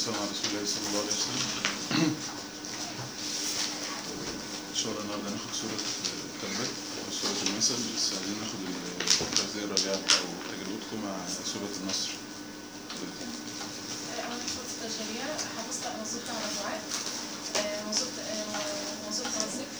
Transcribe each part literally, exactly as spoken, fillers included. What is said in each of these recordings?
والسلام على رسول الله صلى الله عليه وسلم. ان شاء الله النهارده هناخد سورة التبت وسورة المثل، بس عايزين ناخد التغذية الراجعة أو تجربتكم مع سورة النصر. أنا حفظت التشريع، حفظت وظيفة على الدعاء، وظيفة وظيفة الذكر،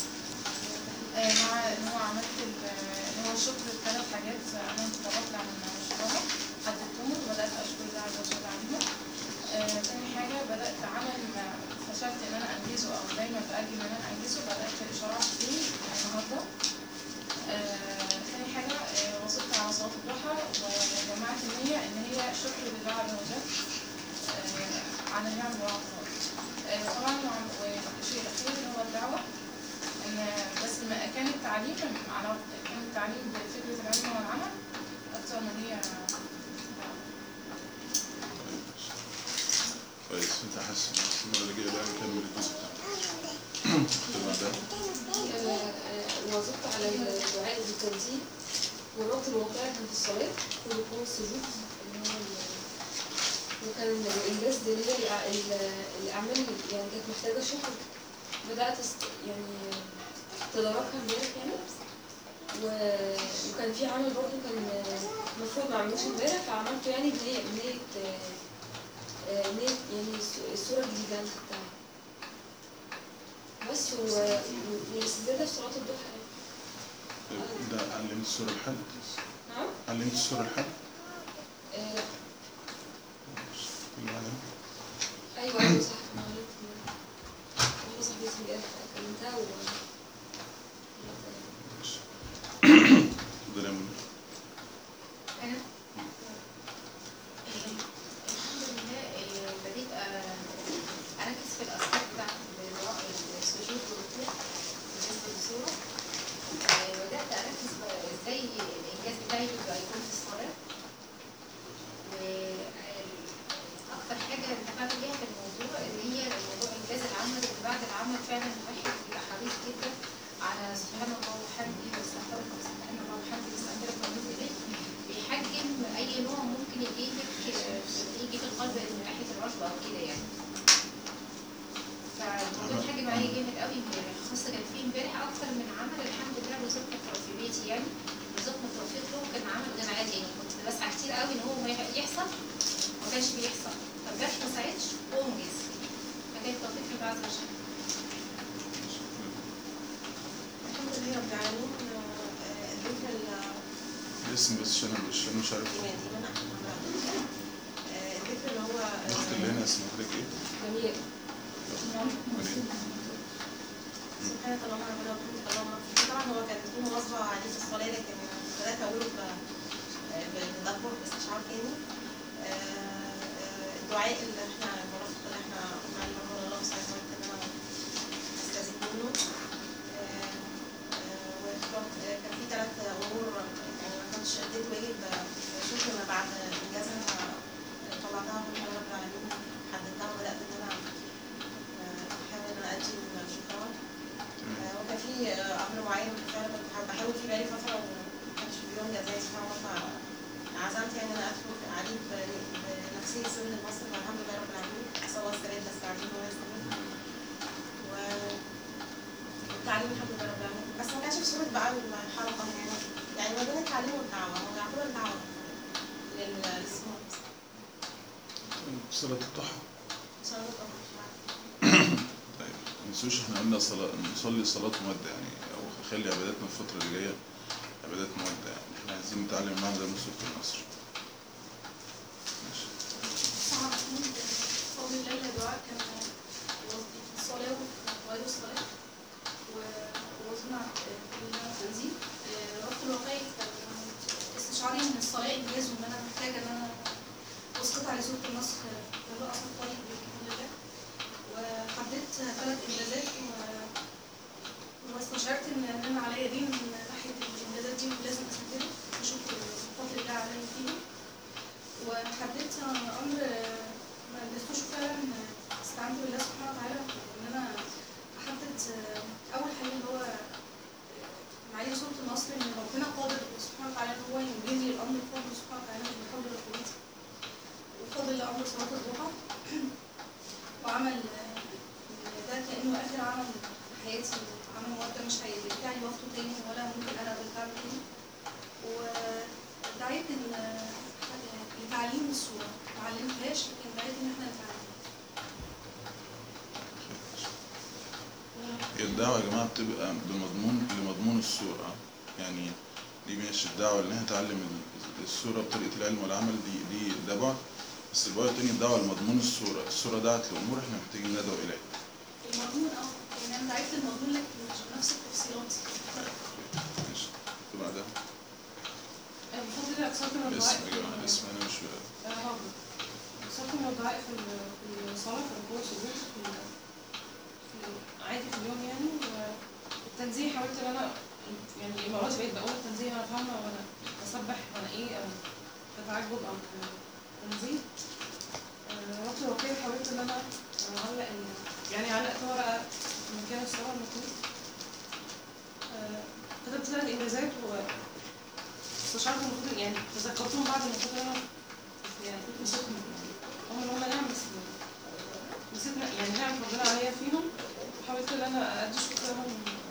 مع إن هو عملت إن هو الشكر بثلاث حاجات أنا متطرقت عن شكرها، حددتهم وبدأت أشكر الله عز وجل عليهم. تاني حاجة بدأت عمل فشلت إن أنا أنجزه أو دايما بأجل إن أنا أنجزه، بدأت الإشراع فيه النهارده. تاني حاجة وصلت على صلاة الضحى وجمعت النية إن هي شكر لله عز وجل على النعم والعطاء. طبعا والشيء الأخير اللي هو الدعوة، إن بس كان التعليم على كان التعليم بفكرة العلم والعمل أكتر ما هي كويس. تحسن. المرة اللي جاية بقى نكمل الجزء بتاعنا. وظبط على الدعاء بالتنزيل والربط الواقعي عند الصلاة والركوع والسجود، اللي هو وكان الإنجاز ده اللي الأعمال يعني كانت محتاجة شكر، بدأت يعني تداركها امبارح يعني. وكان في عمل برضه كان المفروض ما عملوش امبارح فعملته يعني بنية بنية نية يعني الصورة الجديدة اللي خدتها بس. والاستزادة في صلاة الضحى يعني. ده علمت السورة الحد؟ نعم؟ علمت السورة الحد؟ آه لا. المعنى؟ أيوه أيوه صح، أنا غلطت. واحدة صاحبتي امبارح كلمتها و اتفضلي يا منى. أنا الحمد لله بديت أركز في الأذكار بتاعت السجود والركوع بالنسبة للسورة. بدأت أركز إزاي الإنجاز بتاعي يبقى يكون في الصلاة. وأكتر حاجة انتبهت ليها في الموضوع إن هي موضوع إنجاز العمل، إن بعد العمل فعلا الواحد بيبقى حريص جدا على سبحان الله وبحمده واستغفرك سبحان الله وبحمده واستغفرك وأتوب إليه. بيحجم أي نوع ممكن يجيلك يجي في القلب من ناحية الرغبة أو كده يعني. فالموضوع اتحجم عليا جامد قوي امبارح، خاصة كان في امبارح أكتر من عمل الحمد لله رزقنا في بيتي يعني، رزقنا التوفيق له. كان عمل غير عادي يعني، كنت بسعى كتير قوي إن هو ما يحصل ما كانش بيحصل، فامبارح ما ساعدش وأنجز، فكان التوفيق من بعض وجه. الحمد لله رب العالمين. الذكر الاسم بس عشان مش مش عارف. الذكر اللي هو الأخت اللي هنا اسمها حضرتك إيه؟ جميل. سبحانك اللهم ربنا وبحمدك اللهم اغفر. طبعا هو كان في مواظبة عليه في الصلاة، لكن بدأت أقوله بتدبر باستشعار تاني. الدعاء اللي احنا المرافق اللي احنا قلنا عليه مرة الله صلى الله عليه وسلم إن أنا أستزيد منه. وكان في ثلاث أمور يعني ما كنتش أديت واجب شكر ما بعد إنجازها، طلعتها الحمد لله رب العالمين، حددتها وبدأت إن أنا أحاول إن أنا أدي شكرها. وكان في أمر معين بالفعل كنت بحاول فيه بقالي فترة وما كانش في يوم جزائي سبحان الله، فعزمت يعني إن أنا أدخل عليه بنفسية سر المصري، والحمد لله رب العالمين. أسأل الله السلامة استعجل وهو يستمر. والتعليم الحمد لله رب العالمين، بس ما كانش في صورة بقى الحلقة يعني، يعني ما بين التعليم والدعوة هو يعتبر دعوة للسماء. صلاة الضحى. صلاة الضحى. طيب ما تنسوش احنا قلنا صلاة نصلي صلاة مودة يعني، أو نخلي عباداتنا الفترة اللي جاية عبادات مودة يعني، احنا عايزين نتعلم معاهم زي ما سورة النصر. ماشي. قول الليلة دعاء كان الصلاة وغير الصلاة ووزنع التنزيل. ربط الواقعي كان استشعاري من الصلاة إنجاز، وإن أنا محتاجة إن أنا أسقط على سورة النصر بالرأس الطريق بإذن الله. وحددت ثلاث إنجازات واستشعرت إن أنا عليا دين من ناحية الإنجازات دي ولازم أسجله وشكر فضل الله عليا فيه. وحددت أمر ما قدرتوش فعلا، استعنت بالله سبحانه وتعالى إن أنا الدعوة يا جماعة بتبقى بمضمون لمضمون الصورة، يعني دي ماشي الدعوة اللي هي تعلم الصورة بطريقة العلم والعمل، دي دي ده بعد، بس البعد التاني الدعوة لمضمون الصورة، الصورة دعت لأمور احنا محتاجين ندعو إليها. المضمون اه يعني انا عرفت المضمون لكن مش بنفس التفصيلات. ماشي. اللي بعدها بفضل أقساط من الدعاء اسم يا جماعة، اسم أنا مش هقول أقساط من الدعاء في في الصلاة في الركوع والسجود في في عادي في اليوم يعني. والتنزيه حاولت إن أنا يعني مرات بقيت بقول التنزيه وأنا فاهمة وأنا بسبح وأنا إيه أو بتعجب أو تنزيه. رحت الوكيل حاولت إن أنا أعلق يعني علقت ورقة في مكان الصلاة المفروض. كتبت ثلاث إنجازات واستشعرت المفروض يعني تذكرتهم بعد ما كنت أنا يعني كنت نسيتهم هم اللي هم نعم بس نسيت يعني نعم ربنا عليا فيهم، وحاولت إن أنا أدي شكرهم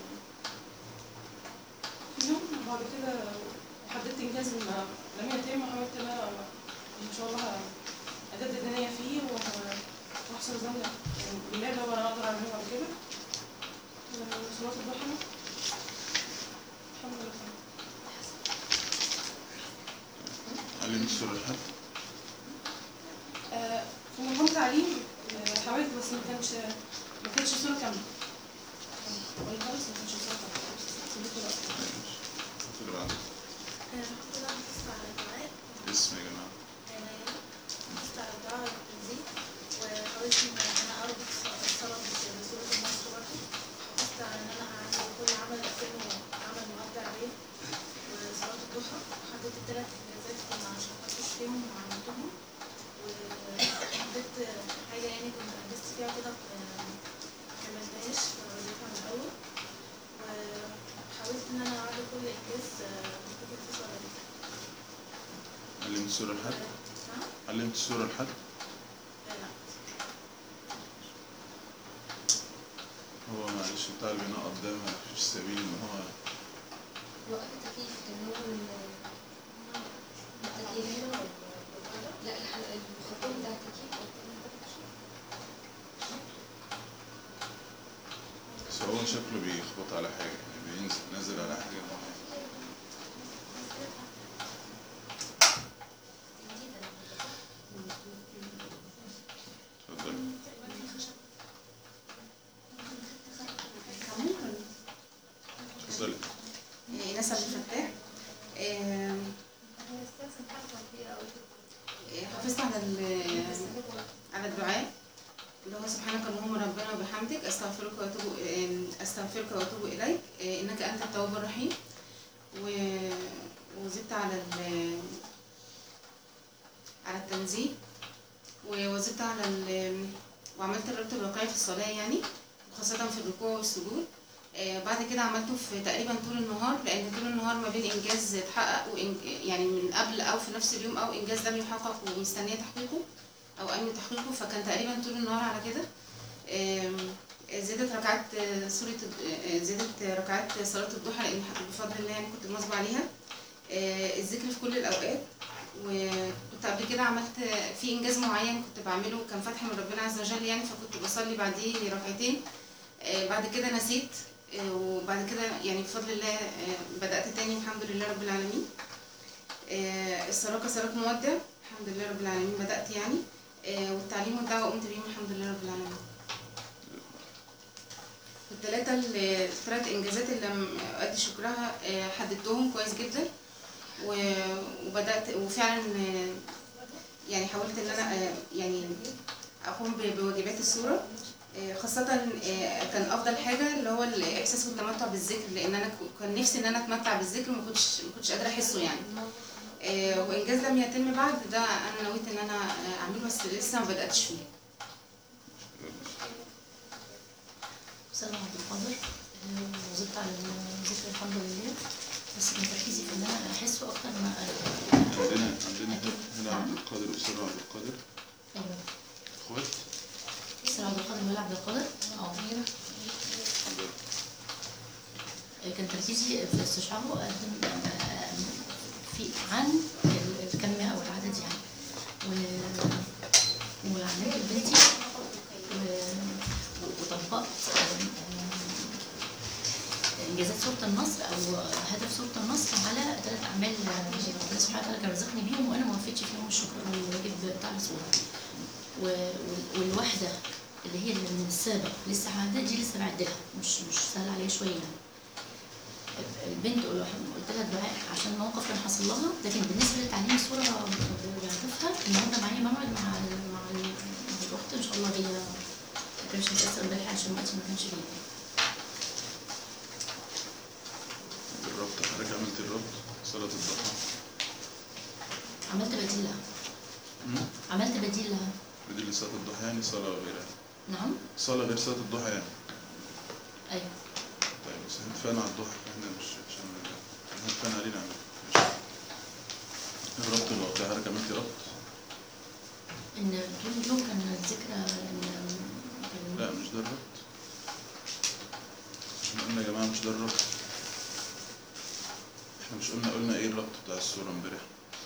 فيهم. وبعد كده حددت إنجاز ما لم يتم وحاولت إن أنا إن شاء الله أجدد نية فيه وأحسن ظن يعني بالله لو أنا أقدر أعمله بعد كده. صلاة الضحى الحمد لله. علمت الصورة لحد؟ آه في مقام تعليم آه حاولت بس ما كانش ما كانش صورة كاملة. ولا خالص ما كانش صورة كاملة. اللي بعدها كنت حافظت على الدعاء. اسم يا جماعة. حافظت على الدعاء والتنزيل، وحاولت إن أنا أربط الصلاة بسورة النصر برضه. حافظت على إن أنا أعمل كل عمل أكنه عمل مودع بيه، وصلاة الضحى حددت الثلاث إنجازات اللي ما شاركتش فيهم وعملتهم. وحددت حاجة يعني كنت أنجزت فيها كده مكملتهاش فوريتها من الأول. وحاولت إن أنا أعمل كل إنجاز مكتوب في صلاتي. علمت الصورة لحد؟ علمت الصورة لحد؟ لا. هو معلش بتاع اللي بينقط ده مفيش سبيل إن هو وقت التكييف كان هو التكييف هنا لا الخطوط بتاع التكييف. بس هو شكله بيخبط على حاجة يعني بينزل نازل على حاجة معينة. اتفضل. اتفضلي. نسب الفتاح. حافظت على على الدعاء اللي هو سبحانك اللهم ربنا وبحمدك استغفرك واتوب استغفرك واتوب اليك انك انت التواب الرحيم. وزدت على على التنزيه وزدت على وعملت الربط الواقعي في الصلاه يعني وخاصه في الركوع والسجود. بعد كده عملته في تقريبا طول النهار، لان طول النهار ما بين انجاز اتحقق يعني من قبل او في نفس اليوم او انجاز لم يحقق ومستنيه تحقيقه او امن تحقيقه، فكان تقريبا طول النهار على كده. زادت ركعات سوره زادت ركعات صلاه الضحى لان بفضل الله يعني كنت مواظبه عليها. الذكر في كل الاوقات. وكنت قبل كده عملت في انجاز معين كنت بعمله كان فتح من ربنا عز وجل يعني، فكنت بصلي بعديه ركعتين. بعد كده نسيت وبعد كده يعني بفضل الله بدأت تاني الحمد لله رب العالمين. الصلاة كصلاة مودع الحمد لله رب العالمين بدأت يعني. والتعليم والدعوة قمت بيهم الحمد لله رب العالمين. الثلاثة الثلاث إنجازات اللي أؤدي شكرها حددتهم كويس جدا وبدأت وفعلا يعني حاولت إن أنا يعني أقوم بواجبات السورة، خاصة كان أفضل حاجة اللي هو الإحساس والتمتع بالذكر، لأن أنا كان نفسي إن أنا أتمتع بالذكر ما كنتش ما كنتش قادرة أحسه يعني. وإنجاز لم يتم بعد ده أنا نويت إن أنا أعمله بس لسه ما بدأتش فيه. أستاذ عبد القادر وظبطت على الذكر الحمد لله، بس كان تركيزي في إن أنا أحسه أكتر ما عندنا عندنا هنا عبد القادر وأستاذ عبد القادر. أيوه. إخوات؟ أستاذ عبد القادر ولا عبد القادر؟ أه. كان تركيزي في استشعاره في عن الكم أو العدد يعني. وعلمت بنتي وطبقت انجازات سوره النصر او هدف سوره النصر على ثلاث اعمال ربنا سبحانه وتعالى كان رزقني بيهم وانا ما وفيتش فيهم الشكر والواجب بتاع السوره. والواحده اللي هي اللي من السابق لسه عادة دي لسه بعدلها مش مش سهل عليها شويه يعني. البنت قلت لها الدعاء عشان موقف كان حصل لها، لكن بالنسبه لتعليم السوره بهدفها النهارده معايا موعد مع مع الاخت ان شاء الله. هي ما كانش متاثر امبارح عشان وقتي ما كانش فيه. الربط حضرتك عملت الربط صلاة الضحى؟ عملت بديل لها. عملت بديل لها. بديل لصلاة الضحى يعني صلاة غيرها؟ نعم. صلاة غير صلاة الضحى يعني؟ ايوه. طيب بس هنتفقنا على الضحى، احنا مش عشان هنتفقنا عليه نعمل. ماشي. الربط الواقعي حضرتك عملتي ربط؟ ان طول اليوم كان الذكرى ان كان لا مش ده الربط. احنا قلنا يا جماعة مش ده الربط. احنا مش قلنا قلنا ايه الربط بتاع الصورة امبارح؟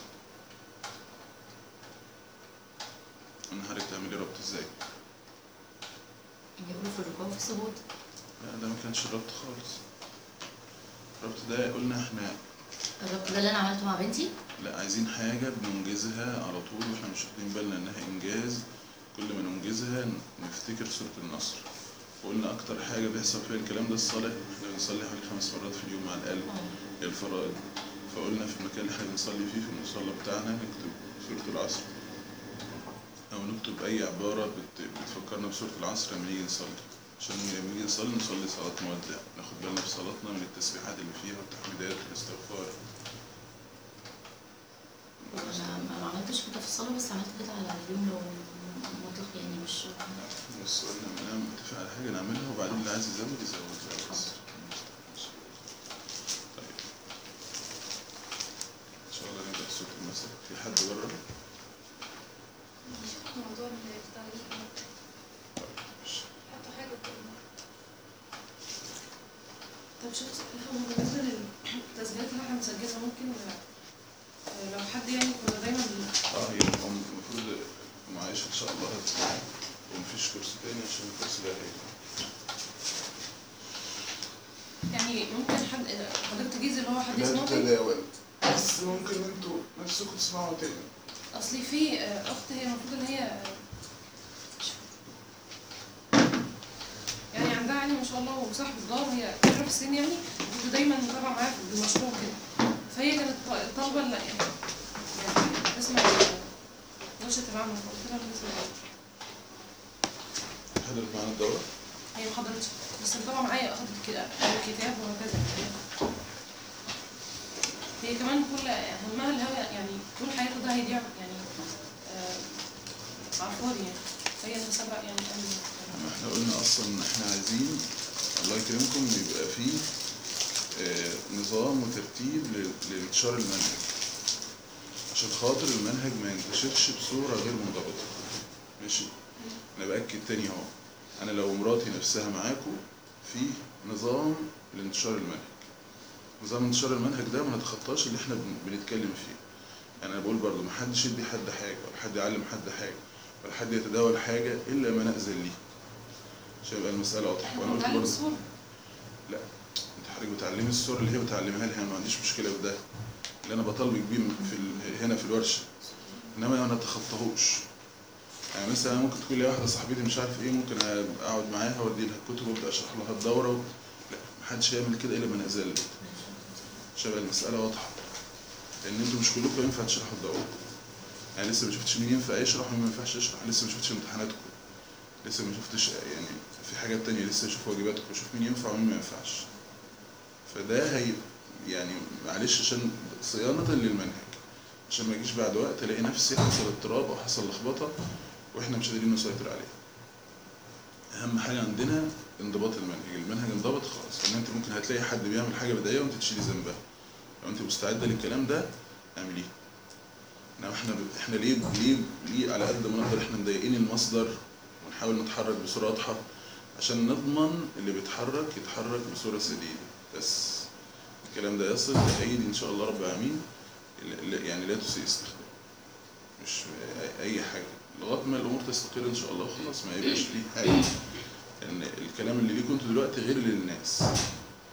قلنا حضرتك تعملي ربط ازاي؟ يقولوا في الركوع وفي السجود. لا ده ما كانش الربط خالص. الربط ده قلنا احنا الربط ده اللي انا عملته مع بنتي؟ لا عايزين حاجة بننجزها على طول واحنا مش واخدين بالنا انها انجاز، كل ما ننجزها نفتكر سورة النصر. وقلنا اكتر حاجة بيحصل فيها الكلام ده الصلاة، احنا بنصلي حوالي خمس مرات في اليوم على الاقل الفرائض. فقلنا في المكان اللي احنا بنصلي فيه في المصلى بتاعنا نكتب سورة العصر او نكتب اي عبارة بت... بتفكرنا بسورة العصر لما نيجي نصلي، عشان لما نيجي نصلي نصلي صلاة مودع، ناخد بالنا في صلاتنا من التسبيحات اللي فيها والتحميدات والاستغفار. انا ما عملتش كده في الصلاه، بس عملت كده على اليوم لو مطلق يعني مش. بس قلنا نعمل نتفق على حاجه نعملها وبعدين اللي عايز يزود يزود بس. طيب ان شاء الله نبدا صوت المساء. في حد بره؟ موضوع التعليق حتى حاجه كده. طب شخص هو بالنسبه للتسجيلات اللي احنا بنسجلها ممكن لو حد يعني كنا دايما اه هي المفروض معايشه ان شاء الله هتكون ومفيش كورس تاني عشان الكورس ده هيجي. يعني ممكن حد حضرتك تجيز اللي هو حد يسمعه تاني؟ تداول بس ممكن انتوا نفسكم تسمعوا تاني. اصلي في اخت هي المفروض ان هي يعني عندها يعني ما شاء الله وصاحبة دار، هي كبيرة في السن يعني، كنت دايما متابعة معاها في المشروع كده، فهي كانت طالبة يعني يعني تسمع ورشة العمل، فقلت لها نسمع. حضرت معانا الدورة؟ هي ما حضرتش بس متابعة معايا، أخدت كده كتاب وهكذا. هي كمان كل همها الهوى يعني طول حياتها ده هيضيع يعني على الفاضي يعني، فهي تسبق يعني قبل. احنا قلنا اصلا ان احنا عايزين الله يكرمكم يبقى فيه اه نظام وترتيب لانتشار المنهج، عشان خاطر المنهج ما ينتشرش بصورة غير منضبطة. ماشي؟ انا باكد تاني اهو، انا لو مراتي نفسها معاكم في نظام لانتشار المنهج، نظام انتشار المنهج ده ما نتخطاش اللي احنا بنتكلم فيه. يعني انا بقول برضو ما حدش يدي حد حاجه ولا حد يعلم حد حاجه ولا حد يتداول حاجه الا ما نأذن ليه، عشان يبقى المساله واضحه. وانا قلت برضو لا، انت حضرتك بتعلمي الصور اللي هي بتعلمها لها، ما عنديش مشكله في ده، اللي انا بطالبك بيه في هنا في الورشه، انما ما نتخطاهوش. يعني مثلا ممكن تكون لي واحده صاحبتي مش عارف ايه، ممكن اقعد معاها وادي لها الكتب وابدا اشرح لها الدوره و... لا، ما حدش يعمل كده الا ما نأذن ليه، عشان يبقى المساله واضحه. لان انتوا مش كلكم ينفع تشرحوا الدوره. يعني لسه ما شفتش مين ينفع يشرح ومين ما ينفعش يشرح، لسه ما شفتش امتحاناتكم، لسه ما شفتش يعني في حاجات تانية، لسه اشوف واجباتكم واشوف مين ينفع ومين ما ينفعش. فده هي يعني معلش عشان صيانة للمنهج، عشان ما يجيش بعد وقت الاقي نفسي حصل اضطراب او حصل لخبطة واحنا مش قادرين نسيطر عليه. اهم حاجة عندنا انضباط المنهج، المنهج انضبط خلاص، لان انت ممكن هتلاقي حد بيعمل حاجة بدائية وانت تشيلي ذنبها. لو انت مستعدة للكلام ده اعمليه. انما احنا احنا ليه ليه ليه على قد ما نقدر احنا مضايقين المصدر ونحاول نتحرك بصوره واضحه عشان نضمن اللي بيتحرك يتحرك بصوره سديده. بس الكلام ده يصل لايدي ان شاء الله رب العالمين، يعني لا تسيء استخدام، مش اي حاجه لغايه ما الامور تستقر ان شاء الله وخلاص ما يبقاش فيه حاجه. ان الكلام اللي ليكم انتوا دلوقتي غير للناس،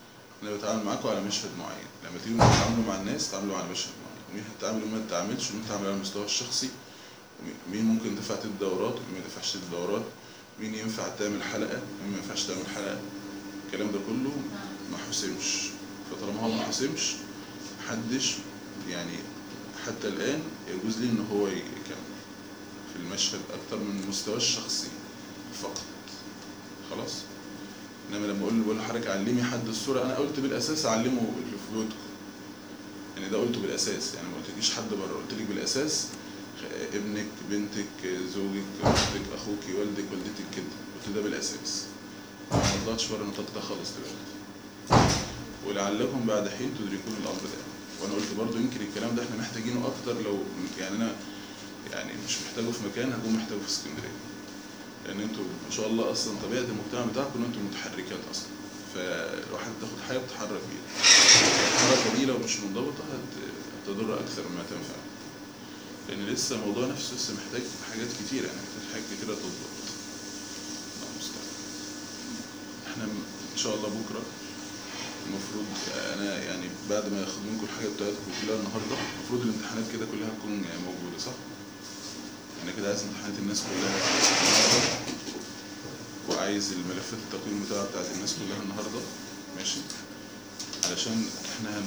انا بتعامل معاكم على مشهد معين، لما تيجوا تتعاملوا مع الناس تعاملوا على مشهد معين، ومين هتتعامل ومين ما تتعاملش، ومين تتعامل على المستوى الشخصي، ومين ممكن تنفع تدي دورات ومين ما ينفعش تدي دورات، مين ينفع تعمل حلقه ومين ما ينفعش تعمل حلقه. الكلام ده كله ما حسمش، فطالما هو ما حسمش محدش يعني حتى الان يجوز ليه ان هو يكمل في المشهد اكتر من مستواه الشخصي فقط. خلاص. انما لما اقول بقول لحضرتك علمي حد الصوره، انا قلت بالاساس علمه اللي في بيوتكم، يعني ده قلته بالاساس، يعني ما قلتليش حد بره، قلت لك بالاساس ابنك بنتك زوجك اختك اخوك والدك والدتك كده، قلت ده بالاساس، ما طلعتش بره النطاق ده خالص دلوقتي. ولعلكم بعد حين تدركون الامر ده. وانا قلت برضو يمكن الكلام ده احنا محتاجينه اكتر، لو يعني انا يعني مش محتاجه في مكان هكون محتاجه في اسكندريه، لان انتوا ما شاء الله اصلا طبيعه المجتمع بتاعكم ان انتوا متحركات اصلا، فالواحد تاخد حاجه بتتحرك بيها. الحركه دي لو مش منضبطه هتضر اكثر مما تنفع، لان لسه الموضوع نفسه لسه محتاج حاجات كتيره، يعني محتاج حاجات كتيره تضبط. الله المستعان. احنا ان شاء الله بكره المفروض انا يعني بعد ما ياخد منكم الحاجه بتاعتكم كلها النهارده، المفروض الامتحانات كده كلها تكون يعني موجوده صح؟ انا كده عايز امتحانات الناس كلها النهارده، وعايز الملفات التقييم بتاعها بتاعت الناس كلها النهارده، ماشي؟ علشان احنا هن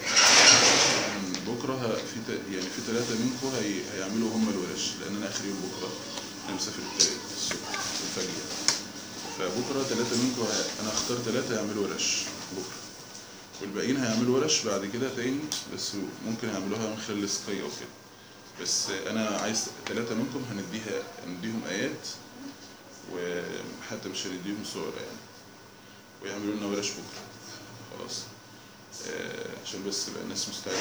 بكره في ت... يعني في ثلاثه منكم هي... هيعملوا هم الورش، لان انا اخر يوم بكره انا مسافر الثلاث الصبح الفجر، فبكره ثلاثه منكم ه... انا هختار ثلاثه يعملوا ورش بكره، والباقيين هيعملوا ورش بعد كده تاني، بس ممكن يعملوها من خلال سكاي او كده. بس انا عايز ثلاثه منكم هنديها هنديهم ايات، وحتى مش هنديهم صور يعني، ويعملوا لنا ورش بكره. خلاص. آه عشان بس يبقى الناس مستعده.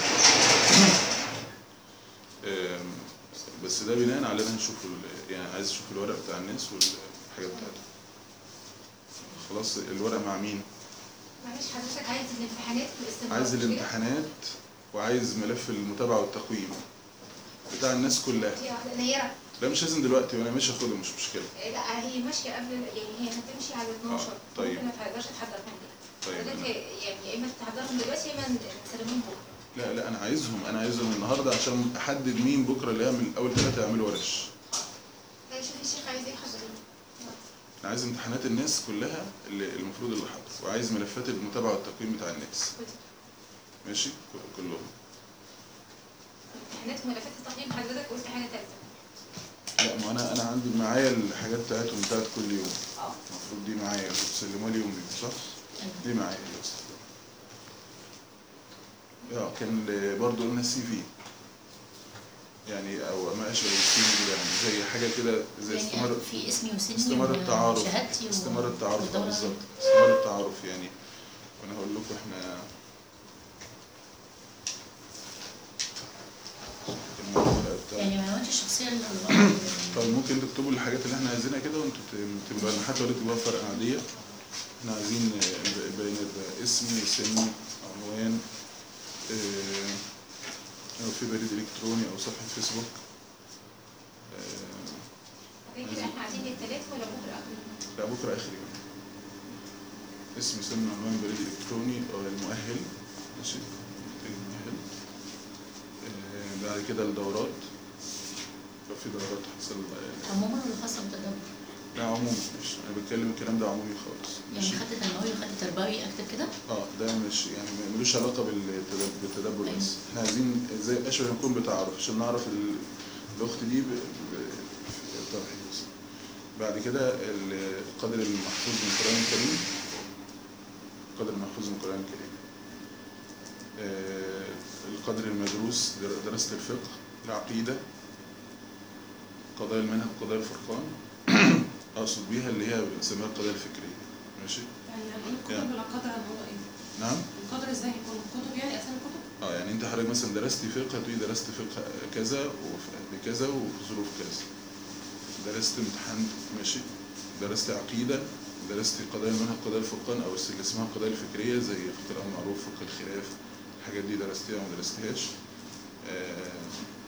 آه بس ده بناء على ان نشوف يعني عايز اشوف الورق بتاع الناس والحاجات بتاعتهم. خلاص. الورق مع مين؟ معلش حضرتك عايز الامتحانات والاستمرار؟ عايز الامتحانات وعايز ملف المتابعه والتقويم بتاع الناس كلها. دي واحده نيره. لا مش لازم دلوقتي، وانا ماشي اخدها مش مشكله. لا هي ماشيه قبل، يعني هي هتمشي على اتناشر. آه طيب. ممكن ما تقدرش تحضرهم دي. طيب. حضرتك يعني يا اما تحضرهم دلوقتي يا اما نسلمهم بكره. لا لا انا عايزهم انا عايزهم النهارده عشان احدد مين بكره اللي يعمل اول ثلاثه يعملوا ورش. طيب شوف الشيخ عايز ايه حضرتك؟ انا عايز امتحانات الناس كلها اللي المفروض اللي حاضر، وعايز ملفات المتابعه والتقييم بتاع الناس. ماشي كلهم. امتحانات وملفات التقييم حضرتك قلت حاجه ثالثه. لا ما انا انا عندي معايا الحاجات بتاعتهم بتاعت كل يوم. اه المفروض دي معايا بتسلموها لي يوم دي صح؟ دي معايا بس. اه كان برضه قلنا السي في يعني او ما اشبه السي في يعني زي حاجه كده زي يعني استمر في اسمي وسني استمر التعارف وشهادتي استمر التعارف والدورة. بالظبط استمر التعارف يعني. وانا هقول لكم احنا يعني معلوماتي الشخصيه اللي طب ممكن تكتبوا الحاجات اللي احنا عايزينها كده وانتوا تكتبوها لنا، حتى لو تكتبوها فرق عاديه. احنا عايزين البيانات ده اسم سن عنوان اه او في بريد الكتروني او صفحه فيسبوك. اه كده احنا عايزين الثلاث ولا بكره اخر يوم؟ لا بكره اخر يوم. اسم سن عنوان بريد الكتروني او المؤهل. ماشي المؤهل. اه بعد كده الدورات لو في دورات هتحصل عموما ولا خاصه بالتدبر؟ لا عموما مش انا بتكلم الكلام ده عمومي خالص. يعني خدت تنموي وخدت تربوي اكتب كده؟ اه ده مش يعني ملوش علاقه بالتدبر, بالتدبر أيوة. بس احنا عايزين زي اشبه نكون بتعرف عشان نعرف الاخت دي طرح بس. بعد كده القدر المحفوظ من القران الكريم القدر المحفوظ من القران الكريم آه القدر المدروس دراسه الفقه العقيده قضايا المنهج قضايا الفرقان اقصد بيها اللي هي بنسميها القضايا الفكريه. ماشي يعني الكتب ولا القدر هو ايه؟ نعم القدر ازاي يكون كتب يعني اسامي كتب؟ اه يعني انت حضرتك مثلا درستي فقه هتقولي درست فقه كذا وفي كذا وفي ظروف كذا. درست امتحان ماشي درست عقيده درست قضايا المنهج قضايا الفرقان او اللي اسمها القضايا الفكريه زي فقه الامر المعروف فقه الخلاف الحاجات دي درستيها وما درستهاش. آه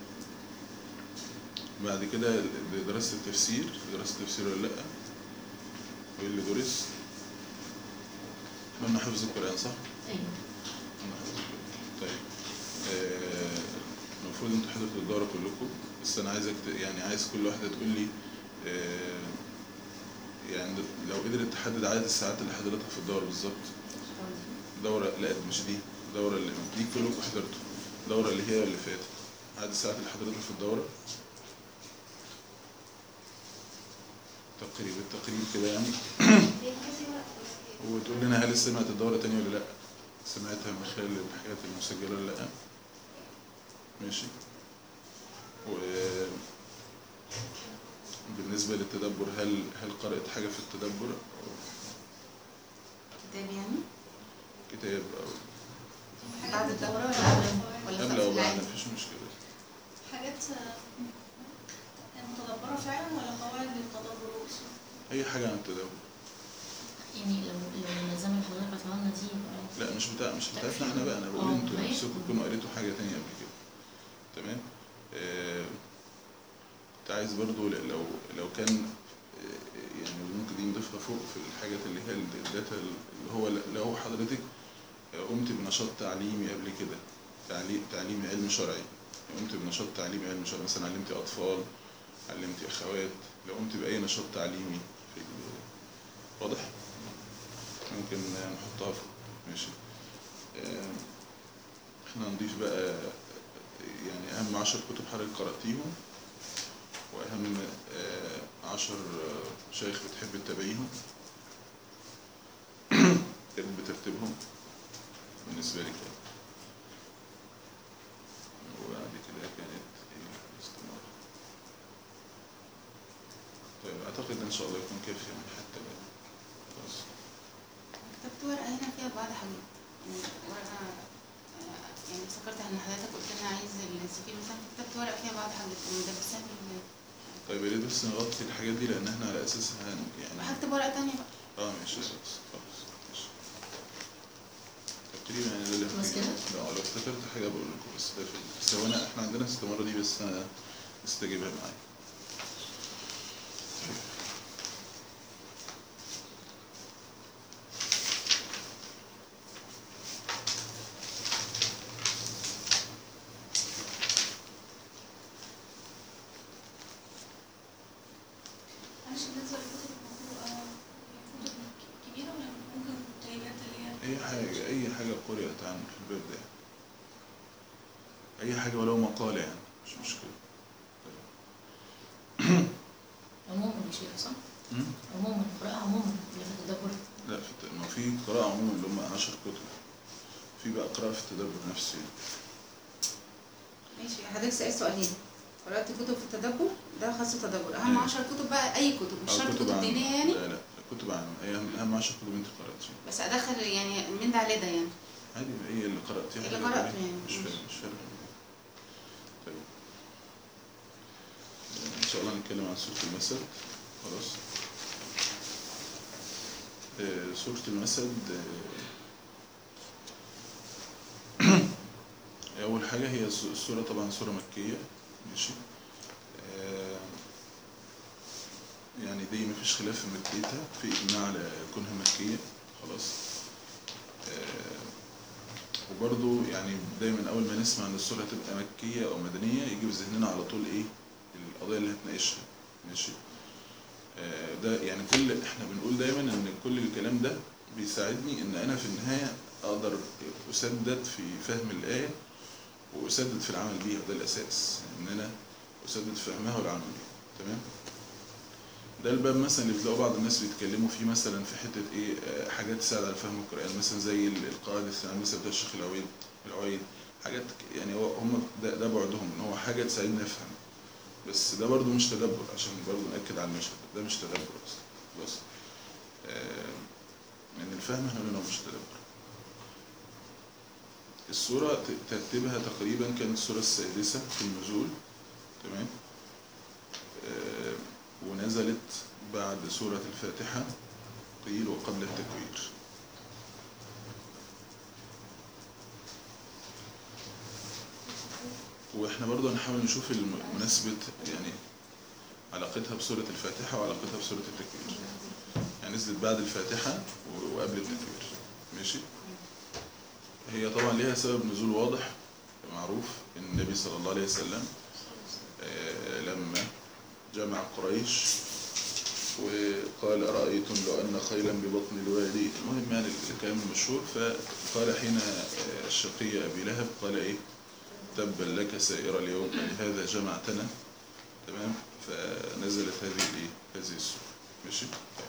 بعد كده درست التفسير درست التفسير ولا لا وايه اللي درس. قلنا حفظ القرآن صح؟ ايوه. قلنا حفظ القرآن. طيب آه، المفروض انتوا حضرتوا الدورة كلكم، بس انا عايزك ت- يعني عايز كل واحدة تقول لي آه، يعني لو قدرت تحدد عدد الساعات اللي حضرتها في الدورة بالظبط. دورة لا مش دي، الدورة اللي دي كلكم حضرتوا، الدورة اللي هي اللي فاتت، عدد الساعات اللي حضرتها في الدورة تقريبا التقريب كده يعني. وتقول لنا هل سمعت الدورة تاني ولا لا؟ سمعتها من خلال الحاجات المسجلة ولا لا؟ ماشي. وبالنسبة للتدبر هل هل قرأت حاجة في التدبر؟ كتاب يعني كتاب أو بعد الدورة ولا قبل ولا قبل في أو بعد العادي؟ مفيش مشكلة. حاجات متدبرة فعلا ولا قواعد للتدبر والأصول؟ أي حاجة عن التدبر. يعني لو لو النظام اللي حضرتك بعتها لنا دي يبقى- لا مش بتاع مش بتاعتنا احنا بقى، انا بقول اه، انتوا أيوة. نفسكم تكونوا قريتوا حاجة تانية قبل كده. تمام. آه، كنت عايز برضو ل- لو لو كان آه، يعني ممكن دي نضيفها فوق في الحاجات اللي هي الداتا اللي هو لو حضرتك آه، قمت بنشاط تعليمي قبل كده، تعليم تعليمي علم شرعي، قمت بنشاط تعليمي علم شرعي مثلا علمتي اطفال، علمتي اخوات، لو قمت باي نشاط تعليمي في ال- واضح؟ ممكن نحطها فوق. ماشي. آه، احنا نضيف بقى يعني اهم عشر كتب حضرتك قرأتيهم، واهم آه، عشر آه، شيخ بتحب تتابعيهم كانت بترتيبهم بالنسبة لي كده. وبعد كده كانت ايه الاستمارة. طيب اعتقد ان شاء الله يكون كافي يعني حتى بقى. خلاص. كتبت ورقة هنا فيها بعض حاجات يعني ورقة آه، يعني افتكرت ان حضرتك قلت لنا عايز السكين مثلا، كتبت ورقة فيها بعض حاجات مدرسات ال- طيب يا ريت بس نغطي الحاجات دي لان احنا على اساسها هن- يعني هكتب ورقة تانية بقى. اه ماشي خلاص خلاص ماشي. تقريبا يعني ده اللي خلاص كده؟ لا لو افتكرت حاجة بقول لكم، بس ده في بس هو انا احنا عندنا استمارة دي بس انا استجيبها معايا. معلش بالنسبة للكتب المقروءة كتب كبيرة ولا ممكن كتيبات اللي هي اي حاجة اي حاجة قرأت عن في الباب ده، اي حاجة ولو مقالة يعني مش مشكلة. عموما مش كده صح؟ مم؟ عموما قراءة عموما اللي في التدبر. لا في الت- ما في قراءة عموما اللي هم عشر كتب، في بقى قراءة في التدبر نفسه. ماشي. حضرتك سألت سؤالين، قرأت كتب في التدبر ده خاص تدبر، أهم أيوة. عشر كتب بقى أي كتب مش أو شرط كتب عن- دينية يعني، لا لا كتب عن أي أهم أهم عشر كتب أنت قرأتيها. بس أدخل يعني من ده لده يعني. عادي هي اللي قرأتيها اللي حاجة قرأته قريبة. يعني. مش فارق مش فارق. طيب إن شاء الله نتكلم عن سورة المسد. خلاص. آه، سورة المسد آه، أول حاجة هي الس- السورة طبعا سورة مكية. ماشي. آه، يعني دي مفيش خلاف في مكيتها، في إجماع على كونها مكية. خلاص. آه، وبرضو يعني دايما أول ما نسمع إن السورة تبقى مكية أو مدنية يجي في ذهننا على طول إيه؟ القضايا اللي هتناقشها. ماشي. آه، ده يعني كل احنا بنقول دايما ان كل الكلام ده بيساعدني ان انا في النهاية اقدر اسدد في فهم الآية واسدد في العمل بيها. ده الاساس ان انا اسدد في فهمها والعمل بيها. تمام. ده الباب مثلا اللي بتلاقوا بعض الناس بيتكلموا فيه مثلا في حتة ايه آه، حاجات تساعد على فهم القرآن مثلا زي ال- القواعد الثانوية مثلا بتاع الشيخ العويد العويد حاجات ك- يعني هو هم ده, ده بعدهم ان هو حاجة تساعدنا نفهم. بس ده برضو مش تدبر عشان برضو نأكد على المشهد ده مش تدبر اصلا. خلاص. آه، من الفهم احنا قلنا مش تدبر. السورة ت- ترتيبها تقريبا كانت السورة السادسة في النزول. تمام. آه، ونزلت بعد سورة الفاتحة قيل وقبل التكوير. واحنا برضو هنحاول نشوف الم- مناسبة يعني علاقتها بسورة الفاتحة وعلاقتها بسورة التكوير. يعني نزلت بعد الفاتحة و- وقبل التكوير. هي طبعا ليها سبب نزول واضح معروف، ان النبي صلى الله عليه وسلم آه، لما جمع قريش وقال أرأيتم لو أن خيلا ببطن الوادي، المهم يعني الكلام المشهور، فقال حين الشقي أبي لهب قال إيه تبا لك سائر اليوم لهذا جمعتنا، تمام. فنزلت هذه الإيه هذه السورة، ماشي.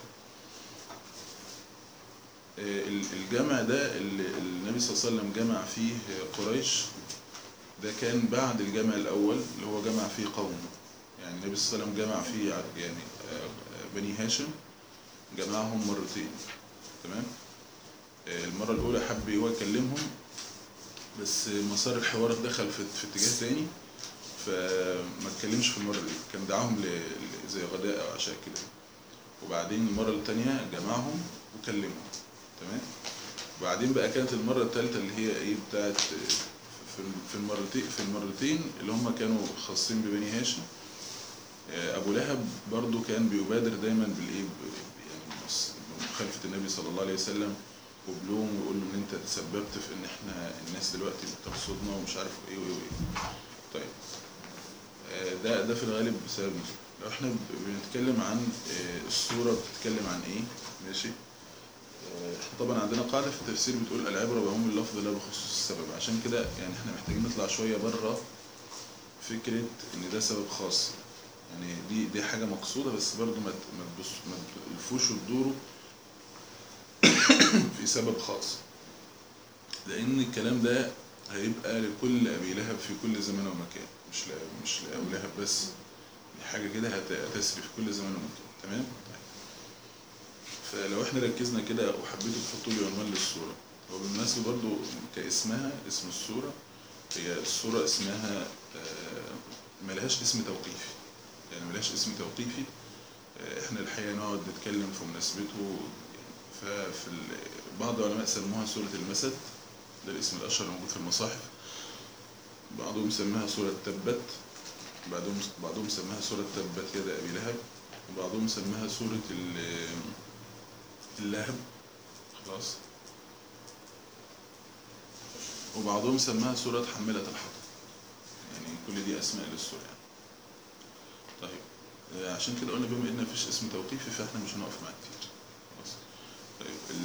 الجمع ده اللي النبي صلى الله عليه وسلم جمع فيه قريش ده كان بعد الجمع الأول اللي هو جمع فيه قوم، يعني النبي صلى الله عليه وسلم جمع فيه يعني بني هاشم جمعهم مرتين، تمام. المرة الأولى حب هو يكلمهم بس مسار الحوار دخل في, في اتجاه تاني فما اتكلمش في المرة دي، كان دعاهم زي غداء أو عشاء كده، وبعدين المرة التانية جمعهم وكلمهم، تمام. وبعدين بقى كانت المرة الثالثة اللي هي ايه بتاعت في المرتين في المرتين اللي هم كانوا خاصين ببني هاشم. ابو لهب برضو كان بيبادر دايما بالايه يعني مخالفة النبي صلى الله عليه وسلم وبلوم ويقول له ان انت تسببت في ان احنا الناس دلوقتي بترصدنا ومش عارف ايه وايه وايه. طيب ده ده في الغالب بسبب نزول. لو احنا بنتكلم عن السورة بتتكلم عن ايه، ماشي. احنا طبعا عندنا قاعدة في التفسير بتقول العبرة بعموم اللفظ لا بخصوص السبب، عشان كده يعني احنا محتاجين نطلع شوية بره فكرة ان ده سبب خاص، يعني دي دي حاجة مقصودة بس برضو ما ما تلفوش وتدوروا في سبب خاص، لان الكلام ده هيبقى لكل ابي لهب في كل زمان ومكان، مش مش لابو لهب بس، حاجة كده هتسري في كل زمان ومكان، تمام. فلو احنا ركزنا كده وحبيتوا تحطوا لي عنوان للسورة، هو بالمناسبة برضو كاسمها اسم السورة، هي السورة اسمها ملهاش اسم توقيفي، يعني ملهاش اسم توقيفي، احنا الحقيقة نقعد نتكلم في مناسبته. ففي بعض العلماء سموها سورة المسد، ده الاسم الأشهر الموجود في المصاحف، بعضهم سماها سورة تبت، بعضهم بعضهم سماها سورة تبت يد أبي لهب، وبعضهم سماها سورة اللهب، خلاص، وبعضهم سماها سورة حملة الحطب، يعني كل دي أسماء للسورة يعني. طيب عشان كده قلنا بما إن مفيش اسم توقيفي فإحنا مش هنقف معاه كتير، خلاص. طيب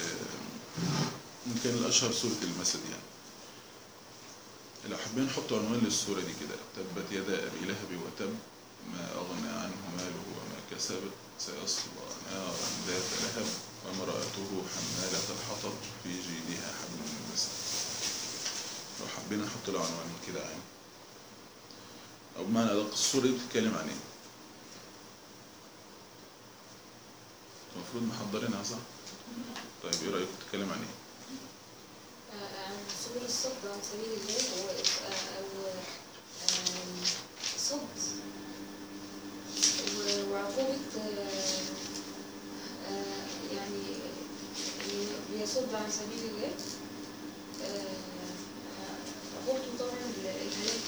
ممكن الأشهر سورة المسد يعني. لو حابين نحط عنوان للسورة دي كده تبت يدا أبي لهب وتب ما أغنى عنه ماله وما كسب سيصلى نارا ذات لهب وامرأته حمالة الحطب في جيدها حبل من مسد. لو حابين نحط له عنوان كده يعني، أو بمعنى أدق السورة دي بتتكلم عن إيه؟ المفروض محضرينها صح؟ طيب إيه رأيكم تتكلم عن إيه؟ عن سبل الصد عن سبيل الله أو صد وعقوبة يعني بيصد عن سبيل الله، عقوبته طبعا الهلاك.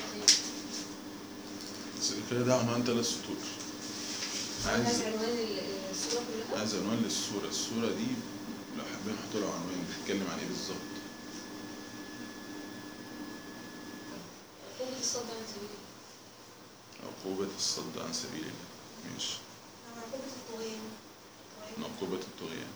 بس كده ده عنوان ثلاث سطور. عايز عنوان السورة كلها؟ عايز عنوان للسورة، السورة دي لو حابين نحط له عنوان بتتكلم عن ايه بالظبط؟ عقوبة الصد عن سبيل الله. عقوبة الصد عن سبيل الله، ماشي. عقوبة الطغيان. عقوبة الطغيان.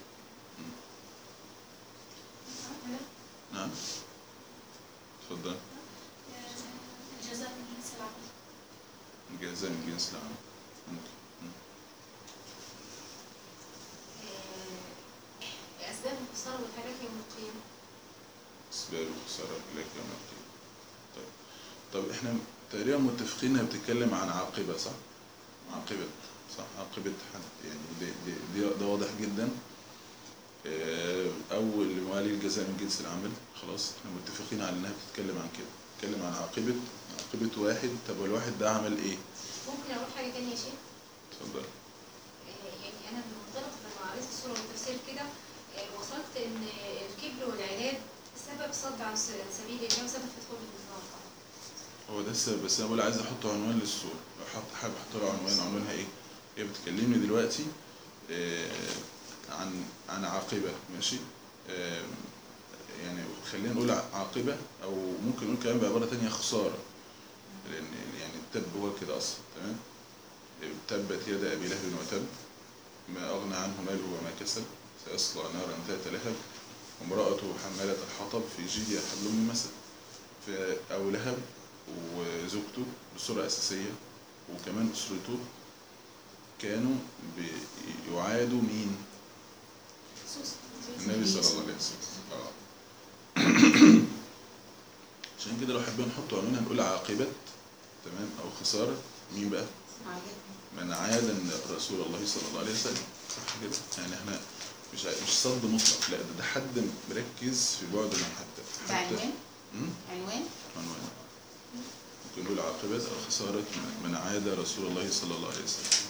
نعم. اتفضل. الجزاء من جنس العمل. الجزاء من جنس العمل. ممكن. أسباب الخسارة والهلاك يوم القيامة. أسباب الخسارة والهلاك يوم القيامة. طيب. طب احنا تقريبا متفقين انها بتتكلم عن عاقبة صح؟ عاقبة صح؟ عاقبة حد يعني دي دي دي ده واضح جدا. أول اللي موالي الجزاء من جنس العمل، خلاص احنا متفقين على انها بتتكلم عن كده، بتتكلم عن عاقبة عاقبة واحد. طب والواحد ده عمل ايه؟ ممكن أقول حاجة تانية يا شيخ؟ اتفضل. يعني أنا منطلق لما قريت السورة والتفسير كده وصلت إن الكبر والعناد سبب صد عن سبيل الله وسبب في دخول النار. هو ده السبب، بس انا بقول عايز احط عنوان للسورة، لو حط حابب احط له عنوان، عنوانها ايه؟ هي بتكلمني دلوقتي آه عن عن عاقبة، ماشي؟ آه يعني خلينا نقول عاقبة، أو ممكن نقول كمان بعبارة تانية خسارة، لأن يعني التب هو كده أصلا. تمام. تبت يد أبي لهب وتب ما أغنى عنه ماله وما كسب سيصلى نارا ذات لهب وامرأته حمالة الحطب في جيدها حبل من مسد. فأبو لهب وزوجته بصورة أساسية وكمان أسرته كانوا بيعادوا مين؟ النبي صلى الله عليه وسلم. اه عشان كده لو حابين نحط عنوان هنقول عاقبة، تمام، أو خسارة مين بقى؟ من عاد رسول الله صلى الله عليه وسلم. صح كده؟ يعني احنا مش مش صد مطلق، لا ده, ده حد مركز في بعد محدد. ده عنوان؟ عنوان؟ عنوان. ممكن نقول عاقبة أو خسارة من عاد رسول الله صلى الله عليه وسلم.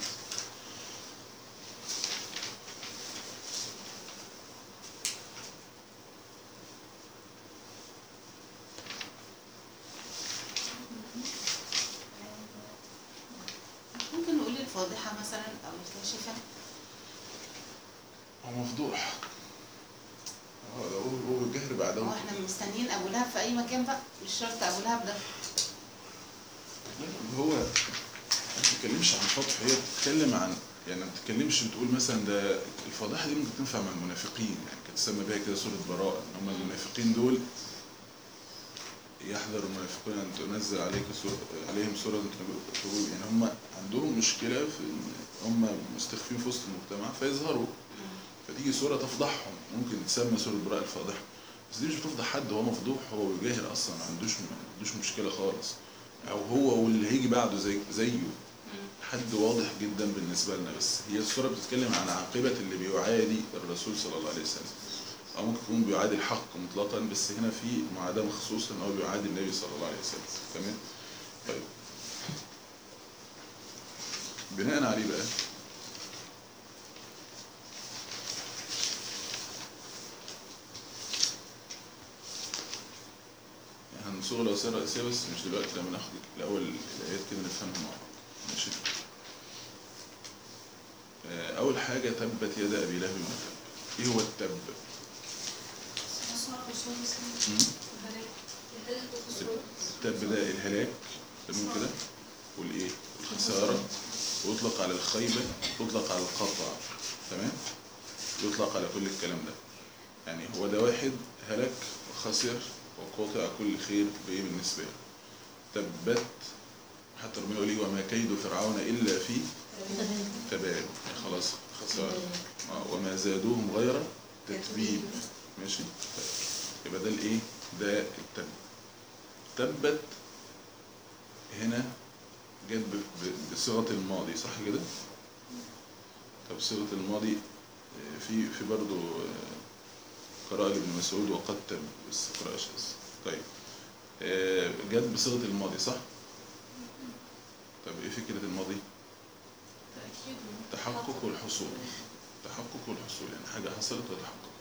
ممكن نقول الفاضحة مثلا أو الكاشفة. هو مفضوح. هو هو الجهر بعده. هو احنا مستنيين أبو لهب في أي مكان بقى، مش شرط أبو لهب ده. هو ما بتتكلمش عن فضح، هي بتتكلم عن يعني ما بتتكلمش بتقول مثلا ده الفضيحه دي ممكن تنفع مع المنافقين، يعني كانت تسمى بيها كده سوره براءه، ان هم المنافقين دول يحذر المنافقين ان تنزل عليك سورة عليهم سوره تقول يعني هم عندهم مشكله في ان هم مستخفين في وسط المجتمع فيظهروا، فتيجي سوره تفضحهم، ممكن تسمى سوره براءه الفاضحه، بس دي مش بتفضح حد، هو مفضوح، هو بيجاهر اصلا، ما عندوش ما عندوش مشكله خالص، او هو واللي هيجي بعده زي زيه حد واضح جدا بالنسبه لنا. بس هي السوره بتتكلم عن عاقبه اللي بيعادي الرسول صلى الله عليه وسلم، او ممكن يكون بيعادي الحق مطلقا، بس هنا في معاداه مخصوصه ان هو بيعادي النبي صلى الله عليه وسلم. تمام. طيب بناء عليه بقى هنصوغ الوسائل الرئيسيه، بس مش دلوقتي، لما ناخد الاول الايات كده نفهمها مع بعض. ماشي. اول حاجه تبت يد ابي لهب وتب. ايه هو التب؟ التب ده الهلاك، تمام كده، والايه؟ الخساره، ويطلق على الخيبه، يطلق على القطع، تمام، يطلق على كل الكلام ده. يعني هو ده واحد هلك وخسر وقاطع كل خير بايه بالنسبه له. تبت، حتى ربنا يقول وما كيد فرعون الا في تباب، يعني خلاص خساره، وما زادوهم غير تتبيب. ماشي. يبقى ده الايه؟ ده التب. تبت هنا جت بصيغه الماضي، صح كده؟ طب صيغه الماضي في في برضه قراءة لابن مسعود وقد تب، بس قراءة شاذة. طيب جت بصيغة الماضي، صح؟ طب ايه فكرة الماضي؟ تحقق والحصول. تحقق والحصول، يعني حاجة حصلت وتحققت.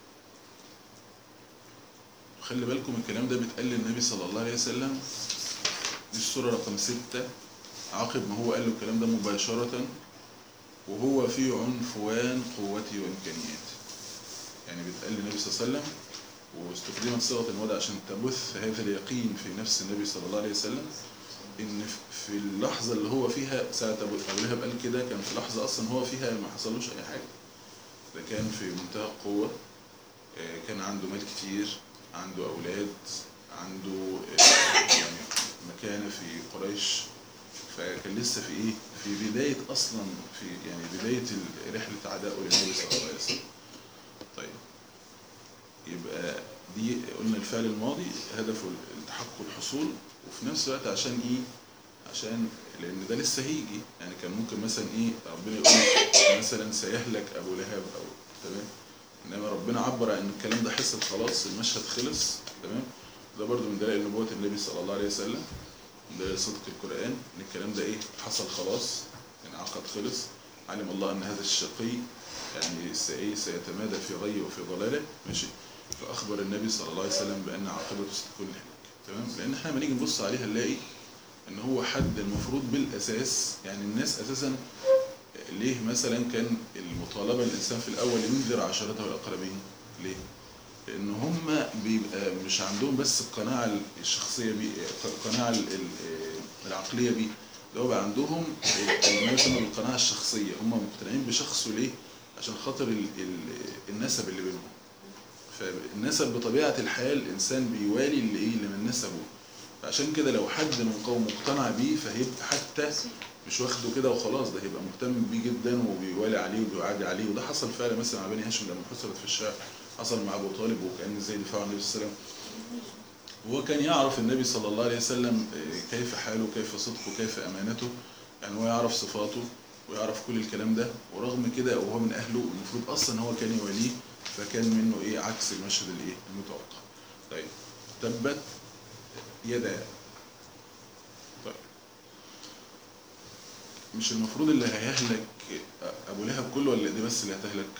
خلي بالكم الكلام ده بيتقال للنبي صلى الله عليه وسلم، دي السورة رقم ستة، عقب ما هو قال له الكلام ده مباشرة وهو في عنفوان قوته وإمكانياته. يعني بيتقال للنبي صلى الله عليه وسلم، واستخدمت صيغة الماضي عشان تبث هذا اليقين في نفس النبي صلى الله عليه وسلم، إن في اللحظة اللي هو فيها ساعة أبو لهب قال كده، كان في لحظة أصلا هو فيها ما حصلوش أي حاجة، ده كان في منتهى القوة، كان عنده مال كتير، عنده أولاد، عنده يعني مكانة في قريش، فكان لسه في إيه؟ في بداية أصلا، في يعني بداية رحلة عدائه للنبي صلى الله عليه وسلم. طيب يبقى دي قلنا الفعل الماضي هدفه التحقق والحصول، وفي نفس الوقت عشان ايه؟ عشان لان ده لسه هيجي، يعني كان ممكن مثلا ايه ربنا يقول مثلا سيهلك ابو لهب او تمام، انما ربنا عبر عن الكلام ده حصل خلاص، المشهد خلص، تمام. ده برضو من دلائل نبوة النبي صلى الله عليه وسلم، من دلائل صدق القرآن، ان الكلام ده ايه؟ حصل خلاص، يعني عقد خلص، علم الله ان هذا الشقي يعني سي سيتمادى في غي وفي ضلاله، ماشي. فاخبر النبي صلى الله عليه وسلم بان عاقبته ستكون هلاك، تمام. لان احنا لما نيجي نبص عليها نلاقي ان هو حد المفروض بالاساس، يعني الناس اساسا ليه مثلا كان المطالبه الانسان في الاول ينذر عشيرته الاقربين؟ ليه؟ لان هم بيبقى مش عندهم بس القناعه الشخصيه بيه، القناعه ال- ال- العقليه بيه، ده هو بقى عندهم ما يسمى بالقناعه الشخصيه، هم مقتنعين بشخصه ليه؟ عشان خاطر ال- ال- النسب اللي بينهم. فالنسب بطبيعه الحال الانسان بيوالي اللي ايه اللي من نسبه، فعشان كده لو حد من قوم مقتنع بيه فهيبقى حتى مش واخده كده وخلاص، ده هيبقى مهتم بيه جدا وبيوالي عليه وبيعادي عليه. وده حصل فعلا مثلا مع بني هاشم لما حصلت في الشعر، حصل مع ابو طالب وكان ازاي دفاعه عن النبي صلى الله عليه وسلم. وهو كان يعرف النبي صلى الله عليه وسلم كيف حاله كيف صدقه كيف امانته، يعني هو يعرف صفاته ويعرف كل الكلام ده، ورغم كده وهو من اهله المفروض اصلا هو كان يواليه، فكان منه ايه عكس المشهد الايه المتوقع. طيب تبت يدا، طيب مش المفروض اللي هيهلك ابو لهب كله ولا دي بس اللي هتهلك؟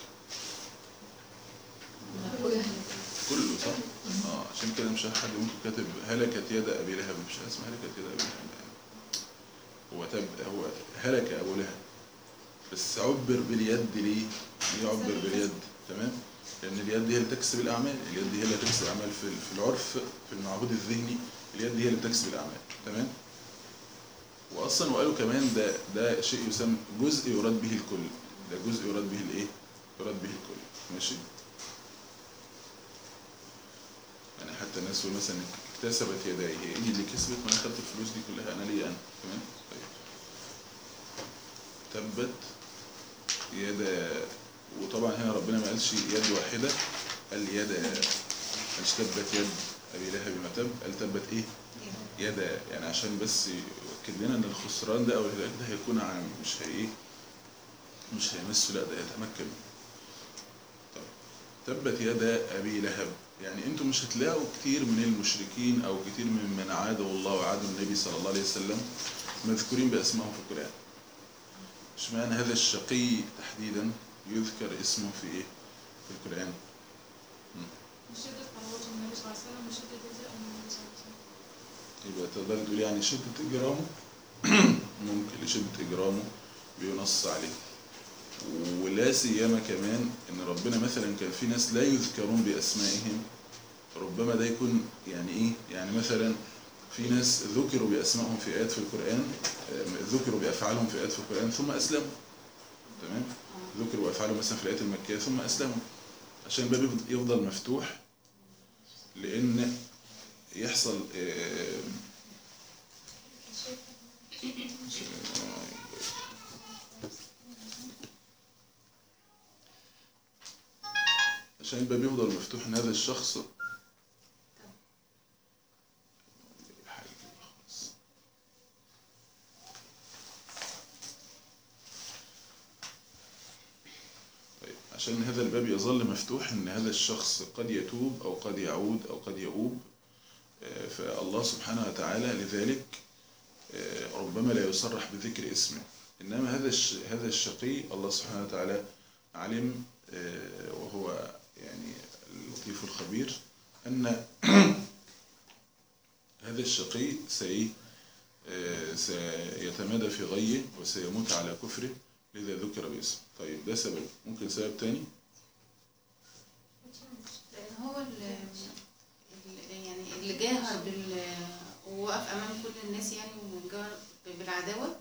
كله صح؟ اه عشان كده مش حد ممكن كاتب هلكت يد ابي لهب، مش اسمها هلكت يد ابي لهب يعني. هو تب هو هلك ابو لهب، بس عبر باليد ليه؟ ليه عبر باليد؟ تمام؟ لان اليد هي اللي تكسب الاعمال، اليد هي اللي تكسب الاعمال في في العرف في المعهود الذهني، اليد هي اللي بتكسب الاعمال، تمام؟ واصلا وقالوا كمان ده ده شيء يسمى جزء يراد به الكل، ده جزء يراد به الايه؟ يراد به الكل، ماشي؟ يعني حتى الناس تقول مثلا اكتسبت يداي، هي ايدي اللي كسبت وانا خدت الفلوس دي كلها انا ليا انا، تمام؟ طيب تبت يدا، وطبعا هنا ربنا ما قالش يد واحده، قال يدا، قالش تبت يد ابي لهب ما تب، قال تبت ايه؟ يدا، يعني عشان بس يؤكد لنا ان الخسران ده او الهلاك ده هيكون عام، مش هي ايه؟ مش هيمسه، لا ده يتمكن. طيب تبت يدا ابي لهب، يعني انتم مش هتلاقوا كتير من المشركين او كتير من من عادوا الله وعادوا النبي صلى الله عليه وسلم مذكورين باسمائهم في القرآن. اشمعنى هذا الشقي تحديدا يذكر اسمه في ايه؟ في القرآن. شدة قنوات النبي صلى الله عليه وسلم وشدة جزاء النبي صلى الله عليه وسلم. يبقى تقدر تقول يعني شدة إجرامه ممكن لشدة إجرامه بينص عليه. ولا سيما كمان ان ربنا مثلا كان في ناس لا يذكرون باسمائهم، ربما ده يكون يعني ايه؟ يعني مثلا في ناس ذكروا باسمائهم في ايات في القران، ذكروا بافعالهم في ايات في القران ثم اسلموا، تمام؟ ذكروا بافعالهم مثلا في الايات المكيه ثم اسلموا، عشان الباب يفضل مفتوح، لان يحصل عشان الباب يفضل مفتوح ان هذا الشخص طيب عشان هذا الباب يظل مفتوح ان هذا الشخص قد يتوب او قد يعود او قد يؤوب، فالله سبحانه وتعالى لذلك ربما لا يصرح بذكر اسمه، انما هذا هذا الشقي الله سبحانه وتعالى علم وهو يعني اللطيف الخبير ان هذا الشقي سيتمادى في غيه وسيموت على كفره، لذا ذكر باسمه. طيب ده سبب، ممكن سبب تاني؟ لان هو اللي يعني اللي جاهر بال ووقف امام كل الناس يعني وجاهر بالعداوه.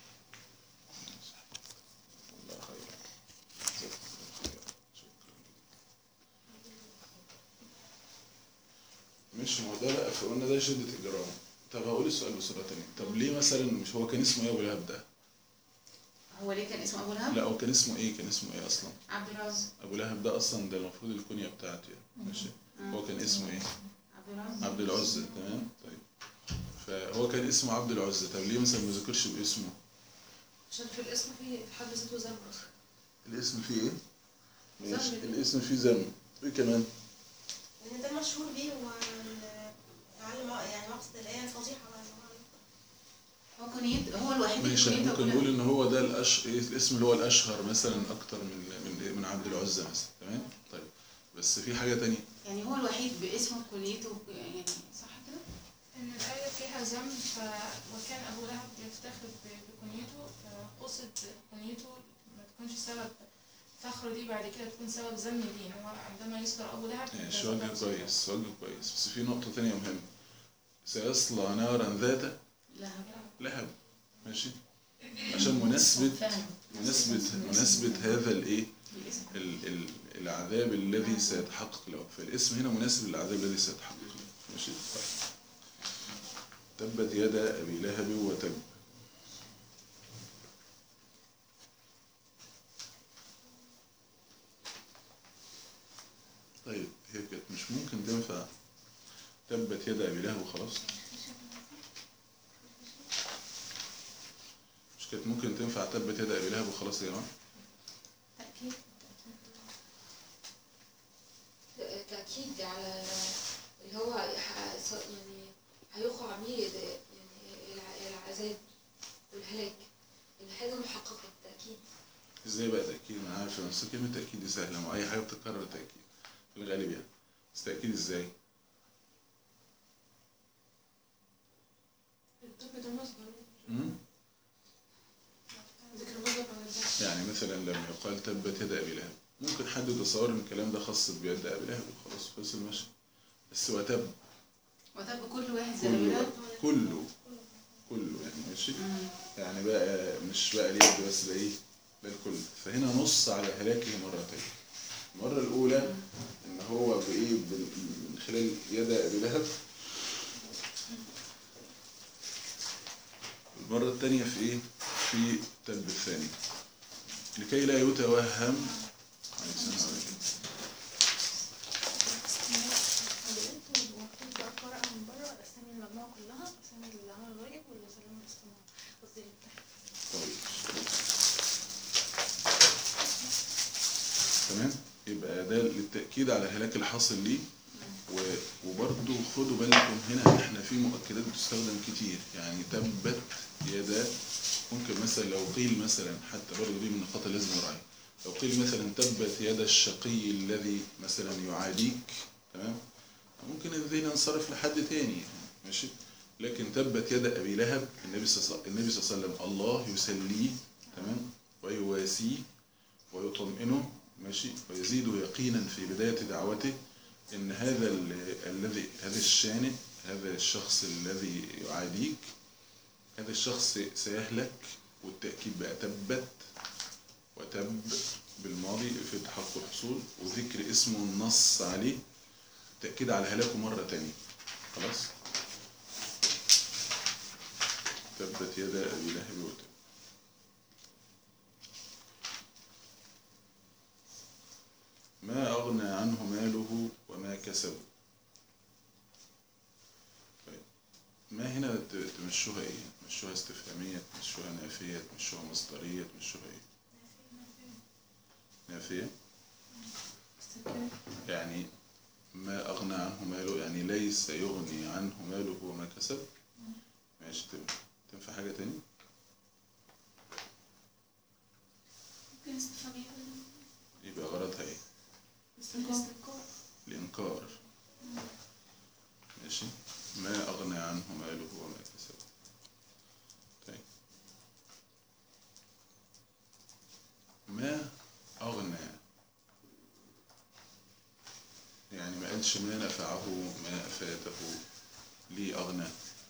مش ما هو ده بقى فقلنا ده شدة إجرام. طب هقول السؤال بصورة تانية، طب ليه مثلا مش هو كان اسمه ايه ابو لهب ده؟ هو ليه كان اسمه ابو لهب؟ لا هو كان اسمه ايه؟ كان اسمه ايه اصلا؟ عبد العزى. ابو لهب ده اصلا ده المفروض الكنية بتاعته يعني، ماشي؟ هو كان اسمه ايه؟ عبد العزى. عبد العزى، تمام؟ طيب فهو كان اسمه عبد العزى، طب ليه مثلا ما ذكرش باسمه؟ عشان في الاسم فيه في حد ذاته ذنب. الاسم فيه ايه؟ ماشي، ذنب. الاسم فيه ذنب، وايه كمان؟ ان ده مشهور بيه وعلم يعني مقصد الايه الفضيحه. هو كنيت هو الوحيد ماشي، اللي ممكن نقول ان هو ده الأش... الاسم اللي هو الاشهر مثلا اكتر من من من عبد العزى مثلا، تمام؟ طيب بس في حاجه تانية، يعني هو الوحيد باسمه كنيته يعني، صح كده؟ إن الآية فيها ذم ف... وكان أبو لهب يفتخر بكنيته، فقصد كنيته ما تكونش سبب فخر دي بعد كده تكون سبب ذم ليه، ان هو عندما يذكر ابو لهب ماشي، وجه كويس، وجه كويس، بس في نقطة تانية مهمة. سيصلى نارا ذات لهب. لهب. ماشي، عشان مناسبة فعلا. مناسبة مناسبة هذا الايه ال- ال- العذاب الذي سيتحقق له، فالاسم هنا مناسب للعذاب الذي سيتحقق له. ماشي. تبت يدا ابي لهب وتب. طيب هي كانت مش ممكن تنفع تبت يدا ابي لهب وخلاص؟ مش كانت ممكن تنفع تبت يدا ابي لهب وخلاص يا جماعه؟ تأكيد تأكيد على اللي هو ح- يعني هيقع بيه يعني الع- العذاب والهلاك، إن حاجة محققة تأكيد. ازاي بقى تأكيد؟ انا عارف ان بس كلمة تأكيد دي سهلة، ما اي حاجة بتتكرر تأكيد في الغالب يعني، بس تأكيد ازاي؟ الطب ده مصدر مم؟ ذكر مصدر عن الذات. يعني مثلا لما يقال تبت يد ابي لهب، ممكن حد يتصور ان الكلام ده خاص بيد ابي لهب وخلاص خلص المشي، بس وتب وتب كل واحد زي كله ما كله كله يعني ماشي، يعني بقى مش بقى اليد بس، ده ايه؟ ده الكل. فهنا نص على هلاكه مرتين. المرة الأولى إن هو بإيه؟ بال- من خلال يد أبي لهب. المرة الثانية في إيه؟ في تب الثاني، لكي لا يتوهم. عليه السلام عليكم. انتوا مكتوب بقى في ورقة من بره اسامي المجموعة كلها، اسامي اللي عمل الواجب واللي سلم الاستماع، قصدي الامتحان. طيب تمام، يبقى ده للتأكيد على هلاك الحاصل ليه. و- وبرضه خدوا بالكم هنا احنا في مؤكدات بتستخدم كتير، يعني تبت يدا. ممكن مثلا لو قيل مثلا، حتى برضه دي من النقاط اللي لازم نراعيها، لو قيل مثلا تبت يد الشقي الذي مثلا يعاديك، تمام، ممكن الذهن ينصرف لحد تاني يعني. ماشي، لكن تبت يد ابي لهب، النبي صلى النبي صلى الله عليه وسلم الله يسليه، تمام، ويواسيه ويطمئنه، ماشي، ويزيده يقينا في بداية دعوته ان هذا ال- الذي هذا الشانئ، هذا الشخص الذي يعاديك، هذا الشخص سيهلك. والتأكيد بقى تبت وتب بالماضي في تحقق الحصول، وذكر اسمه النص عليه تأكيد على هلاكه مرة تانية. خلاص، تبت يدا أبي لهب وتب. ما أغنى عنه ماله وما كسب. طيب، ما هنا ت- تمشوها ايه؟ تمشوها استفهامية، تمشوها نافية، تمشوها مصدرية، تمشوها ايه؟ نافية. يعني ما أغنى عنه ماله، يعني ليس يغني عنه ماله وما كسب. ماشي، تنفع تنفع حاجة تاني؟ ممكن استفهامية يبقى غرضها ايه؟ الاستنكار. الإنكار. ماشي، ما أغنى عنه ماله وما كسب. طيب، ما أغنى يعني ما قالش ما نفعه ما أفاده، ليه أغنى؟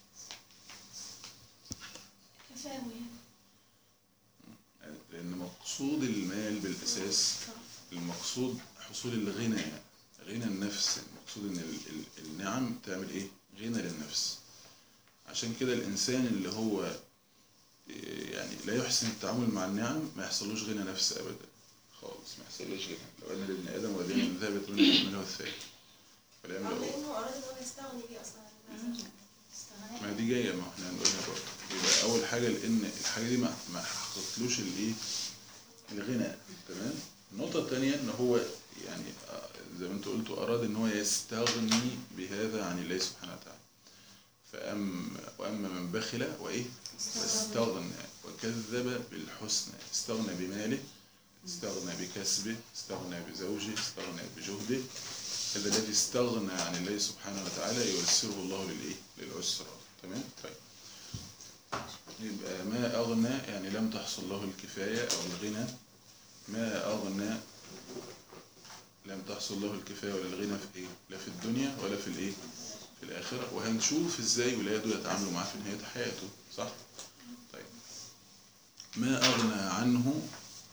كفاوي يعني. لأن مقصود المال بالأساس المقصود حصول الغنى، غنى النفس. المقصود إن ال- ال- النعم تعمل إيه؟ غنى للنفس. عشان كده الإنسان اللي هو إيه، يعني لا يحسن التعامل مع النعم ما يحصلوش غنى نفس أبدا خالص، ما يحصلوش غنى. لو أن لابن آدم ودين من ذهب يتمنى يحمله الثاني فلا يملأ. رغم انه اراد ان هو يستغني بيه اصلا استغناء. ما دي جاية، ما احنا هنقولها برضه. يبقى أول حاجة لأن الحاجة دي ما ما حققتلوش الإيه؟ الغنى. تمام؟ النقطة الثانية إن هو يعني آه، زي ما أنت قلت أراد إن هو يستغني بهذا عن الله سبحانه وتعالى. فأم وأما من بخل وإيه؟ واستغنى وكذب بالحسنى. استغنى بماله، استغنى بكسبه، استغنى بزوجه، استغنى بجهده. هذا الذي استغنى عن الله سبحانه وتعالى ييسره الله للإيه؟ للعسرى. تمام؟ طيب، يبقى ما أغنى يعني لم تحصل له الكفاية أو الغنى ما أغنى لم تحصل له الكفاية ولا الغنى في إيه؟ لا في الدنيا ولا في الإيه؟ في الآخرة. وهنشوف إزاي ولاده يتعاملوا معاه في نهاية حياته، صح؟ طيب ما أغنى عنه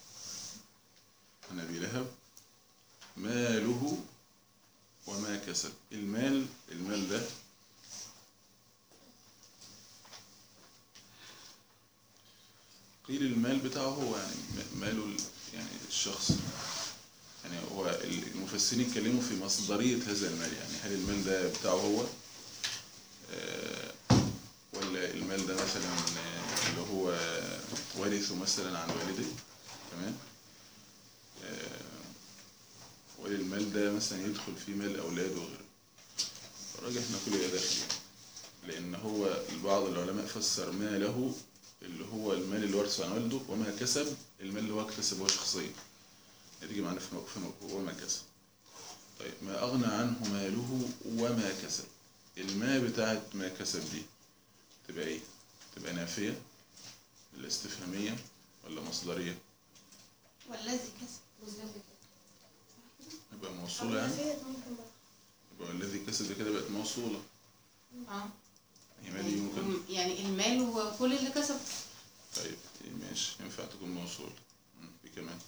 عن أبي لهب ماله وما كسب. المال المال ده قيل المال بتاعه هو يعني ماله يعني الشخص، يعني هو المفسرين اتكلموا في مصدرية هذا المال، يعني هل المال ده بتاعه هو آه ولا المال ده مثلا اللي هو ورثه مثلا عن والده، تمام؟ آه ولا المال ده مثلا يدخل في مال أولاده وغيره. الراجح إن كل ده داخل، لأن هو بعض العلماء فسر ماله اللي هو المال اللي ورثه عن والده، وما كسب المال اللي هو اكتسبه شخصيا، تيجي معانا في موقف وما كسب. طيب ما أغنى عنه ماله وما كسب. الماء بتاعت ما كسب دي تبقى إيه؟ تبقى نافية ولا استفهامية ولا مصدرية؟ والذي كسب يبقى موصولة يعني؟ يبقى الذي كسب كده بقت موصولة. اه هي مالي يمكن يعني المال هو كل اللي كسب. طيب ماشي، ينفع تكون موصولة. في كمان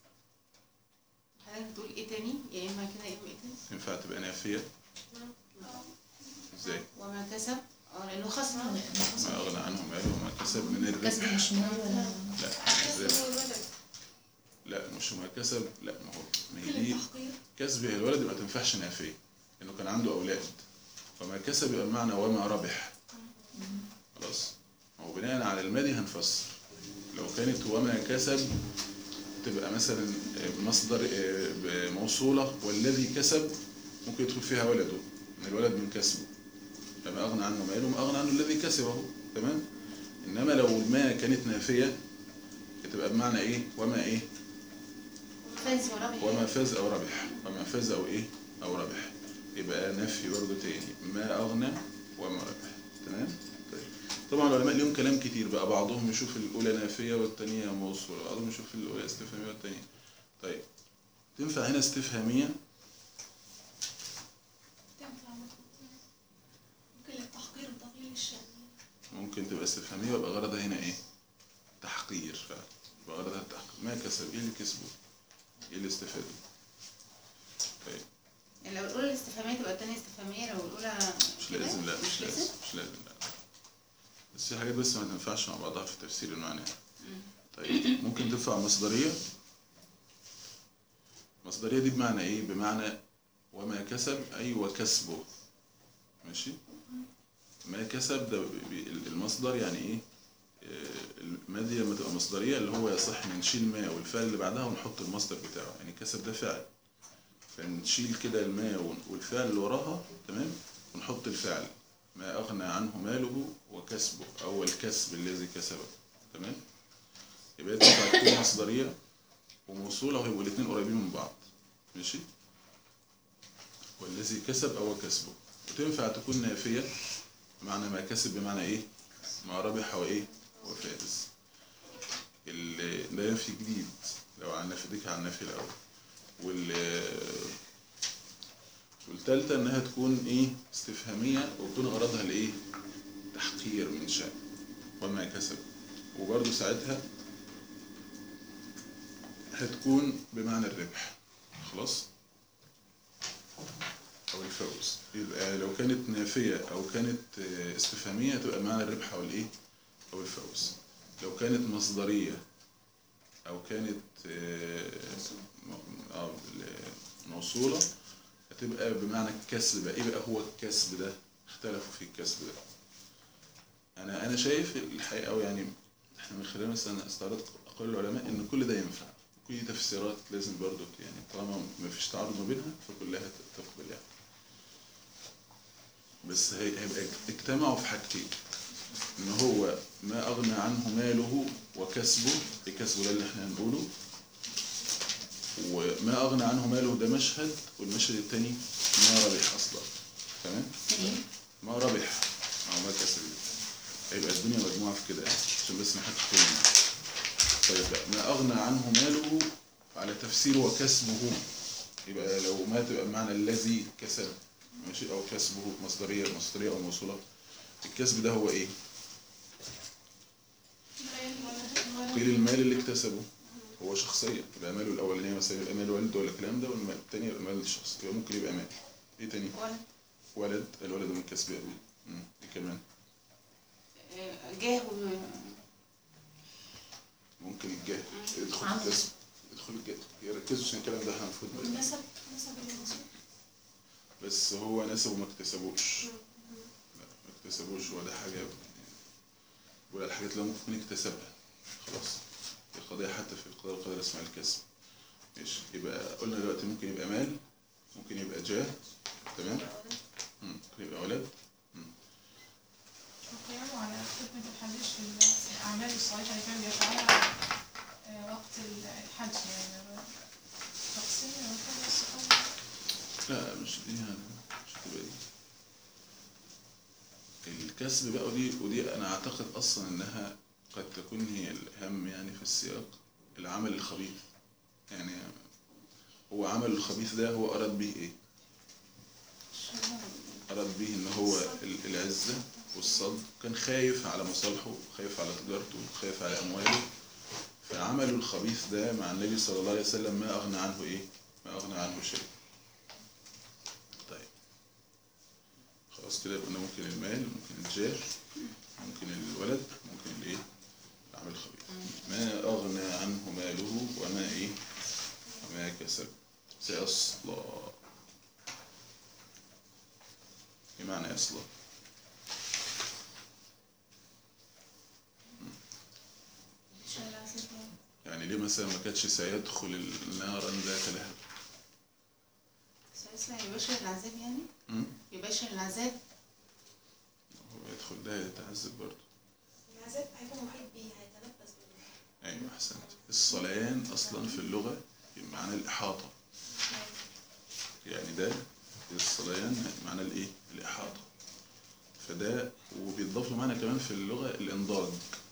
حضرتك بتقول ايه تاني؟ يا اما كده يا اما ايه تاني؟ ينفع تبقى نافية؟ ازاي؟ وما كسب اه لانه خسر. ما أغنى عنه ماله وما كسب من الربح. كسب مش مال ولا لا ازاي؟ لا مش ما كسب، لا ما هو ما هي دي كسب الولد ما تنفعش نافية، لأنه كان عنده أولاد. وما كسب يبقى بمعنى وما ربح. خلاص، هو بناء على المادي هنفسر. لو كانت وما كسب تبقى مثلا مصدر موصولة، والذي كسب ممكن يدخل فيها ولده، من الولد من كسبه، فما أغنى عنه ماله ما أغنى عنه الذي كسبه، تمام؟ إنما لو ما كانت نافية تبقى بمعنى إيه؟ وما إيه؟ فاز وربح. وما فاز أو ربح، وما فاز أو إيه؟ أو ربح. يبقى نفي برضه تاني، ما أغنى وما ربح، تمام؟ طيب طبعا العلماء لهم كلام كتير بقى، بعضهم يشوف الأولى نافية والتانية موصولة، بعضهم يشوف الأولى استفهامية والتانية. طيب تنفع هنا استفهامية؟ تنفع ممكن للتحقير وتقليل الشأن. ممكن تبقى استفهامية ويبقى غرضها هنا إيه؟ تحقير فعلا، يبقى غرضها التحقير. ما كسب إيه اللي كسبه؟ إيه اللي استفاده؟ طيب يعني لو الأولى الاستفهامية تبقى التانية استفهامية، لو الأولى مش لازم، لا مش لازم مش لازم لا. بس في حاجات بس ما تنفعش مع بعضها في تفسير المعنى. طيب ممكن تنفع مصدرية. مصدرية دي بمعنى ايه؟ بمعنى وما كسب اي وكسبه، ماشي؟ ما كسب ده المصدر يعني ايه؟ المادية لما تبقى مصدرية اللي هو يصح ان نشيل ما والفعل اللي بعدها ونحط المصدر بتاعه، يعني كسب ده فعل، فنشيل كده الماء والفعل اللي وراها، تمام؟ ونحط الفعل ما أغنى عنه ماله وكسبه، أو الكسب الذي كسبه، تمام؟ يبقى تنفع تكون مصدرية وموصولة وهيبقوا الاتنين قريبين من بعض، ماشي؟ والذي كسب أو كسبه. وتنفع تكون نافية بمعنى ما كسب بمعنى إيه؟ ما ربح وإيه؟ وفائز. ده نفي جديد لو عن نفي ديك عن نفي الأول. وال والثالثة إنها تكون إيه؟ استفهامية ويكون غرضها لإيه؟ تحقير من شأن وما كسب. وبرضه ساعتها هتكون بمعنى الربح، خلاص؟ أو الفوز. يبقى لو كانت نافية أو كانت استفهامية تبقى بمعنى الربح أو الإيه؟ أو الفوز. لو كانت مصدرية أو كانت آه موصولة هتبقى بمعنى الكسب. بقى ايه بقى هو الكسب ده؟ اختلفوا في الكسب ده. انا انا شايف الحقيقه، او يعني احنا من خلال مثلا استعراض اقوال العلماء ان كل ده ينفع، كل تفسيرات لازم برضو يعني طالما ما فيش تعارض ما بينها فكلها تقبل يعني. بس هيبقى اجتمعوا في حاجتين، ان هو ما اغنى عنه ماله وكسبه، الكسب ده اللي احنا هنقوله، وما أغنى عنه ماله ده مشهد، والمشهد الثاني ما ربح أصلا، تمام؟ ما ربح أو ما كسب. هيبقى الدنيا مجموعة في كده يعني، عشان بس نحط كلمة. طيب ما أغنى عنه ماله على تفسير وكسبه، يبقى لو ما تبقى بمعنى الذي كسب، ماشي، او كسبه مصدريه مصدريه او موصوله. الكسب ده هو ايه؟ قيل المال اللي اكتسبه هو شخصيا، يبقى ماله الاولانيه مثلا يبقى مال والده ولا الكلام ده، والمال الثاني يبقى مال الشخص، يبقى ممكن يبقى مال. ايه تاني؟ ولد. ولد، الولد من كسب ابوه. امم ايه كمان؟ آه، جاه و- ممكن الجاه، يدخل عمل. الكسب، يدخل الجاه، يركزوا عشان الكلام ده المفروض بقى. والنسب نسب المنصوب. بس هو نسبه ما اكتسبوش، لا ما اكتسبوش، هو ده حاجه ولا الحاجات اللي ممكن يكتسبها خلاص. القضيه حتى في القضايا القدر اسمها الكسب. ماشي، يبقى قلنا دلوقتي ممكن يبقى مال، ممكن يبقى جاه، تمام، مم، ممكن يبقى ولد. مم. وقيامه على خدمة الحديث في الأعمال الصالحة اللي كان بيفعلها آه، وقت الحج يعني تقسيم وكذا الصحابة. لا مش دي يعني، مش هتبقى دي. الكسب بقى، ودي ودي انا اعتقد اصلا انها قد تكون هي الاهم يعني في السياق، العمل الخبيث. يعني هو عمل الخبيث ده هو اراد به ايه؟ اراد به ان هو ال- العزه والصد، كان خايف على مصالحه، خايف على تجارته، خايف على امواله، فعمله الخبيث ده مع النبي صلى الله عليه وسلم ما اغنى عنه ايه؟ ما اغنى عنه شيء. طيب خلاص كده قلنا ممكن المال، ممكن الجاه، ممكن الولد، ممكن الايه؟ العمل الخبيث. ما اغنى عنه ماله وما ايه؟ وما كسب سيصلى. بمعنى يصلى يعني ليه مثلا ما كانتش سيدخل النار ذات لهب؟ سيصلى يباشر العذاب يعني؟ مم؟ يباشر العذاب. هو يدخل ده يتعذب برضه. العذاب هيبقى محيط بيه، هيتلبس بيه. ايوه احسنت. الصليان اصلا في اللغه بمعنى الاحاطه، يعني ده الصليان معنى الايه؟ الاحاطه. فده وبيضاف له معنى كمان في اللغه الانضاج،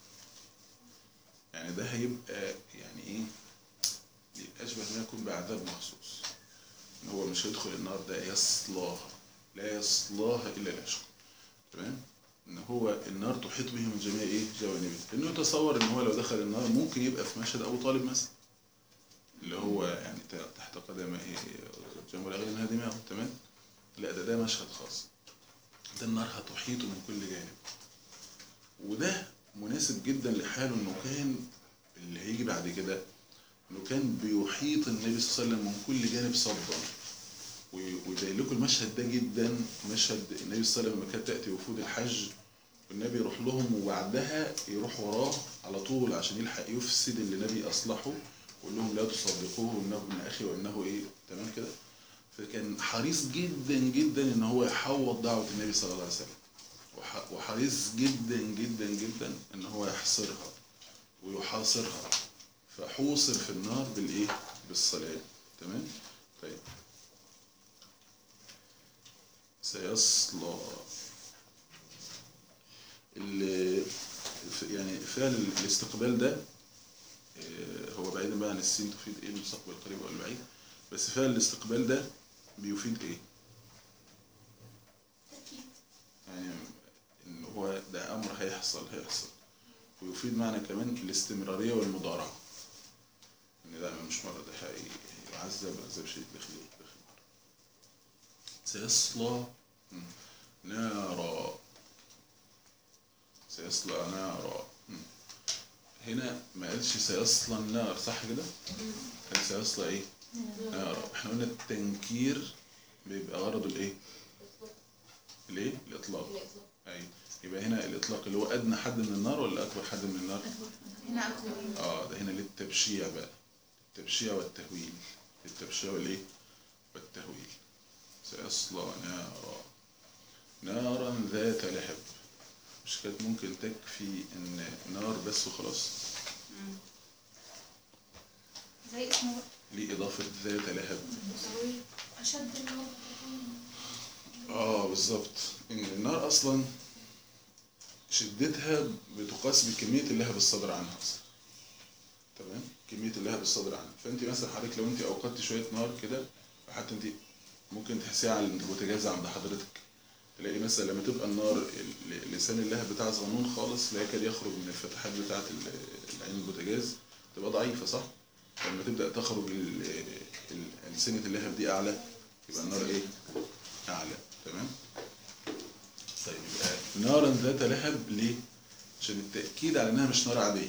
يعني ده هيبقى يعني ايه؟ اشبه ما يكون بعذاب مخصوص، ان هو مش هيدخل النار، ده يصلاها، لا يصلاها الا الاشقى. تمام؟ ان هو النار تحيط به من جميع ايه؟ جوانبه، لانه يتصور ان هو لو دخل النار ممكن يبقى في مشهد ابو طالب مثلا، اللي هو يعني تحت قدمه جمر اغلى هدمه. تمام؟ لا ده ده مشهد خاص، ده النار هتحيطه من كل جانب. وده مناسب جدا لحاله، انه كان اللي هيجي بعد كده انه كان بيحيط النبي صلى الله عليه وسلم من كل جانب صدا. ويبين لكم المشهد ده جدا، مشهد النبي صلى الله عليه وسلم لما كانت تاتي وفود الحج والنبي يروح لهم وبعدها يروح وراه على طول عشان يلحق يفسد اللي النبي اصلحه، ويقول لهم لا تصدقوه انه ابن اخي وانه ايه. تمام كده؟ فكان حريص جدا جدا ان هو يحوط دعوه النبي صلى الله عليه وسلم، وحريص جدا جدا جدا ان هو يحصرها ويحاصرها، فحوصر في النار بالايه؟ بالصلاه. تمام؟ طيب سيصلى يعني فعل الاستقبال ده هو بعيدا بقى عن السين تفيد ايه؟ المستقبل القريب او البعيد، بس فعل الاستقبال ده بيفيد ايه؟ يعني ان هو ده امر هيحصل هيحصل ويفيد معنى كمان الاستمراريه والمضارعه، ان ده مش مره، ده هيعذب عذاب شديد داخلي داخل مره. سيصلى نارا، سيصلى نارا. هنا ما قالش سيصلى النار، صح كده؟ قال سيصلى ايه؟ نارا. احنا قلنا التنكير بيبقى غرضه الايه؟ الايه؟ الاطلاق. ايوه، يبقى هنا الاطلاق اللي هو ادنى حد من النار ولا اكبر حد من النار؟ هنا اكبر. اه ده هنا للتبشيع بقى، التبشيع والتهويل، التبشيع والايه؟ والتهويل. سيصلى نارا، نارا ذات لهب. مش كانت ممكن تكفي ان نار بس وخلاص؟ زي اسمه ليه اضافه ذات لهب؟ أشد النار. اه بالظبط، ان النار اصلا شدتها بتقاس بكميه اللهب الصادر عنها اصلا. تمام؟ كميه اللهب الصادر عنها. فانت مثلا حضرتك لو انت اوقدت شويه نار كده، حتى انت ممكن تحسيها على البوتاجاز عند حضرتك، تلاقي مثلا لما تبقى النار ال- لسان اللهب بتاعها صغنون خالص لا يكاد يخرج من الفتحات بتاعه ال- العين البوتاجاز، تبقى ضعيفه صح؟ لما تبدا تخرج ال- ال- لسانة اللهب دي اعلى، يبقى النار ايه؟ اعلى. تمام؟ طيب يبقى نارا ذات لهب ليه؟ عشان التاكيد على انها مش نار عاديه.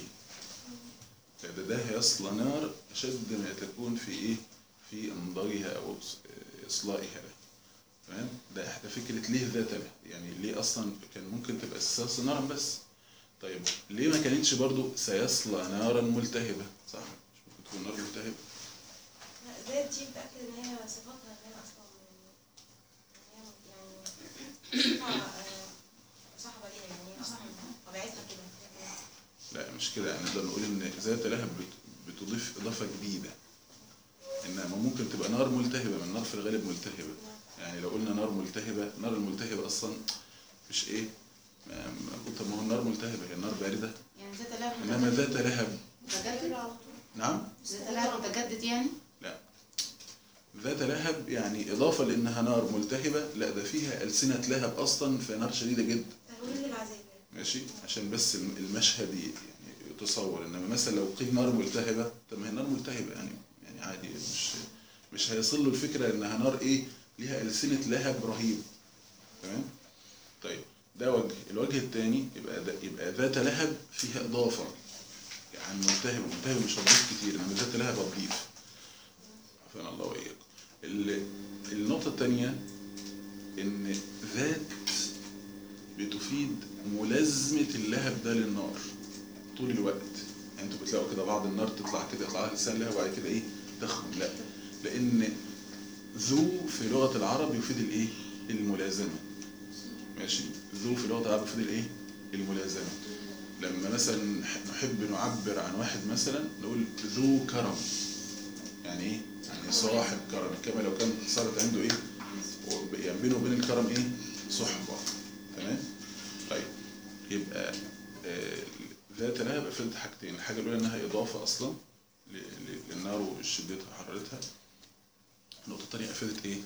ده ده هيصلى نار اشد ما تكون في ايه؟ في انضاجها او اصلائها له. تمام؟ ده ده فكره ليه ذات لهب، يعني ليه اصلا كان ممكن تبقى سيصلى نارا بس. طيب ليه ما كانتش برضو سيصلى نارا ملتهبه؟ صح؟ مش ممكن تكون نار ملتهبه؟ لا ذات دي بتأكد ان هي صفاتها ان هي اصلا ان هي يعني صفة آه، صاحبة ليها، يعني هي اصلا طبيعتها كده. لا مش كده، يعني نقدر نقول ان ذات لهب بت- بتضيف اضافه جديده. انما ممكن تبقى نار ملتهبه، من النار في الغالب ملتهبه. يعني لو قلنا نار ملتهبه، نار الملتهبه اصلا مش ايه؟ ما ما- طب ما هو النار ملتهبه، هي النار بارده. يعني ذات لهب انما متجدد. ذات لهب متجدد. نعم؟ ذات لهب متجدد يعني؟ لا، ذات لهب يعني اضافه لانها نار ملتهبه، لا ده فيها السنه لهب اصلا، فنار شديده جدا. تهويل للعذاب. ماشي؟ عشان بس الم- المشهد ي- يعني يتصور. انما مثلا لو قيل نار ملتهبه، طب ما هي نار ملتهبه يعني يعني عادي، مش مش هيصل له الفكره انها نار ايه؟ ليها السنه لهب رهيب. تمام؟ طيب ده وجه. الوجه الثاني يبقى ده يبقى ذات لهب فيها اضافه عن ملتهب، ملتهب مش هتضيف كتير، انما ذات لهب هتضيف. عافانا الله واياكم. ال- النقطه الثانيه ان ذات بتفيد ملازمه اللهب ده للنار طول الوقت. يعني انتوا بتلاقوا كده بعض النار تطلع كده يطلع لها لسان لهب وبعد كده ايه؟ تخرج. لا، لان ذو في لغه العرب يفيد الايه؟ الملازمه. ماشي؟ ذو في لغه العرب يفيد الايه؟ الملازمه. لما مثلا نحب نعبر عن واحد مثلا نقول ذو كرم، يعني ايه؟ يعني صاحب كرم، كما لو كان صارت عنده ايه؟ يعني بينه وبين الكرم ايه؟ صحبه. تمام؟ طيب يبقى آه ذات لهب افادت حاجتين. الحاجه الاولى انها اضافه اصلا ل- ل- للنار وشدتها وحرارتها. النقطه الثانيه افادت ايه؟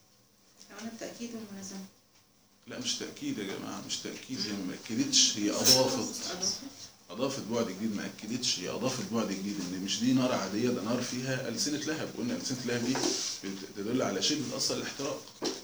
قلنا التأكيد والملازمة. لا مش تاكيد يا جماعه، مش تاكيد، هي ما اكدتش، هي اضافت. اضافت بعد جديد، ما اكدتش، هي اضافت بعد جديد. ان مش دي نار عاديه، ده نار فيها السنه لهب. قلنا السنه لهب دي بتدل على شده اصلا الاحتراق،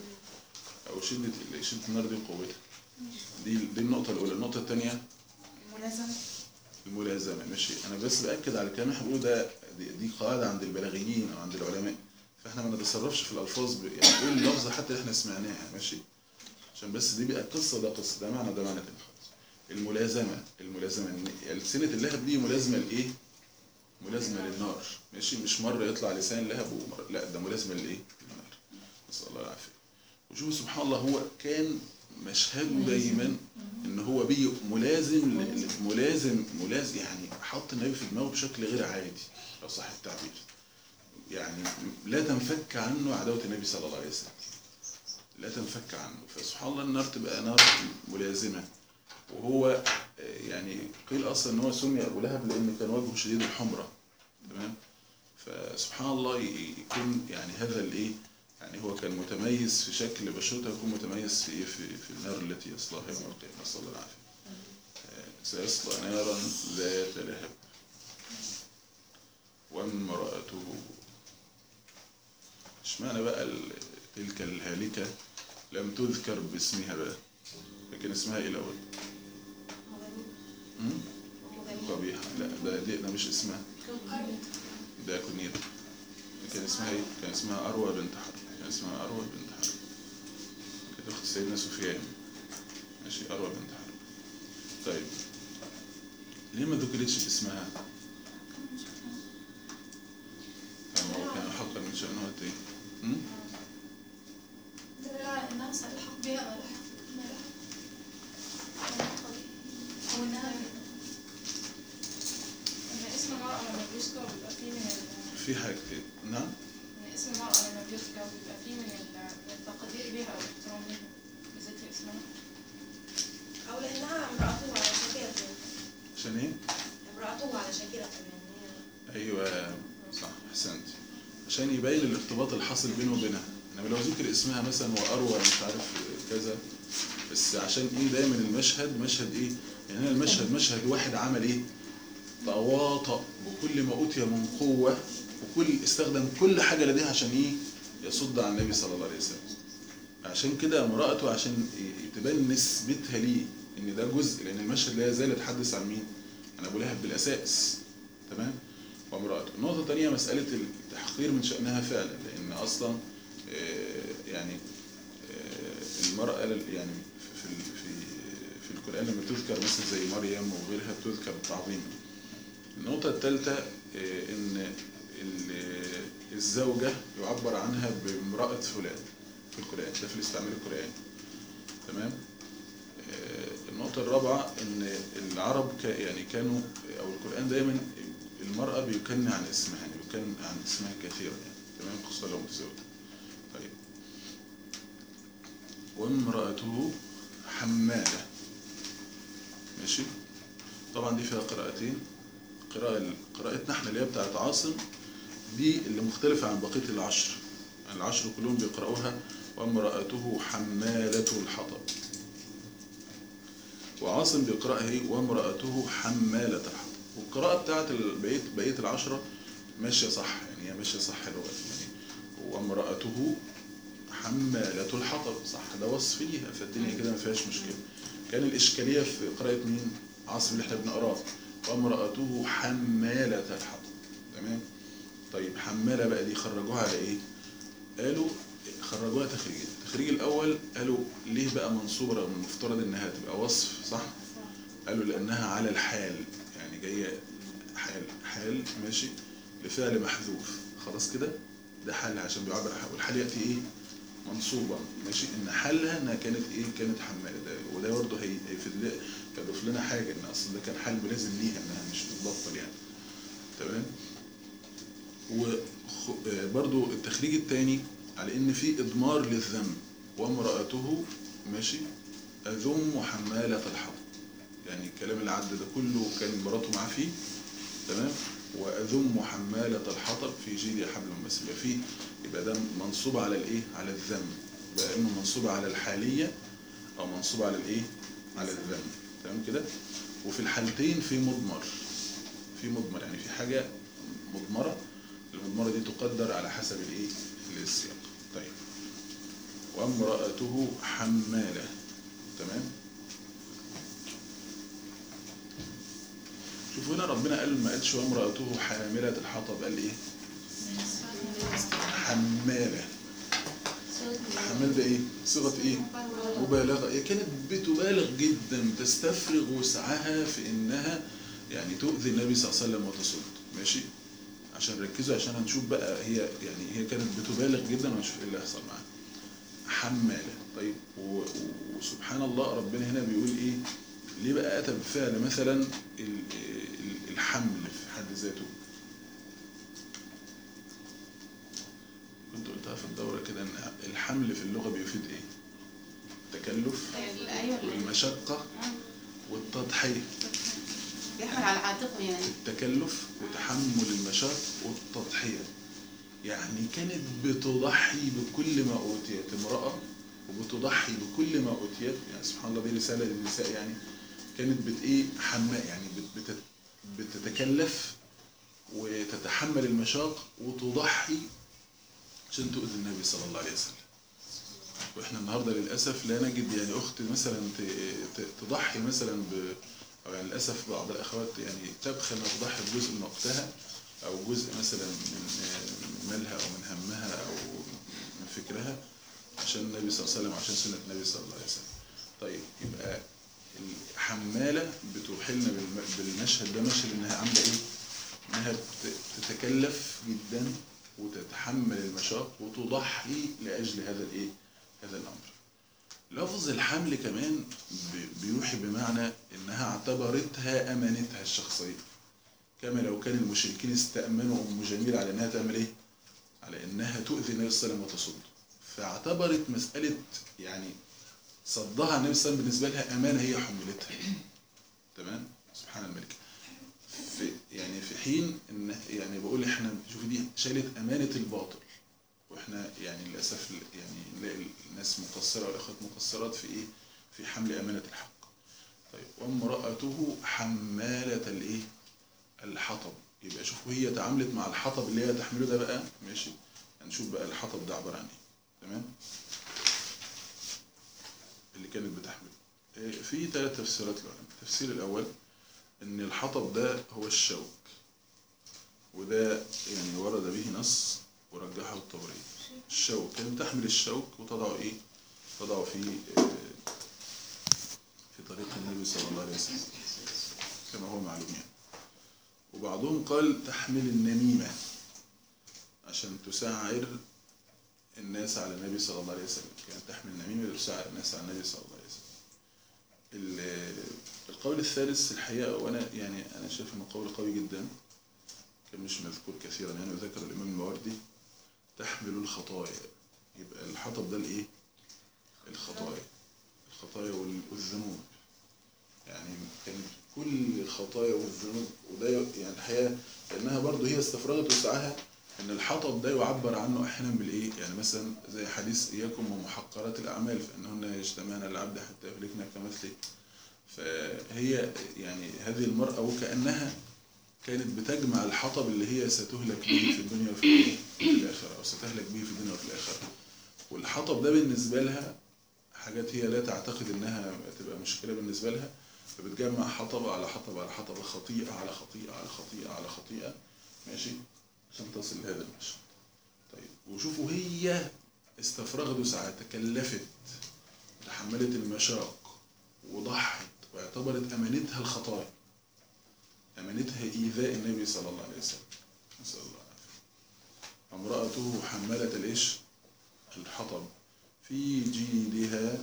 او شده شده النار دي وقوتها. دي دي النقطه الاولى. النقطه الثانيه الملازمة. الملازمه. ماشي؟ انا بس باكد على الكلام اللي احنا بنقوله ده، دي, دي قاعده عند البلاغيين او عند العلماء، فاحنا ما نتصرفش في الالفاظ ب... يعني ايه اللفظه حتى اللي احنا سمعناها. ماشي؟ عشان بس دي بقى قصه، ده قصه، ده معنى، ده معنى تاني خالص. الملازمه، الملازمه ان سنه اللهب دي ملازمه لايه؟ ملازمه للنار. ماشي؟ مش مره يطلع لسان اللهب ومره لا، ده ملازمه لايه؟ للنار. نسال الله العافيه. وشوفوا سبحان الله، هو كان مشهده دايما ان هو بي ملازم ل- ملازم ملازم يعني حط النبي في دماغه بشكل غير عادي لو صح التعبير. يعني لا تنفك عنه عداوه النبي صلى الله عليه وسلم، لا تنفك عنه. فسبحان الله النار تبقى نار ملازمه. وهو آه، يعني قيل اصلا ان هو سمي ابو لهب لان كان وجهه شديد الحمره. تمام؟ فسبحان الله ي- يكون يعني هذا الايه؟ يعني هو كان متميز في شكل بشرته، يكون متميز في ايه؟ في, في النار التي يصلاها يوم القيامه. نسال الله العافيه. آه، سيصلى نارا ذات لهب وامراته. اشمعنى بقى ال- تلك الهالكه لم تذكر باسمها بقى، لكن اسمها ايه الاول؟ أمم؟ قبيحه. لا ده دي ده مش اسمها، ده كنيتها. كان اسمها ايه؟ كان اسمها اروى بنت حرب. كان اسمها اروى بنت حرب. كانت اخت سيدنا سفيان. ماشي؟ اروى بنت حرب. طيب ليه ما ذكرتش باسمها؟ فما كان حقا من شأنها ايه؟ أمم؟ دليل على انها سيلحق بها ما لحق ما لحق او انها ان اسم المرأة لما بيذكر بيبقى فيه من ال... في حاجتين. نعم؟ ان اسم المرأة لما بيذكر بيبقى فيه من ال- من التقدير بها او الاحترام لها بذكر اسمها. او لانها امرأته على شاكرة، عشان ايه؟ امرأته على شاكرة يعني هي ايوه صح احسنت، عشان يبين الارتباط الحاصل بينه وبينها. انما لو ذكر اسمها مثلا واروى مش عارف كذا، بس عشان ايه دايما المشهد مشهد ايه، يعني هنا المشهد مشهد واحد عمل ايه، تواطأ بكل ما اوتي من قوه، وكل استخدم كل حاجه لديها عشان ايه، يصد عن النبي صلى الله عليه وسلم. عشان كده امرأته عشان تبان نسبتها ليه ان ده جزء، لان المشهد لا يزال يتحدث عن مين؟ عن ابو لهب بالاساس. تمام؟ وامرأته. النقطة الثانية مسألة التحقير من شأنها فعلا، لان اصلا يعني المرأة يعني في في في القرآن لما تذكر مثلا زي مريم وغيرها بتذكر بالتعظيم. النقطة الثالثة ان الزوجة يعبر عنها بامرأة فلان في القرآن، ده في الاستعمال القرآني. تمام؟ النقطة الرابعة ان العرب يعني كانوا، او القرآن دايما المرأة بيكن عن اسمها، يعني بيكن عن اسمها كثيرا يعني. تمام؟ خصوصا لو متزوجة. طيب. وامرأته حمالة. ماشي؟ طبعا دي فيها قراءتين. قراءة قراءتنا احنا اللي هي بتاعت عاصم دي اللي مختلفة عن بقية العشر. العشر كلهم بيقرأوها وامرأته حمالة الحطب. وعاصم بيقرأها ايه؟ وامرأته حمالة الحطب. والقراءة بتاعت بقية بقية العشرة ماشية صح، يعني هي ماشية صح الوقت يعني. وامرأته حمالة الحطب صح، ده وصف ليها، فالدنيا كده ما فيهاش مشكلة. كان الإشكالية في قراءة مين؟ عاصم اللي احنا بنقراه. وامرأته حمالة الحطب. تمام؟ طيب حمالة بقى دي خرجوها على ايه؟ قالوا خرجوها تخريجين. التخريج الأول قالوا ليه بقى منصوبة رغم المفترض إنها تبقى وصف صح؟ قالوا لأنها على الحال، يعني جاية حال حال ماشي لفعل محذوف. خلاص كده؟ ده حل عشان بيعبر عن حال، والحال يأتي إيه؟ منصوبة ماشي، إن حالها إنها كانت إيه؟ كانت حمالة. ده وده برضه هيفيد هيضيف لنا حاجة، إن أصل ده كان حال ملازم ليها إنها مش بتبطل يعني. تمام؟ وبرضه التخريج الثاني على ان في اضمار للذنب. وامرأته ماشي اذم حمالة الحطب، يعني الكلام اللي عدى ده كله كان مراته معاه فيه. تمام؟ واذم حمالة الحطب في جيدها حبل مسك. يبقى في يبقى ده منصوب على الايه؟ على الذنب. يبقى اما منصوب على الحالية او منصوب على الايه؟ على الذنب. تمام كده؟ وفي الحالتين في مضمر، في مضمر يعني في حاجة مضمرة. المضمرة دي تقدر على حسب الايه؟ السياق. طيب. وامرأته حمالة. تمام؟ شوفوا هنا ربنا قال ما قالش وامرأته حاملة الحطب، قال ايه؟ حمالة. حمال ده ايه؟ صيغة ايه؟ مبالغة. هي كانت بتبالغ جدا، تستفرغ وسعها في انها يعني تؤذي النبي صلى الله عليه وسلم وتصد. ماشي؟ عشان ركزوا عشان هنشوف بقى هي يعني هي كانت بتبالغ جدا، وهنشوف ايه اللي هيحصل معاها. حمالة. طيب وسبحان الله ربنا هنا بيقول ايه؟ ليه بقى اتى بفعل مثلا الحمل في حد ذاته؟ كنت قلتها في الدورة كده ان الحمل في اللغة بيفيد ايه؟ التكلف والمشقة والتضحية. بيحمل على عاتقه يعني. التكلف وتحمل المشاق والتضحية. يعني كانت بتضحي بكل ما أوتيت امرأة، وبتضحي بكل ما أوتيت، يعني سبحان الله دي رسالة للنساء يعني. كانت بت ايه؟ حماء يعني بت بتتكلف وتتحمل المشاق وتضحي عشان تؤذي النبي صلى الله عليه وسلم. واحنا النهارده للاسف لا نجد يعني اخت مثلا تضحي مثلا ب أو يعني للأسف بعض الأخوات يعني تبخل أن تضحي بجزء من وقتها أو جزء مثلا من مالها أو من همها أو من فكرها عشان النبي صلى الله عليه وسلم، عشان سنة النبي صلى الله عليه وسلم. طيب يبقى الحمالة بتوحلنا بالمشهد ده مشهد إنها عاملة إيه؟ إنها تتكلف جدا وتتحمل المشاق وتضحي لأجل هذا الإيه؟ هذا الأمر. لفظ الحمل كمان بيوحي بمعنى انها اعتبرتها امانتها الشخصيه، كما لو كان المشركين استأمنوا ام جميل على انها تعمل ايه؟ على انها تؤذي النبي صلى الله عليه وسلم وتصد، فاعتبرت مساله يعني صدها النبي صلى الله عليه وسلم بالنسبه لها امانه هي حملتها. تمام؟ سبحان الملك. يعني في حين ان يعني بقول احنا شوف دي شالت امانه الباطل، واحنا يعني للاسف يعني نلاقي الناس مقصره والاخوات مقصرات في ايه؟ في حمل امانه الحق. طيب وامراته حماله الايه؟ الحطب. يبقى شوفوا هي تعاملت مع الحطب اللي هي تحمله ده بقى ماشي. هنشوف بقى الحطب ده عباره عن ايه. تمام؟ اللي كانت بتحمله. في ثلاث تفسيرات له. التفسير الاول ان الحطب ده هو الشوك، وده يعني ورد به نص ورجحه الطبري. الشوك كانت تحمل الشوك وتضع ايه؟ تضع في في طريق النبي صلى الله عليه وسلم كما هو معلوم يعني. وبعضهم قال تحمل النميمة عشان تسعر الناس على النبي صلى الله عليه وسلم، كانت تحمل النميمة لتسعر الناس على النبي صلى الله عليه وسلم. القول الثالث الحقيقة، وانا يعني انا شايف انه قول قوي جدا كان مش مذكور كثيرا يعني، ذكر الامام الماوردي تحمل الخطايا. يبقى الحطب ده الايه؟ الخطايا، الخطايا والذنوب. يعني كان كل الخطايا والذنوب، وده يعني الحقيقة لانها برضه هي استفرغت وسعها ان الحطب ده يعبر عنه احيانا بالايه؟ يعني مثلا زي حديث اياكم ومحقرات الاعمال فانهن يجتمعن العبد حتى يهلكن كمثله. فهي يعني هذه المرأة وكأنها كانت بتجمع الحطب اللي هي ستهلك به في الدنيا وفي الآخرة، أو ستهلك به في الدنيا وفي الآخرة. والحطب ده بالنسبة لها حاجات هي لا تعتقد إنها تبقى مشكلة بالنسبة لها، فبتجمع حطب على حطب على حطب، خطيئة على خطيئة على خطيئة على خطيئة ماشي عشان تصل لهذا المشهد. طيب وشوفوا هي استفرغت وسعت، تكلفت وتحملت المشاق وضحت واعتبرت أمانتها الخطايا، أمانتها إيذاء النبي صلى الله عليه وسلم، نسأل الله العافية. امرأته حمالة الإيش؟ الحطب في جيدها.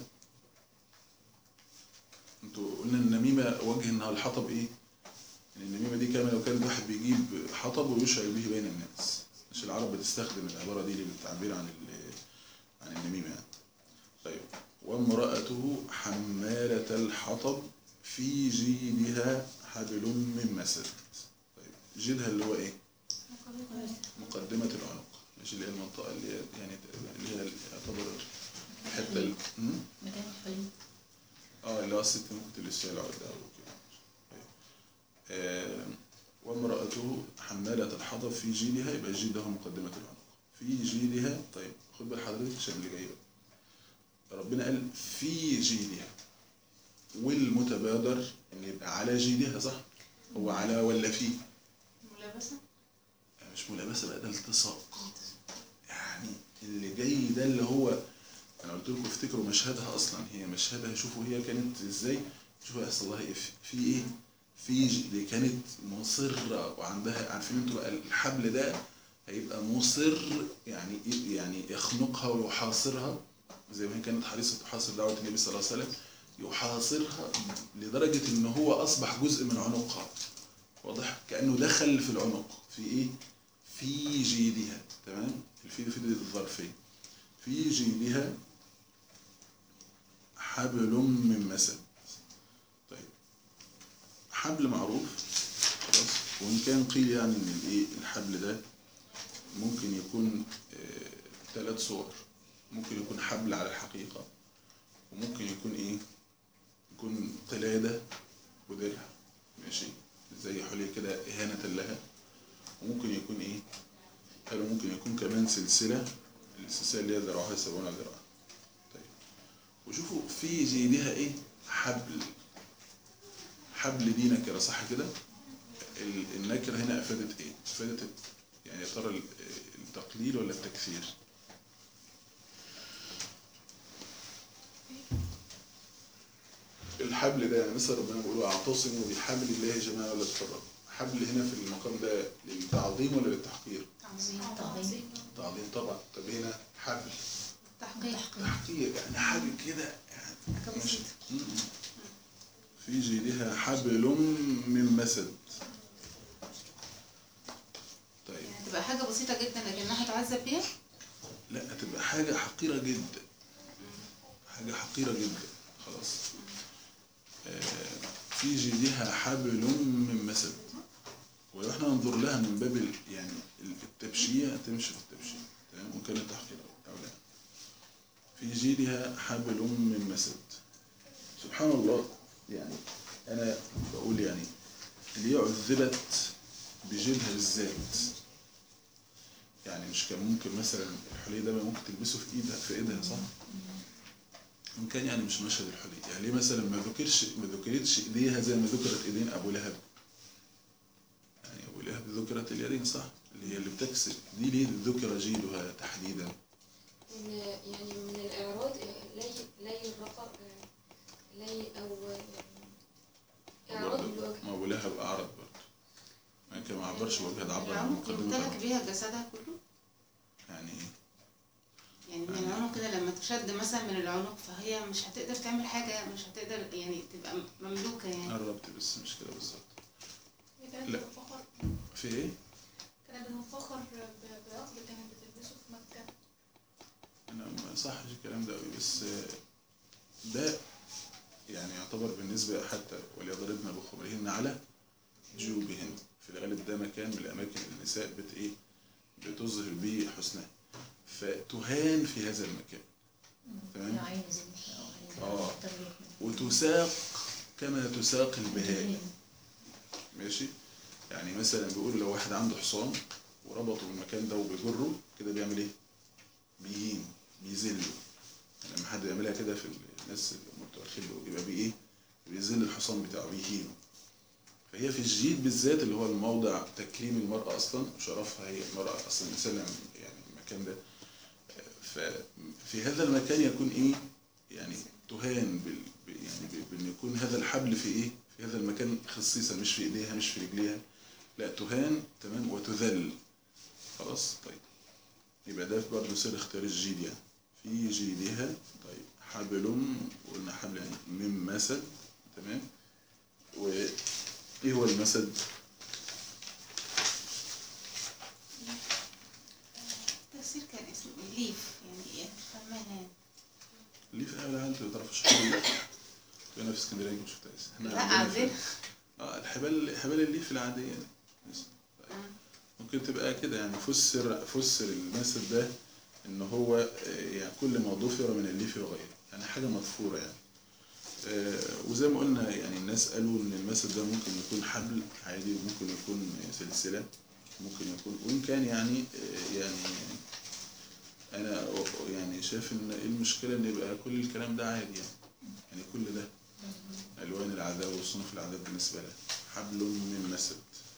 انتوا قلنا النميمة وجه انها الحطب ايه؟ يعني النميمة دي كما لو كان واحد بيجيب حطب ويشعل به بين الناس، مش العرب بتستخدم العبارة دي للتعبير عن عن النميمة يعني. طيب وامرأته حمالة الحطب في جيدها حبل من مسد. طيب جيدها اللي هو ايه؟ مقدمة العنق، مش اللي هي المنطقة اللي هي يعني اللي هي يعتبر الحتة ال مكان الحلم. اه اللي هو الست ممكن تلبس فيها العقد او كده. آه وامرأته حمالة الحطب في جيدها، يبقى جيدها مقدمة العنق في جيدها. طيب خد بال حضرتك عشان اللي جاي بقى، ربنا قال في جيدها، والمتبادر ان يبقى على جيدها صح؟ هو على ولا في؟ ملابسة؟ مش ملابسة بقى، ده التصاق. يعني اللي جاي ده اللي هو انا قلت لكم افتكروا مشهدها اصلا، هي مشهدها شوفوا هي كانت ازاي، شوفوا يحصل لها ايه في ايه؟ في دي كانت مصرة وعندها، عارفين انتوا بقى الحبل ده هيبقى مصر يعني يعني يخنقها ويحاصرها زي ما هي كانت حريصة تحاصر دعوة النبي صلى الله عليه وسلم، يحاصرها لدرجة ان هو اصبح جزء من عنقها، واضح كأنه دخل في العنق في ايه؟ في جيدها. تمام؟ الفي في الظرفية في جيدها حبل من مسد. طيب حبل معروف خلاص، وان كان قيل يعني ان الايه الحبل ده ممكن يكون ثلاث آه صور، ممكن يكون حبل على الحقيقة، وممكن يكون ايه؟ يكون قلادة ودرع ماشي زي حلي كده إهانة لها، وممكن يكون ايه؟ قالوا ممكن يكون كمان سلسلة، السلسلة اللي هي ذراعها سبعون ذراع. طيب وشوفوا في جيدها ايه؟ حبل. حبل دي نكرة صح كده؟ النكرة هنا افادت ايه؟ افادت يعني ترى التقليل ولا التكثير؟ الحبل ده يعني مثلا ربنا بيقول اعتصموا بحبل الله جميعا ولا تفرقوا. حبل هنا في المقام ده للتعظيم ولا للتحقير؟ تعظيم. تعظيم تعظيم طبعا. طب هنا حبل تحقيق. تحقير يعني حاجة كده يعني ماشي. في جيدها حبل من مسد. طيب يعني تبقى حاجة بسيطة جدا لكنها هتعذب بيها؟ لا هتبقى حاجة حقيرة جدا، حاجة حقيرة جدا خلاص. آه في جيدها حبل من مسد. ولو احنا ننظر لها من باب ال- يعني التبشيع تمشي في التبشيع، تمام، وإن كان التحقيق أو لا. في جيدها حبل من مسد. سبحان الله، يعني أنا بقول يعني اللي عذبت بجلدها بالذات، يعني مش كان ممكن مثلا الحلي ده ممكن تلبسه في ايدها في ايدها صح؟ ان كان يعني مش مشهد الحلي، يعني ليه مثلا ما ذكرش ما ذكرتش ايديها زي ما ذكرت ايدين ابو لهب؟ يعني ابو لهب ذكرت اليدين صح؟ اللي هي اللي بتكسب دي، ليه ذكر جيدها تحديدا؟ من يعني من الإعراض لي لي الرقب لي أو إعراض برضه الوجه. ما ابو لهب اعرض برضه، يعني كان ما عبرش وجهها، ده عبر عن العنق يمتلك مقدمة بيها جسدها كله. يعني ايه؟ يعني من العنق كده لما تشد مثلا من العنق فهي مش هتقدر تعمل حاجة، مش هتقدر يعني تبقى مملوكة يعني. قربت بس مش كده بالظبط. هي كانت لا. بتفخر في ايه؟ كانت بتفخر ب- بعقد كانت بتلبسه في مكة. انا ما صحش الكلام ده قوي، بس ده يعني يعتبر بالنسبة حتى وليضربن بخمرهن على جيوبهن، في الغالب ده مكان من الأماكن اللي النساء بت إيه بتظهر به حسنها، فتهان في هذا المكان، تمام؟ آه وتساق كما تساق البهائم، ماشي؟ يعني مثلا بيقول لو واحد عنده حصان وربطه بالمكان ده وبيجره كده بيعمل إيه؟ بيهين بيذله. لما حد يعملها كده في الناس المتأخرين يبقى بإيه؟ بيذل الحصان بتاعه بيهينه. فهي في الجيد بالذات اللي هو الموضع تكريم المرأة أصلا وشرفها، هي المرأة أصلا الإنسان يعني المكان ده، ففي هذا المكان يكون إيه؟ يعني تهان بال يعني بأن يكون هذا الحبل في إيه؟ في هذا المكان خصيصا، مش في إيديها مش في رجليها، لا تهان تمام وتذل. خلاص طيب، يبقى ده برضه سر اختيار الجيد يعني في جيدها. طيب حبل، قلنا حبل يعني من مسد، تمام. وايه هو المسد؟ التفسير كان اسمه الليف، يعني ايه مش فاهماها يعني. الليف انا انت ما تعرفش حبل؟ انا في اسكندريه مش شفتها. احنا لا عندنا اه الحبال حبال الليف العاديه يعني. ممكن تبقى كده يعني فسر فسر المسد ده ان هو يعني كل ما ضفر من الليف وغيره، يعني حاجه مضفوره يعني. آه وزي ما قلنا يعني الناس قالوا ان المسد ده ممكن يكون حبل عادي وممكن يكون سلسله، ممكن يكون وان كان يعني آه يعني انا يعني شايف ان ايه المشكله ان يبقى كل الكلام ده عادي يعني. يعني كل ده الوان العذاب وصنوف العذاب بالنسبه له حبل من مسد.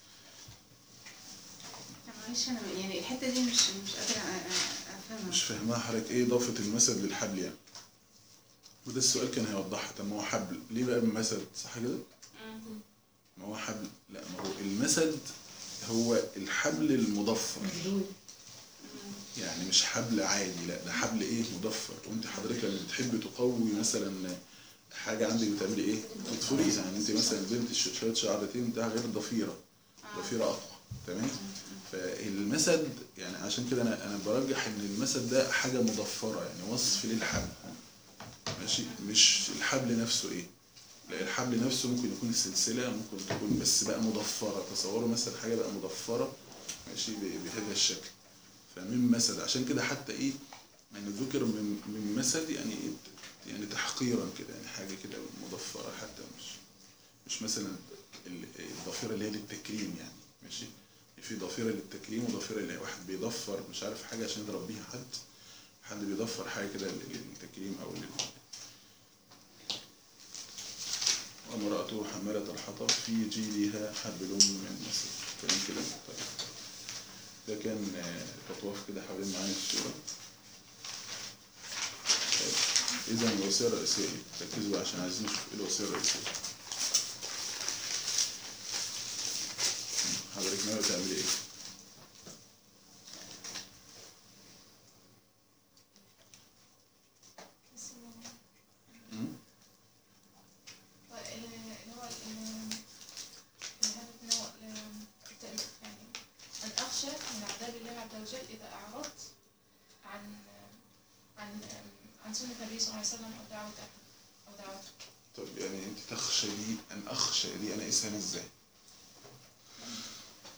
معلش انا يعني الحته دي مش مش قادره افهمها. مش فاهمها حضرتك ايه اضافه المسد للحبل يعني؟ وده السؤال كان هيوضحها. طب ما هو حبل ليه بقى بمسد صح كده؟ ما هو حبل، لا ما هو المسد هو الحبل المضفر يعني مش حبل عادي، لا ده حبل ايه مضفر. وانت حضرتك لما بتحبي تقوي مثلا حاجه عندك بتعملي ايه؟ تضفريها. يعني انت مثلا بنت شويه شعرتين بتاع غير ضفيره، ضفيره اقوى، تمام. فالمسد يعني عشان كده انا انا برجح ان المسد ده حاجه مضفره يعني وصف للحبل، ماشي، مش الحبل نفسه ايه. لا الحبل نفسه ممكن يكون السلسله، ممكن تكون بس بقى مضفره. تصوروا مثلا حاجه بقى مضفره ماشي بهذا الشكل، فمن مسد. عشان كده حتى ايه يعني ذكر من من مسد يعني إيه يعني تحقيرا كده، يعني حاجه كده مضفره حتى مش مش مثلا الضفيره اللي هي للتكريم يعني، ماشي. في ضفيره للتكريم وضفيره اللي واحد بيضفر مش عارف حاجه عشان يضرب بيها حد، حد بيضفر حاجه كده للتكريم او لل وامرأته حمالة الحطب في جيدها حبل من مسد. تمام كده. طيب ده كان تطواف كده حوالين معاني السورة. طيب إذا الوصية الرئيسية ركزوا بقى عشان عايزين نشوف إيه الوصية الرئيسية. حضرتك ناوية تعملي إيه؟ إذا أعرضت عن عن عن سنة النبي صلى الله عليه وسلم أو دعوته أو دعوته. طب يعني أنت تخشى لي أن أخشى لي أنا إنسان إزاي؟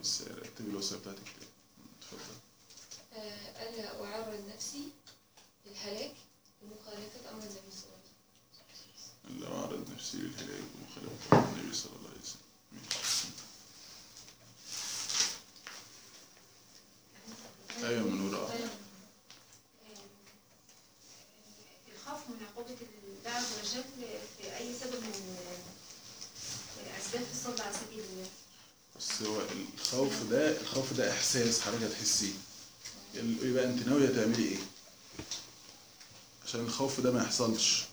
بس رتبي الوصية بتاعتك كده. اتفضل. آه، ألا أعرض نفسي للهلاك بمخالفة أمر النبي صلى الله عليه وسلم. ألا أعرض نفسي للهلاك بمخالفة أمر النبي صلى الله عليه وسلم. ماشي. أيوة من وراء. الخوف من عقوبة الله عز وجل في أي سبب من أسباب الصد على سبيل الله. بس هو الخوف ده الخوف ده إحساس حضرتك هتحسيه. يبقى أنت ناوية تعملي إيه؟ عشان الخوف ده ما يحصلش.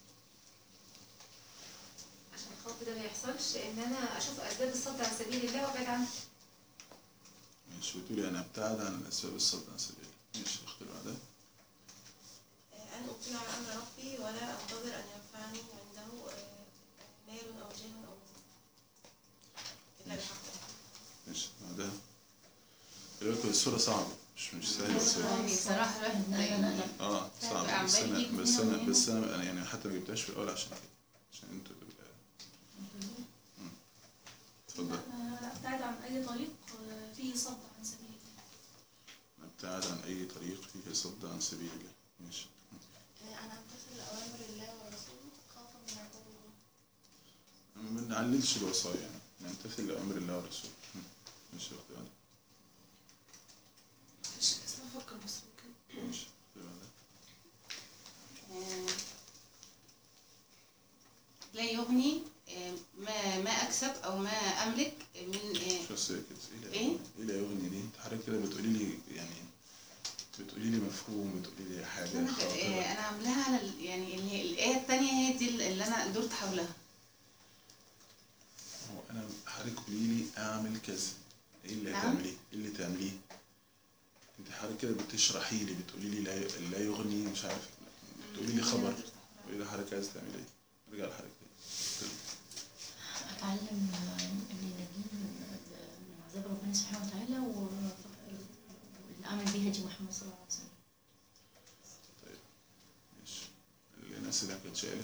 عشان الخوف ده ما يحصلش إن أنا أشوف أسباب الصد على سبيل الله وأبعد عنها. مش بتقولي أنا أبتعد عن أسباب الصد عن سبيل الله. ماشي، اختار بعدها. أن أطيع على أمر ربي ولا أنتظر أن ينفعني عنده مال أو جاه أو إلا بحقه. ماشي بعدها. دلوقتي الصورة صعبة، مش مش سهلة الصورة. يعني بصراحة الواحد لا لا لا لا. اه صعبة، بس أنا بس أنا بس أنا أنا يعني حتى ما جبتهاش في الأول عشان كده، عشان أنتوا تبقى. مم. اتفضل. لا ابتعد عن أي طريق فيه صد عن سبيل الله. نبتعد عن أي طريق فيه صد عن سبيل الله. ماشي. أن أمتثل أوامر الله ورسوله خوفا من عقوبة الله. ما بنعللش الوصايا يعني، نمتثل لأمر الله ورسوله. مم. ماشي اختي بعدها. معلش بس أنا أفكر بس ممكن. ماشي اختي بعدها. آه، لا يغني آه، ما ما أكسب أو ما أملك من آه، شو ساكت؟ إيه لا إيه؟ يغني؟ إيه لا يغني دي؟ أنت حضرتك كده بتقولي لي يعني بتقولي لي مفهوم، بتقولي لي حاجة أنا خاطرة. أنا عاملاها على ال- يعني اللي هي الآية التانية هي دي اللي أنا دورت حولها. هو أنا حضرتك قولي لي أعمل كذا، إيه اللي نعم. هتعمليه؟ إيه اللي تعمليه؟ أنت حضرتك كده بتشرحي لي، بتقولي لي لا لا يغني مش عارف، بتقولي لي خبر، قولي لي حضرتك عايز تعمل إيه؟ ارجع لحضرتك تاني. أتعلم اللي ينجيني من من عذاب ربنا سبحانه وتعالى واللي أعمل بيه هدي محمد صلى الله عليه وسلم. طيب ماشي. الناس اللي كانت شايلة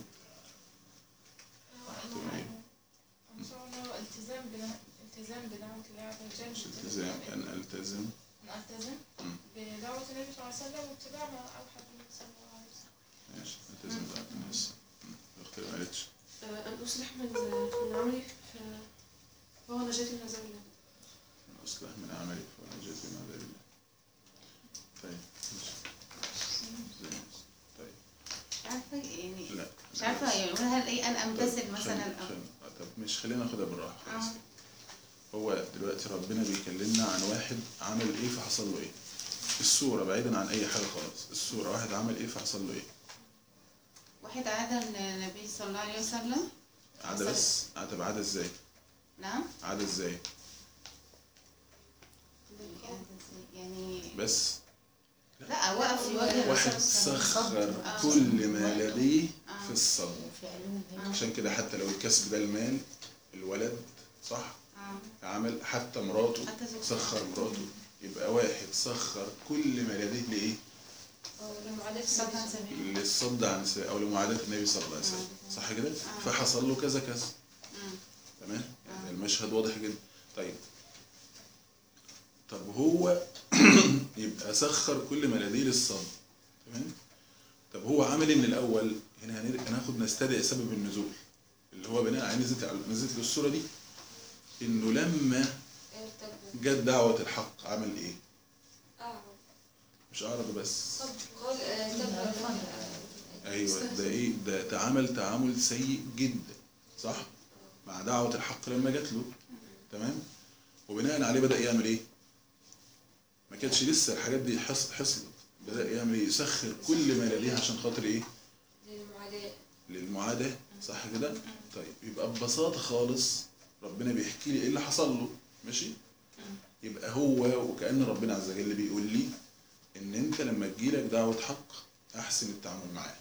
إن شاء الله التزام بنا- التزام بدعوة الله عز وجل. مش التزام، أن ألتزم. أن ألتزم مم. بدعوة النبي صلى الله عليه وسلم واتباع ما أوحى النبي صلى الله عليه وسلم. ماشي ألتزم بقى الناس. مم. الأخت ما قالتش. آه، أن أصلح من من عملي ف- فهو نجاتي من عذاب الله. من أصلح من عملي فنجيت من عذاب الله. طيب ماشي. زي ما قلت. طيب مش عارفة يعني لا مش عارفة يقولها إيه أن أمتثل مثلا أو خل... طب مش خلينا ناخدها بالراحة خلاص. آه. هو دلوقتي ربنا بيكلمنا عن واحد عمل ايه فحصل له ايه. الصورة بعيدا عن أي حاجة خالص، الصورة واحد عمل ايه فحصل له ايه. واحد عاد النبي صلى الله عليه وسلم. عادة بس عادة بعادة ازاي؟ نعم. عادة ازاي؟ يعني بس لا وقف في وجه واحد الرسول صلى الله سخر آه. كل ما لديه آه. في الصبر. وفي علوم هنا. عشان كده حتى لو الكسب ده المال، الولد صح؟ آه. عمل حتى مراته، حتى زوجته. سخر مراته. يبقى واحد سخر كل ما لديه لإيه؟ أو لمعاداة صد النبي عن صلى الله عليه سبيل. للصد عن س- أو لمعاداة النبي صلى الله عليه وسلم. صح كده؟ آه. فحصل له كذا كذا. مم. تمام؟ يعني آه. المشهد واضح جدا. طيب طب هو يبقى سخر كل ما لديه للصد. تمام؟ طب هو عمل إيه من الأول؟ هنا هنر- هناخد نستدعي سبب النزول اللي هو بناء عليه نزلت على- نزلت له الصورة دي. إنه لما ارتد جت دعوة الحق عمل إيه؟ أعرض مش أعرض بس. قال آه، تبقى ايوه ده ايه ده تعامل تعامل سيء جدا صح مع دعوة الحق لما جات له. تمام. وبناء عليه بدأ يعمل ايه؟ ما كانتش لسه الحاجات دي حص- حصلت، بدأ يعمل ايه؟ يسخر كل ما لديه عشان خاطر ايه؟ للمعاداة. للمعاداة. صح كده؟ طيب يبقى ببساطة خالص ربنا بيحكي لي ايه اللي حصل له. ماشي؟ يبقى هو وكأن ربنا عز وجل بيقول لي ان انت لما تجيلك دعوة حق احسن التعامل معاه.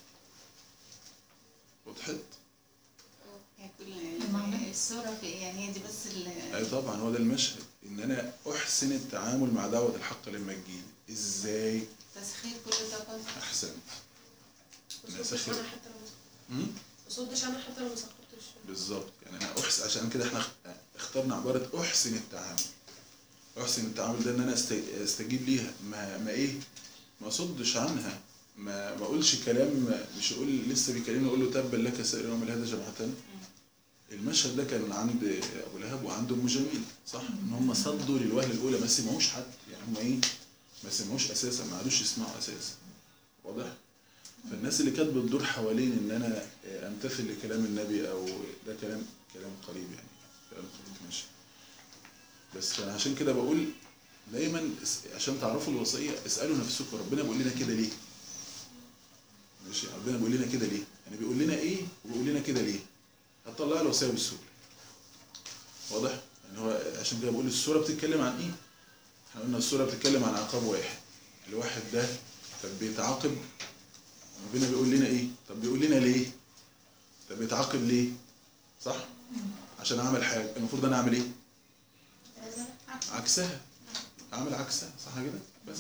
وضحت؟ يعني كل الصورة في يعني هي دي بس ال اي طبعا هو ده المشهد، ان انا احسن التعامل مع دعوة الحق لما تجيلي. ازاي؟ تسخير كل طاقات. احسنت. ما أنا صدتش سخر. أنا حتى لو امم ما صدتش أنا حتى لو ما سخرتش. بالظبط. يعني انا احسن، عشان كده احنا اخترنا عبارة احسن التعامل. احسن التعامل ده ان انا است- استجيب ليها، ما ما ايه ما اصدش عنها، ما ما اقولش كلام، مش اقول لسه بيكلمني اقول له تبا لك سائر يوم الهدى جمعة. المشهد ده كان عند ابو لهب وعند ام جميل، صح؟ ان هم صدوا للوهله الاولى، ما سمعوش حد، يعني هم ايه ما سمعوش اساسا، ما عادوش يسمعوا اساسا، واضح؟ فالناس اللي كانت بتدور حوالين ان انا امتثل لكلام النبي او ده كلام كلام قريب، يعني كلام قريب ماشي. بس فانا عشان كده بقول دايما عشان تعرفوا الوصيه اسالوا نفسكم ربنا بيقول لنا كده ليه؟ ماشي، ربنا بيقول لنا كده ليه؟ يعني بيقول لنا ايه وبيقول لنا كده ليه؟ هتطلع الوصيه بالسهوله. واضح؟ يعني هو عشان كده بقول السوره بتتكلم عن ايه؟ احنا قلنا السوره بتتكلم عن عقاب واحد. الواحد ده طب بيتعاقب، ربنا بيقول لنا ايه؟ طب بيقول لنا ليه؟ طب بيتعاقب ليه؟ صح؟ عشان اعمل حاجه، المفروض انا اعمل ايه؟ عكسها. اعمل عكسها، صح كده؟ بس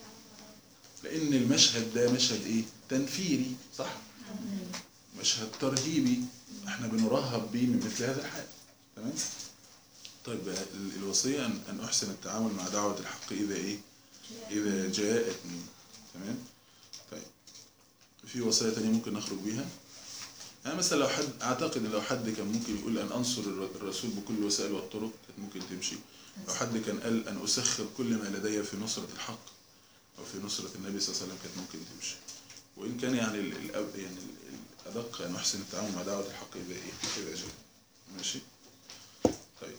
لان المشهد ده مشهد ايه؟ تنفيري، صح؟ مشهد ترهيبي، احنا بنرهب بيه من مثل هذا الحال. تمام؟ طيب الوصيه ان ان احسن التعامل مع دعوه الحق اذا ايه؟ اذا جاءتني. تمام؟ طيب في وصيه ثانيه ممكن نخرج بيها. يعني مثلا لو حد اعتقد ان لو حد كان ممكن يقول ان انصر الرسول بكل الوسائل والطرق كانت ممكن تمشي. لو حد كان قال ان اسخر كل ما لدي في نصره الحق او في نصره النبي صلى الله عليه وسلم كانت ممكن تمشي. وان كان يعني الأب يعني الادق ان احسن التعامل مع دعوه الحق اذا ايه؟ اذا جاء. ماشي؟ طيب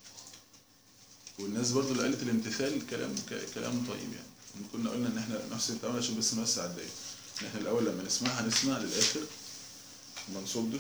والناس برضو اللي قالت الامتثال كلام كلام طيب، يعني كنا قلنا ان احنا نحسن التعامل عشان بس نوسع الدايره. ان احنا الاول لما نسمعها نسمع للاخر، ما نصدش،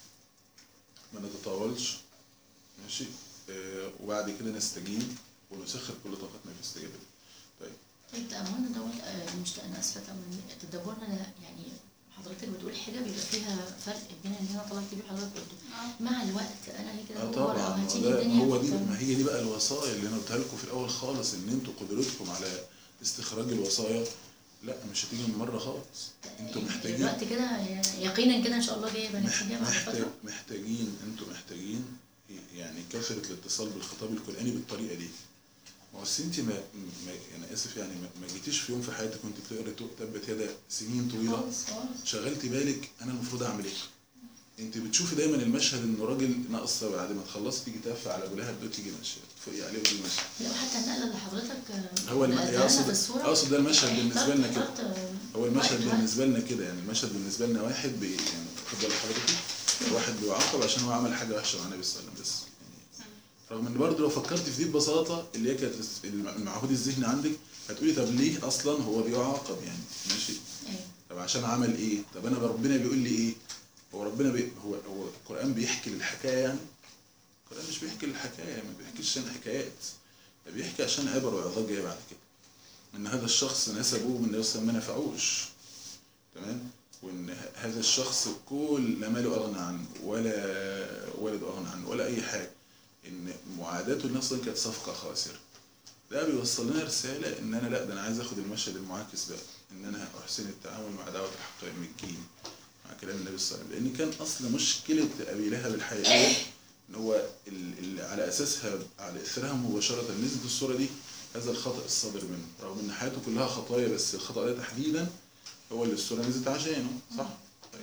ما نتطاولش، ماشي؟ آه وبعد كده نستجيب ونسخر كل طاقتنا في استجابته. طيب طيب تأملنا دوت آه، مش انا اسفه تأمل تدبرنا ده، يعني حضرتك بتقول حاجه بيبقى فيها فرق بين اللي انا طلعت بيه حضرتك قلته مع الوقت انا هي كده اه هو طبعا هتيجي ده الدنيا هو دي، ف- ما هي دي بقى الوصايا اللي انا قلتها لكم في الاول خالص، ان انتوا قدرتكم على استخراج الوصايا لا مش هتيجي من مره خالص. انتوا محتاجين الوقت كده يقينا كده ان شاء الله جاي يبقى نتيجه بعد محتاج فتره. محتاجين انتوا محتاجين يعني كثره الاتصال بالخطاب القراني بالطريقه دي. ما هو انت ما, ما انا اسف يعني ما, ما جيتيش في يوم في حياتك كنت بتقري تبت يدا سنين طويله خالص خالص. شغلتي بالك انا المفروض اعمل ايه؟ انت بتشوفي دايما المشهد ان راجل ناقص بعد ما تخلصي تيجي تلف على ابو لهب ده تيجي ماشيه تفوقي عليه وتيجي ماشيه. لا حتى النقله اللي حضرتك آه، هو الم... نقلتها اقصد في الصوره اقصد ده المشهد بالنسبه لنا كده. اخترت- اخترت، هو المشهد وقت- وقت. بالنسبه لنا كده، يعني المشهد بالنسبه لنا واحد بي يعني خد بالك حضرتك واحد بيعاقب عشان هو عمل حاجه وحشه مع النبي صلى الله عليه وسلم بس. يعني رغم ان برضه لو فكرت في دي ببساطه اللي هي كانت المعهود الذهني عندك هتقولي طب ليه اصلا هو بيعاقب يعني ماشي؟ ايوه. طب عشان عمل ايه؟ طب انا ربنا بيقول لي ايه؟ هو ربنا بي هو هو القرآن بيحكي للحكاية يعني؟ القرآن مش بيحكي للحكاية، ما بيحكيش عشان حكايات، ده بيحكي عشان عبر وعظات جاية بعد كده. إن هذا الشخص نسبه من النبي صلى الله عليه وسلم ما نفعوش، تمام؟ وإن هذا الشخص كل لا ماله أغنى عنه ولا ولده أغنى عنه ولا أي حاجة، إن معاداته للناس كانت صفقة خاسرة. ده بيوصل لنا رسالة إن أنا لا ده أنا عايز آخد المشهد المعاكس بقى، إن أنا أحسن التعامل مع دعوة الحق المكين. مع كلام النبي صلى الله عليه وسلم، لأن كان أصل مشكلة أبي لهب الحقيقية إن هو اللي على أساسها على إثرها مباشرة نزلت الصورة دي هذا الخطأ الصادر منه، رغم إن حياته كلها خطايا بس الخطأ ده تحديدا هو اللي الصورة نزلت عشانه، صح؟ طيب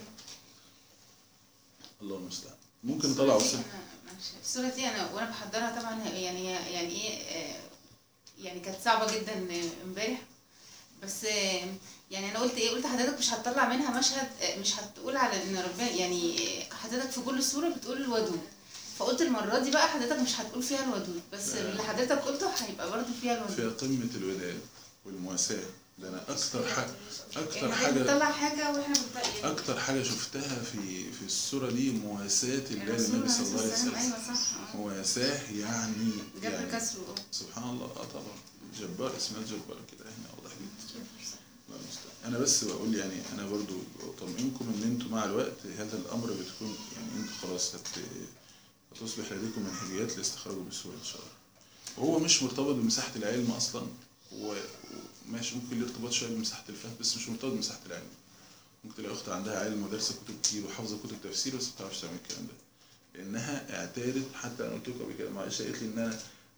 الله المستعان. ممكن نطلع وصل الصورة دي أنا وأنا بحضرها طبعا يعني يعني إيه يعني كانت صعبة جدا امبارح، بس يعني انا قلت ايه قلت حضرتك مش هتطلع منها مشهد، مش هتقول على ان ربنا يعني حضرتك في كل صوره بتقول الودود، فقلت المره دي بقى حضرتك مش هتقول فيها الودود بس اللي حضرتك قلته هيبقى برضه فيها الودود. فيها قمه الوداد والمواساه. ده انا اكتر حاجه اكتر يعني حاجه بتطلع حاجه واحنا بنطلع اكتر حاجه شفتها في في الصوره دي مواساه الله للنبي صلى الله عليه وسلم. ايوه صح. مواساه يعني جبر يعني كسره. سبحان الله. اه طبعا جبار، اسمها جبار كده هنا واضح جدا. انا بس بقول يعني انا برضو اطمئنكم ان انتم مع الوقت هذا الامر بتكون يعني انتم خلاص هت هتصبح لديكم منهجيات لاستخراجه بسهوله ان شاء الله. وهو مش مرتبط بمساحه العلم اصلا، هو ماشي ممكن له ارتباط شويه بمساحه الفهم بس مش مرتبط بمساحه العلم. ممكن تلاقي اخت عندها علم ودارسه كتب كتير وحافظه كتب تفسير بس ما بتعرفش تعمل الكلام ده، لانها اعتادت. حتى انا قلت لكم قبل كده مع عائشه قالت لي ان انا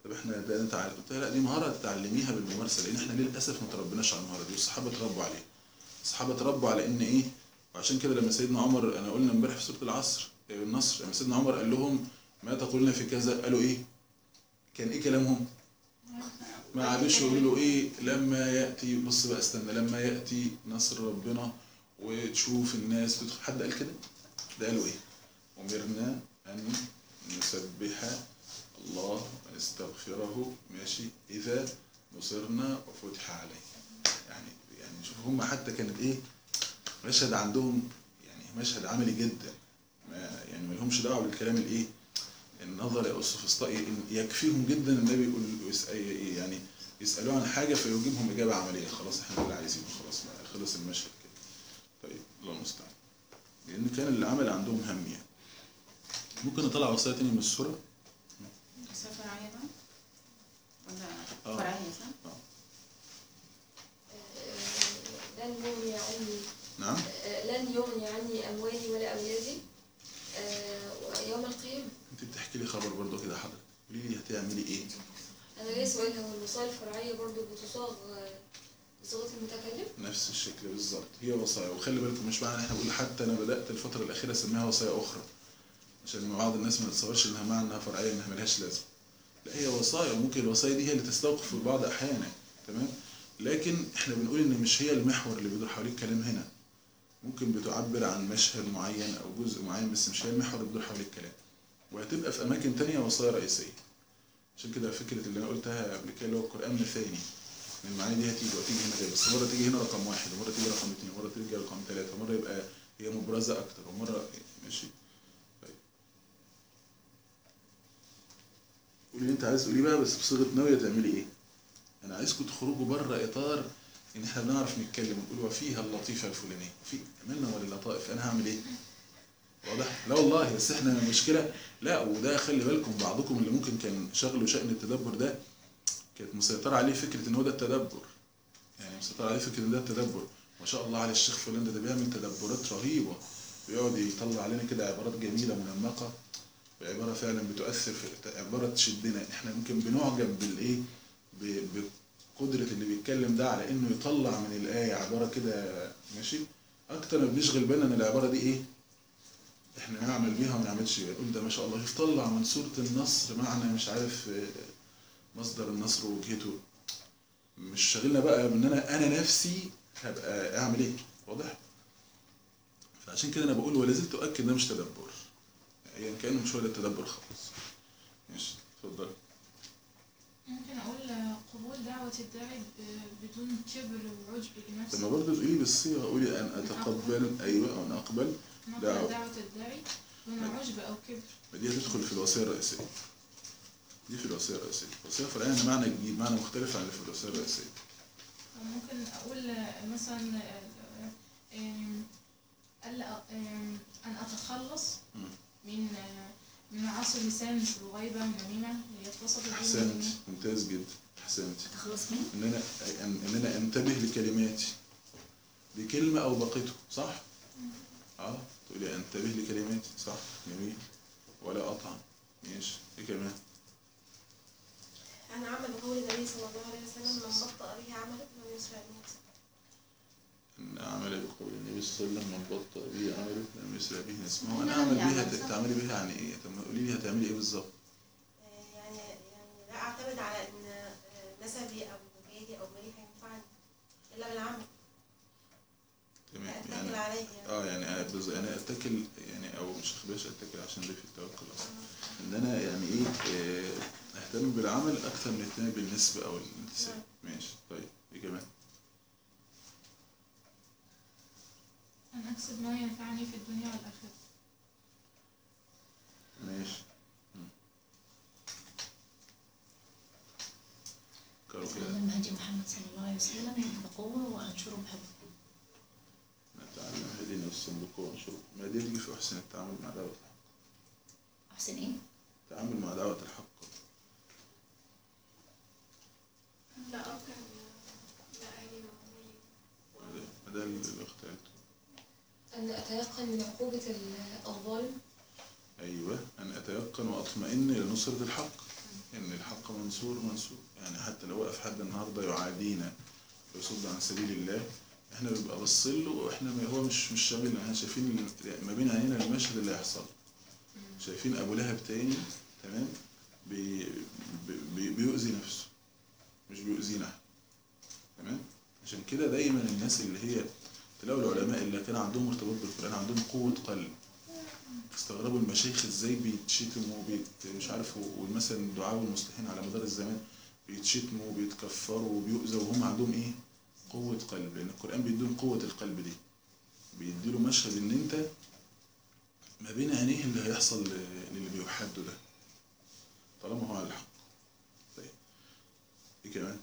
طب احنا ده نتعلم، قلت لها لا دي مهاره تتعلميها بالممارسه، لان احنا للاسف ما تربيناش على المهاره دي، والصحابه اتربوا عليها. الصحابه اتربوا على ان ايه، وعشان كده لما سيدنا عمر، انا قلنا امبارح في سوره العصر النصر، لما سيدنا عمر قال لهم ما تقولون في كذا، قالوا ايه؟ كان ايه كلامهم؟ ما عادوش يقولوا له ايه لما ياتي، بص بقى استنى، لما ياتي نصر ربنا وتشوف الناس تدخل، حد قال كده؟ ده قالوا ايه؟ امرنا ان نسبح الله ونستغفره ماشي اذا نصرنا وفتح عليه. يعني يعني شوف هم حتى كانت ايه؟ مشهد عندهم يعني مشهد عملي جدا، ما يعني ما لهمش دعوه بالكلام الايه؟ النظر يا السوفسطائي، يكفيهم جدا النبي يقول يسأل يعني يسالوه عن حاجه فيجيبهم اجابه عمليه، خلاص احنا اللي عايزينه، خلاص خلص المشهد كده. طيب الله المستعان، لان كان العمل عندهم هم يعني. ممكن نطلع وصايا تاني من السوره؟ وصايا فرعيه بقى ولا آه. فرعيه صح؟ اه لن يغني عني نعم. لن يغني عني اموالي ولا اولادي يوم القيامه. انت بتحكي لي خبر برضه كده حضرتك، قولي لي هتعملي ايه؟ انا ليا سؤال، هو الوصايا الفرعيه برضو بتصاغ بصيغه المتكلم؟ نفس الشكل بالظبط، هي وصايا. وخلي بالكم مش معنى احنا بنقول، حتى انا بدات الفتره الاخيره اسميها وصايا اخرى، عشان بعض الناس ما تتصورش انها معنى انها فرعيه انها ملهاش لازمه. لا هي وصايا، وممكن الوصايا دي هي اللي تستوقف في بعض احيانا، تمام؟ لكن احنا بنقول ان مش هي المحور اللي بيدور حواليه الكلام هنا. ممكن بتعبر عن مشهد معين او جزء معين، بس مش هي المحور اللي بيدور حواليه الكلام. وهتبقى في اماكن تانية وصايا رئيسيه. عشان كده فكره اللي انا قلتها قبل كده اللي هو القران مثاني، المعاني دي هتيجي وتيجي هنا غير، بس مره تيجي هنا رقم واحد، ومره تيجي رقم اثنين، ومره تيجي رقم ثلاثه، ومره يبقى هي مبرزه اكتر، ومره ماشي. طيب قولي اللي انت عايز تقوليه بقى، بس بصيغه ناويه تعملي ايه؟ انا عايزكم تخرجوا بره اطار ان احنا بنعرف نتكلم ونقول وفيها اللطيفه الفلانيه، في مالنا ولا اللطائف، انا هعمل ايه؟ واضح؟ لا والله، بس احنا المشكله لا، وده خلي بالكم بعضكم اللي ممكن كان شغله شأن التدبر ده كانت مسيطره عليه فكره ان هو ده التدبر، يعني مسيطره عليه فكره ان ده التدبر. ما شاء الله على الشيخ فلان ده, ده بيعمل تدبرات رهيبه، بيقعد يطلع علينا كده عبارات جميله منمقه، عباره فعلا بتؤثر، في عباره تشدنا. احنا ممكن بنعجب بالايه؟ بقدره اللي بيتكلم ده على انه يطلع من الايه عباره كده ماشي، اكتر ما بنشغل بالنا ان العباره دي ايه؟ احنا نعمل بيها وما نعملش بيها. نقول ده ما شاء الله يطلع من سوره النصر معنى مش عارف مصدر النصر ووجهته، مش شاغلنا بقى بان انا انا نفسي هبقى اعمل ايه. واضح؟ فعشان كده انا بقول ولا زلت اؤكد ده مش تدبر، يعني كانه مش هو ده التدبر خالص. ماشي اتفضل. ممكن اقول قبول دعوة الداعي بدون كبر وعجب بنفسه. لما برضه تقولي بالصيغه، قولي ان اتقبل، ايوه ان اقبل دعوة دعوة الداعي دون عجب او كبر. دي هتدخل في الوصيه الرئيسيه، دي في الوصيه الرئيسيه. الوصيه الفرعيه معنى جديد، معنى مختلف عن اللي في الوصيه الرئيسيه. ممكن اقول مثلا الا ان اتخلص من من معاصي اللسان مثل الغيبه والنميمه اللي يتصف بها. احسنت، ممتاز جدا، احسنت. اتخلص من ان انا ان انا انتبه لكلماتي بكلمه او بقيته، صح؟ اه تقولي انتبه لكلماتي، صح، جميل. ولا اطعم، ماشي. ايه كمان؟ أنا عمل بقول النبي صلى الله عليه وسلم من بطأ به عمله لم يسرع به نفسه. ان اعمل بقول النبي صلى الله عليه وسلم من بطأ به عمله لم يسرع به نسمه. انا اعمل بيها، تعملي بيها يعني ايه؟ طب ما قولي لي هتعملي ايه بالظبط؟ يعني يعني لا اعتمد على ان نسبي او جيدي او مالي هينفعني الا بالعمل. تمام، اتكل يعني عليه يعني. اه يعني انا اتكل يعني، او مش باش اتكل عشان ده في التوكل اصلا، ان انا يعني ايه اه اهتم بالعمل اكثر من اهتمام بالنسبه او الانتساب. ماشي. طيب ايه كمان؟ ان اكسب ما ينفعني في الدنيا والاخره. ماشي. أتعلم هدي محمد صلى الله عليه وسلم بقوة وأنشره بحب. نتعلم هدي نفسا بقوة وأنشره. ما دي تيجي في أحسن التعامل مع دعوة الحق. أحسن إيه؟ التعامل مع دعوة الحق. لا أركع لا أهلي وأمي. ده اللي اخترته. أن أتيقن من عقوبة الظالم. أيوه، أن أتيقن وأطمئن لنصرة الحق. ان الحق منصور منصور. يعني حتى لو وقف حد النهارده يعادينا ويصد عن سبيل الله، احنا بنبقى باصين له واحنا هو مش مش شاغلنا، احنا شايفين ما بين عينينا المشهد اللي هيحصل. شايفين ابو لهب تاني تمام بي بي بيؤذي نفسه مش بيؤذينا، تمام. عشان كده دايما الناس اللي هي تلاقوا العلماء اللي كان عندهم ارتباط بالقرآن عندهم قوة قلب. استغربوا المشايخ ازاي بيتشتموا وبيت مش عارف، ومثلا الدعاء والمصلحين على مدار الزمان بيتشتموا وبيتكفروا وبيؤذوا وهم عندهم ايه؟ قوة قلب. لأن القرآن بيديهم قوة القلب دي، بيديله مشهد إن أنت ما بين عينيه اللي هيحصل للي بيحده ده طالما هو على الحق. طيب إيه كمان؟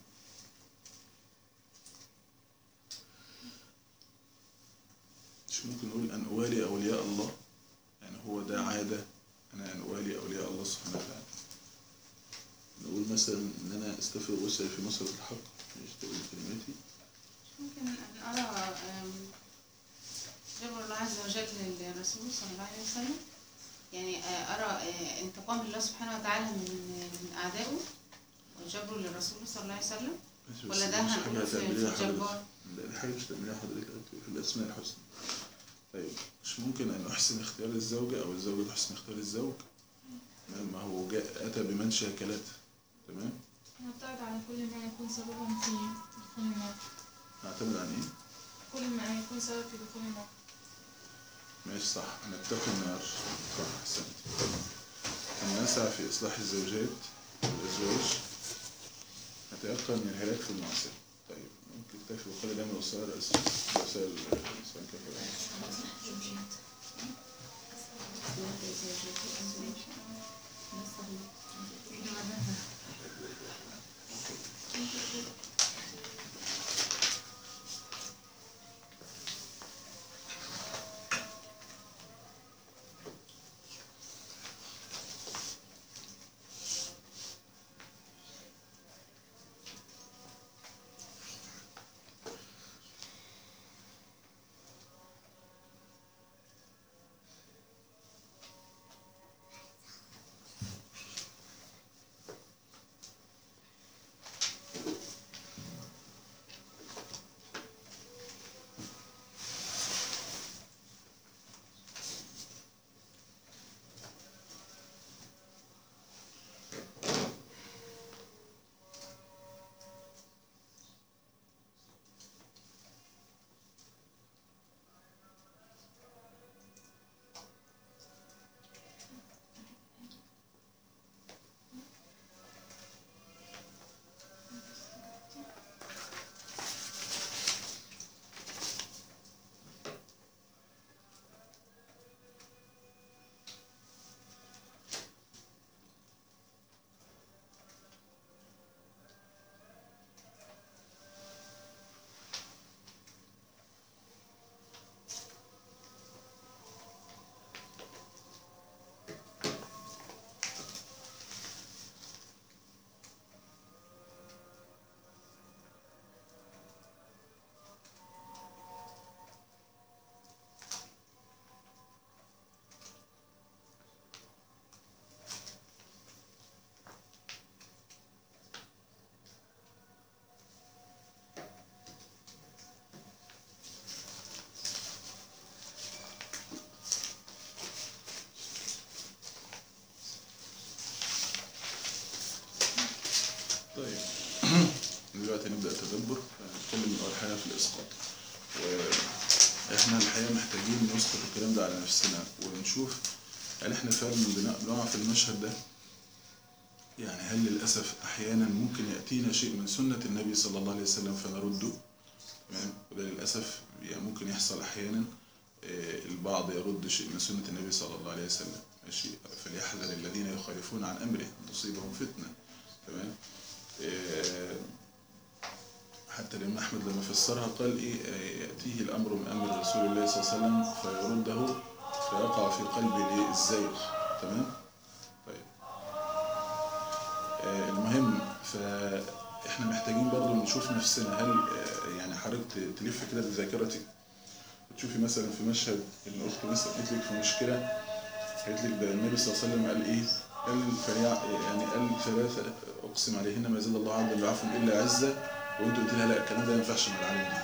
مش ممكن نقول أن أوالي أولياء الله؟ يعني هو ده عادة أنا أن أوالي أولياء الله سبحانه وتعالى. نقول مثلا إن أنا أستفر وأسعى في نصرة الحق مش تقول كلماتي. ممكن أن أرى جبر الله عز وجل للرسول صلى الله عليه وسلم، يعني أرى انتقام الله سبحانه وتعالى من من أعدائه وجبره للرسول صلى الله عليه وسلم، ولا ده هنقوله في الجبار؟ لا دي حاجة مش تعمليها حضرتك في الأسماء الحسنى. طيب مش ممكن أن أحسن اختيار الزوجة أو الزوجة تحسن اختيار الزوج؟ ما هو جاء أتى بمن شاكلته، تمام؟ نعتمد على كل ما يكون سببا في دخول النار. نعتمد على إيه؟ كل ما يكون سبب في دخول النار. ماشي صح، نتقي النار صح أحسنت. أن نسعى في إصلاح الزوجات والأزواج نتيقن من الهلاك في المعصية. طيب ممكن تكتفي وقال دائما وسائل وسائل الإنسان طيب دلوقتي نبدأ تدبر. نتكلم من أول حاجة في الإسقاط، وإحنا الحقيقة محتاجين نسقط الكلام ده على نفسنا ونشوف هل إحنا فعلا بنقع في المشهد ده. يعني هل للأسف أحيانا ممكن يأتينا شيء من سنة النبي صلى الله عليه وسلم فنرده، تمام؟ وده للأسف يعني ممكن يحصل أحيانا. البعض يرد شيء من سنة النبي صلى الله عليه وسلم، ماشي؟ فليحذر الذين يخالفون عن أمره أن تصيبهم فتنة، تمام؟ حتى الإمام أحمد لما فسرها قال إيه؟ يأتيه الأمر من أمر رسول الله صلى الله عليه وسلم فيرده فيقع في قلبه الزيغ، تمام؟ طيب المهم فإحنا محتاجين برضو نشوف نفسنا. هل يعني حضرتك تلف كده بذاكرتك وتشوفي مثلا في مشهد الأخت مثلا قالت لك في مشكلة، قالت لك ده النبي صلى الله عليه وسلم قال إيه؟ قال فليع يعني قال ثلاثة أقسم عليهن ما زاد الله عبدا بعفو إلا عزة، وأنت قلت لها لا الكلام ده ما ينفعش مع العالم دي.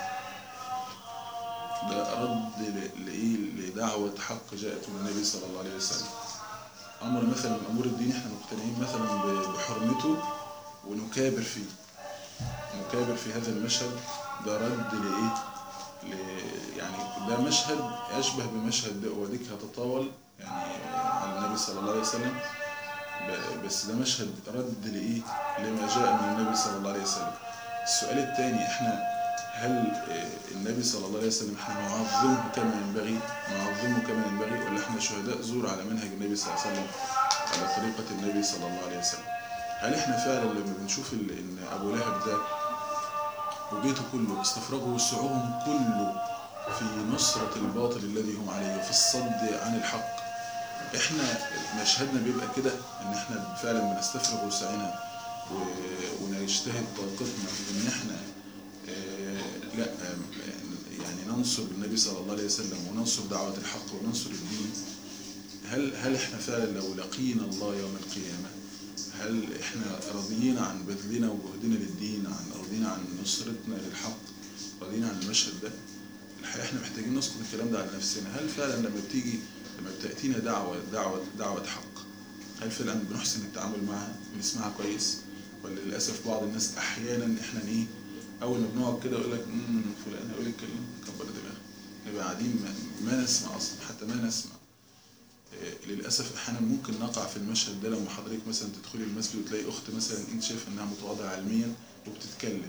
ده رد ل- لإيه؟ لدعوة حق جاءت من النبي صلى الله عليه وسلم. أمر مثلا من أمور الدين إحنا مقتنعين مثلا ب- بحرمته ونكابر فيه، نكابر في هذا المشهد. ده رد لإيه؟ ل- يعني ده مشهد أشبه بمشهد ده وديك هتطاول يعني على النبي صلى الله عليه وسلم، ب- بس ده مشهد رد لإيه؟ لما جاء من النبي صلى الله عليه وسلم. السؤال الثاني احنا هل آه، النبي صلى الله عليه وسلم احنا نعظمه كما ينبغي نعظمه كما ينبغي ولا احنا شهداء زور على منهج النبي صلى الله عليه وسلم، على طريقة النبي صلى الله عليه وسلم؟ هل احنا فعلا لما بنشوف ال- ان ابو لهب ده وبيته كله استفرغوا وسعهم كله في نصرة الباطل الذي هم عليه وفي الصد عن الحق، احنا مشهدنا بيبقى كده ان احنا فعلا بنستفرغ وسعنا و- ونجتهد طاقتنا في ان احنا آه، لا آه، يعني ننصر النبي صلى الله عليه وسلم وننصر دعوة الحق وننصر الدين؟ هل هل احنا فعلا لو لقينا الله يوم القيامة هل احنا راضيين عن بذلنا وجهدنا للدين، عن راضيين عن نصرتنا للحق، راضيين عن المشهد ده؟ الحقيقة احنا محتاجين نسقط الكلام ده على نفسنا. هل فعلا لما بتيجي لما بتأتينا دعوة دعوة دعوة حق هل فعلا بنحسن التعامل معها بنسمعها كويس، ولا للأسف بعض الناس أحيانا احنا ايه أول ما بنقعد كده يقول لك امم فلان هيقول الكلمة كبر دماغك، نبقى قاعدين ما, ما نسمع أصلا، حتى ما نسمع. إيه للأسف أحيانا ممكن نقع في المشهد ده لما حضرتك مثلا تدخلي المسجد وتلاقي أخت مثلا أنت شايف إنها متواضعة علميا وبتتكلم،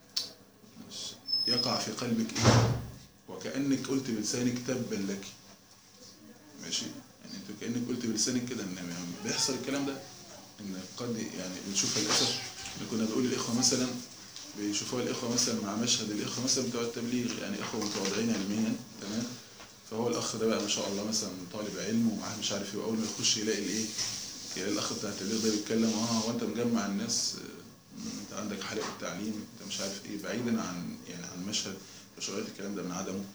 يقع في قلبك إيه؟ وكأنك قلت بلسانك تبا لك. ماشي؟ يعني انت كأنك قلت بلسانك كده ان بيحصل الكلام ده، ان قد يعني بنشوفها للاسف. كنا بنقول الاخوه مثلا بيشوفوها الاخوه مثلا مع مشهد الاخوه مثلا بتوع التبليغ، يعني اخوه متواضعين علميا تمام، فهو الاخ ده بقى ما شاء الله مثلا طالب علم ومعاه مش عارف ايه، واول ما يخش يلاقي الايه، يلاقي الاخ بتاع التبليغ ده بيتكلم اه وانت مجمع الناس، انت عندك حلقه التعليم انت مش عارف ايه، بعيدا عن يعني عن مشهد مشروعية الكلام ده من عدمه،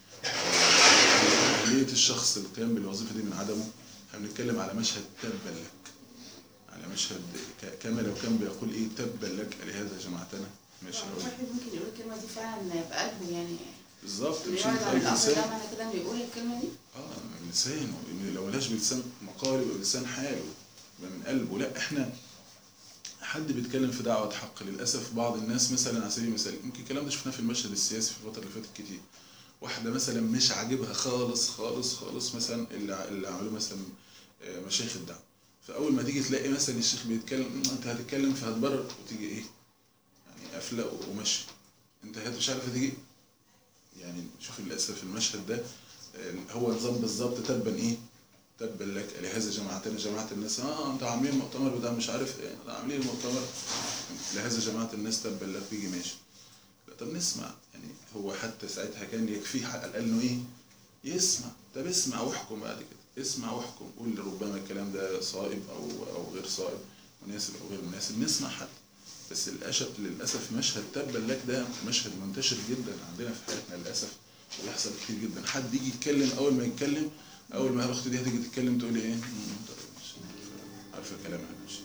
أهلية الشخص القيام بالوظيفة دي من عدمه. احنا بنتكلم على مشهد تبا لك، على مشهد كما لو كان بيقول ايه تبا لك لهذا جماعتنا. ماشي، الواحد ممكن يقول الكلمة دي فعلا بقلبه يعني بالظبط، اللي مش يقعد على انت الأمر بلسان ده معنى كده إنه يقول الكلمة دي؟ اه بلسانه، لو ملاش بلسان مقال يبقى بلسان حاله يبقى من قلبه. لا احنا حد بيتكلم في دعوة حق للأسف بعض الناس مثلا على سبيل المثال، يمكن الكلام ده شفناه في المشهد السياسي في الفترة اللي فاتت كتير، واحدة مثلا مش عاجبها خالص خالص خالص مثلا اللي اللي عملوه مثلا مشايخ الدعوة، فأول ما تيجي تلاقي مثلا الشيخ بيتكلم أنت هتتكلم فهتبرر وتيجي إيه يعني قافلة وماشي، أنت مش عارفة تيجي يعني. شوف للأسف المشهد ده هو نظام بالظبط تبا إيه تبا لك لهذا جماعتنا جماعة الناس، اه انت عاملين مؤتمر بتاع مش عارف ايه، عاملين المؤتمر لهذا جماعة الناس تبا لك، بيجي ماشي. لا طب نسمع يعني، هو حتى ساعتها كان يكفيه على الأقل انه ايه يسمع. طب اسمع واحكم بعد كده، اسمع واحكم، قول ربما الكلام ده صائب او او غير صائب، مناسب او غير مناسب، نسمع حتى. بس للاسف للاسف مشهد تبا لك ده مشهد منتشر جدا عندنا في حياتنا للاسف، وبيحصل كتير جدا. حد يجي يتكلم اول ما يتكلم اول ما الاخت دي هتيجي تتكلم تقول ايه عارفه كلامها ماشي.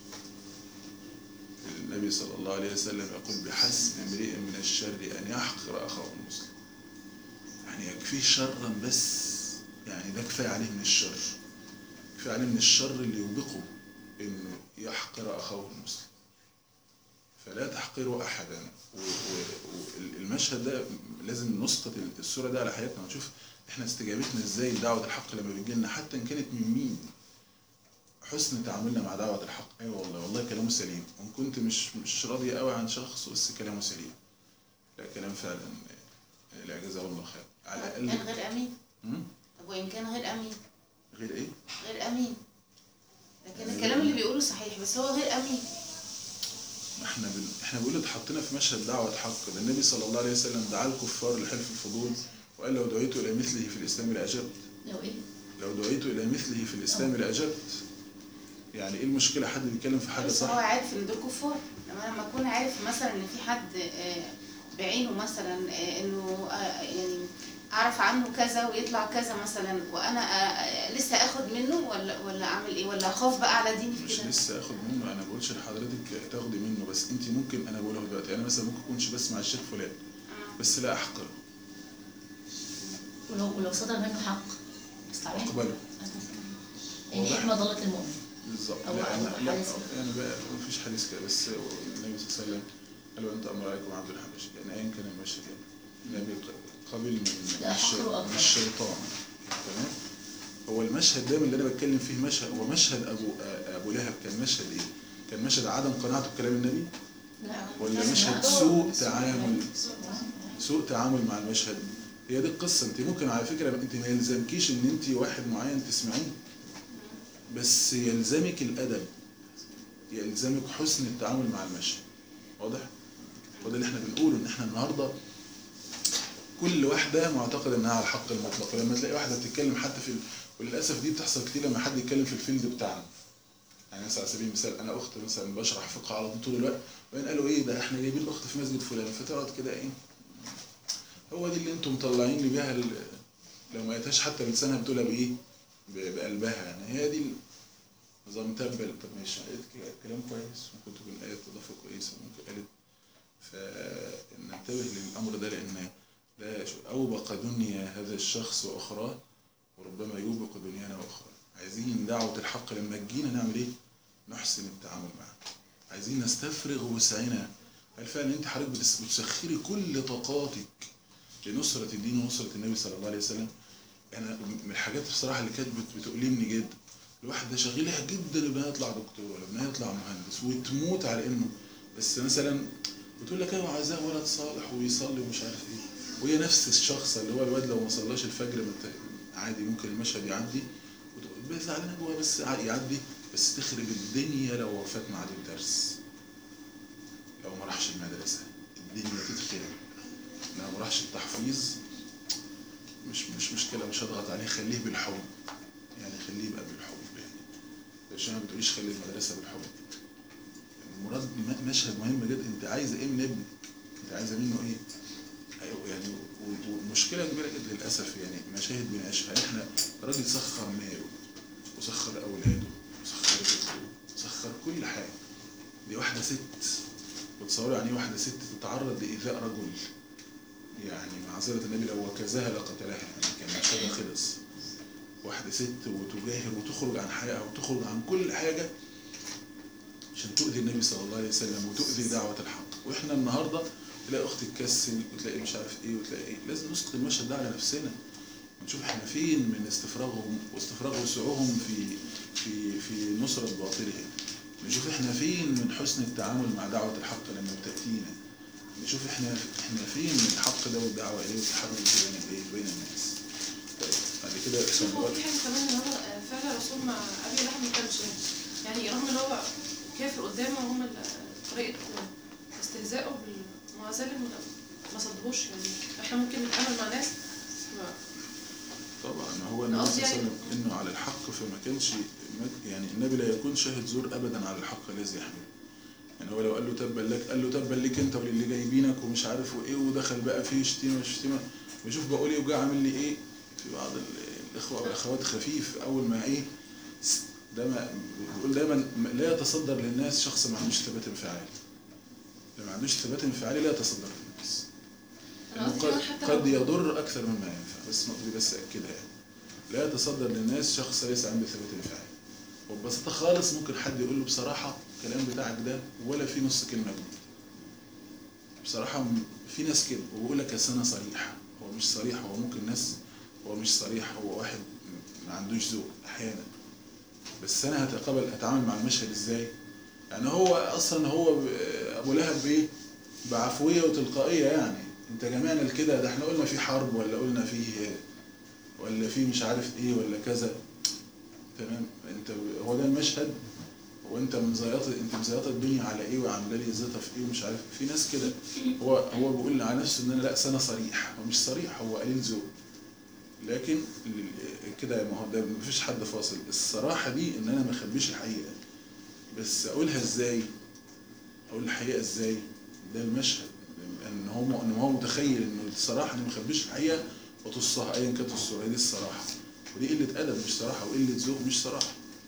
النبي صلى الله عليه وسلم يقول بحسب امرئ من الشر ان يحقر اخاه المسلم، يعني يكفيه شرا بس، يعني ده كفايه عليه من الشر، كفايه عليه من الشر اللي يوبقه انه يحقر اخاه المسلم. فلا تحقروا احدا. والمشهد ده لازم نسقط الصوره ده على حياتنا ونشوف احنا استجابتنا ازاي لدعوه الحق لما بتجي لنا، حتى ان كانت من مين. حسن تعاملنا مع دعوه الحق، ايوه والله والله كلامه سليم، وان كنت مش مش راضي قوي عن شخص بس كلامه سليم، لا كلام فعلا لا جزاه الله خير على الاقل. كان غير امين. طب وان كان غير امين؟ غير ايه؟ غير امين، لكن الكلام اللي بيقوله صحيح بس هو غير امين. احنا بن... احنا بنقول اتحطينا في مشهد دعوه حق، ده النبي صلى الله عليه وسلم دعا الكفار لحلف الفضول وقال لو دعيت الى مثله في الاسلام لاجبت. لو ايه؟ لو دعيت الى مثله في الاسلام لاجبت. يعني ايه المشكله حد بيتكلم في حاجه بس صح؟ هو عارف ان دول كفار، لما لما اكون عارف مثلا ان في حد بعينه مثلا انه يعني اعرف عنه كذا ويطلع كذا مثلا، وانا آه، لسه اخد منه ولا ولا اعمل ايه، ولا اخاف بقى على ديني في مش كده؟ لسه اخد منه، انا بقولش لحضرتك تاخدي منه، بس انت ممكن، انا بقوله دلوقتي انا مثلا ممكن اكونش بسمع الشيخ فلان بس لا احقره ولو ولو صدر منه حق استعمله واقبله. ان حكمه ضلت المؤمن. بالظبط. أو- لا أو انا لا حديث. يعني بقى مفيش حديث كده، بس النبي صلى الله عليه وسلم قال وانت امر عليكم عبد الحبشي، يعني ايا كان المشهد يعني النبي قبل من لا الش- حقره أكبر. من الشيطان. تمام. هو المشهد دايما اللي انا بتكلم فيه مشهد، هو مشهد ابو ابو لهب كان مشهد ايه؟ كان مشهد عدم قناعته بكلام النبي لا ولا مشهد سوء تعامل سوء تعامل مع المشهد؟ هي دي القصه. انت ممكن على فكره انت ما يلزمكيش ان انت واحد معين تسمعيه، بس يلزمك الادب، يلزمك حسن التعامل مع المشهد. واضح؟ وده اللي احنا بنقوله، ان احنا النهارده كل واحده معتقده انها على الحق المطلق، ولما تلاقي واحده بتتكلم حتى في ال... وللاسف دي بتحصل كتير لما حد يتكلم في الفيلد بتاعنا. يعني مثلا على سبيل المثال انا اخت مثلا بشرح فقه على طول الوقت، وبعدين قالوا ايه ده احنا جايبين اخت في مسجد فلان، فتقعد كده ايه هو دي اللي انتم مطلعين لي بيها ال... لو ما لقيتهاش حتى بلسانها بتقولها بايه؟ ب... بقلبها يعني. هي دي نظام تبل. طب ماشي قالت كلام كويس، ممكن تكون قالت اضافه كويسه، ممكن قالت، فننتبه للامر ده، لان ده اوبق دنيا هذا الشخص واخراه، وربما يوبق دنيانا واخرى. عايزين دعوه الحق لما تجينا نعمل ايه؟ نحسن التعامل معها. عايزين نستفرغ وسعنا. هل فعلا انت حضرتك بتسخري كل طاقاتك لنصره الدين ونصره النبي صلى الله عليه وسلم؟ انا من الحاجات بصراحه اللي كانت بتؤلمني جدا، الواحده شغيلها جدا ابنها يطلع دكتور ولا ابنها يطلع مهندس وتموت على انه، بس مثلا بتقول لك انا عايزاه ولد صالح ويصلي ومش عارف ايه، وهي نفس الشخص اللي هو الواد لو ما صلاش الفجر عادي ممكن المشهد يعدي، وتقول بس زعلانه جوه بس يعدي، بس تخرب الدنيا لو وفات ميعاد الدرس، لو ما راحش المدرسه الدنيا تتخرب، لو ما راحش التحفيظ مش مش مشكله، مش هضغط عليه، خليه بالحب، يعني خليه يبقى بالحب يعني، عشان ما بتقوليش خلي المدرسه بالحب. المراد مشهد مهم جدا، انت عايزه ايه من ابنك؟ انت عايزه منه ايه؟ يعني ومشكله كبيره جدا للاسف، يعني مشاهد بنعيشها احنا، راجل سخر ماله وسخر اولاده وسخر بيته وسخر كل حاجه، دي واحده ست، وتصوروا يعني ايه واحده ست تتعرض لايذاء رجل؟ يعني معذره النبي لو وكزها لقتلها، يعني كان مشهدها خلص. واحده ست وتجاهر وتخرج عن حياتها وتخرج عن كل حاجه عشان تؤذي النبي صلى الله عليه وسلم وتؤذي دعوه الحق. واحنا النهارده تلاقي اخت تكسل وتلاقي مش عارف ايه وتلاقي ايه، لازم نسقط المشهد ده على نفسنا، نشوف احنا فين من استفراغهم واستفراغ وسعهم في في في نصرة باطلهم، نشوف احنا فين من حسن التعامل مع دعوة الحق لما بتأتينا، نشوف احنا احنا فين من الحق ده والدعوة اليه والتحرك بين الايه بين الناس. طيب بعد كده هو في حاجه كمان ان هو فعلا الرسول مع ابي لهب ما كانش يعني، رغم ان هو كافر قدامه وهم طريقه استهزائه بالمعازلم ما صدقوش، يعني احنا ممكن نتعامل مع ناس طبعا هو النبي صلى الله عليه وسلم انه على الحق، فما كانش يعني النبي لا يكون شاهد زور ابدا على الحق الذي يحمله. يعني هو لو قال له تبا لك، قال له تبا لك انت وللي جايبينك ومش عارف وايه، ودخل بقى فيه شتيمه شتيمه، بشوف بقول ايه وجا عامل لي ايه في بعض الاخوه والاخوات خفيف، اول ما ايه ده ما بيقول دايما لا يتصدر للناس شخص ما عندوش ثبات انفعالي، اللي ما عندوش ثبات انفعالي لا يتصدر للناس، قد, قد يضر اكثر مما ينفع، بس النقطه دي بس اكدها يعني، لا يتصدر للناس شخص ليس عنده ثبات انفعالي، وببساطه خالص ممكن حد يقول له بصراحه الكلام بتاعك ده ولا في نص كلمه جديده، بصراحه في ناس كده وبيقول لك اصل انا صريح، هو مش صريح، هو ممكن ناس هو مش صريح، هو واحد ما عندوش ذوق احيانا، بس انا هتقبل اتعامل مع المشهد ازاي؟ يعني هو اصلا هو ابو لهب ايه بعفويه وتلقائيه، يعني انت جمعنا لكده، ده احنا قلنا في حرب ولا قلنا فيه ولا في مش عارف ايه ولا كذا، تمام؟ انت هو ده المشهد، هو انت مزيط انت مزيطه الدنيا على ايه وعامله لي زيطه في ايه ومش عارف، في ناس كده هو هو بيقول على نفسه ان انا لا انا صريح، هو مش صريح، هو قليل ذوق، لكن كده ما هو ده مفيش حد فاصل، الصراحه دي ان انا ما اخبيش الحقيقه، بس اقولها ازاي؟ اقول الحقيقه ازاي؟ ده المشهد، ان هو ان هو متخيل انه الصراحه انه ما يخبيش الحقيقه وتصها ايا كانت الصوره، دي الصراحه، ودي قله ادب مش صراحه، وقله ذوق مش صراحه.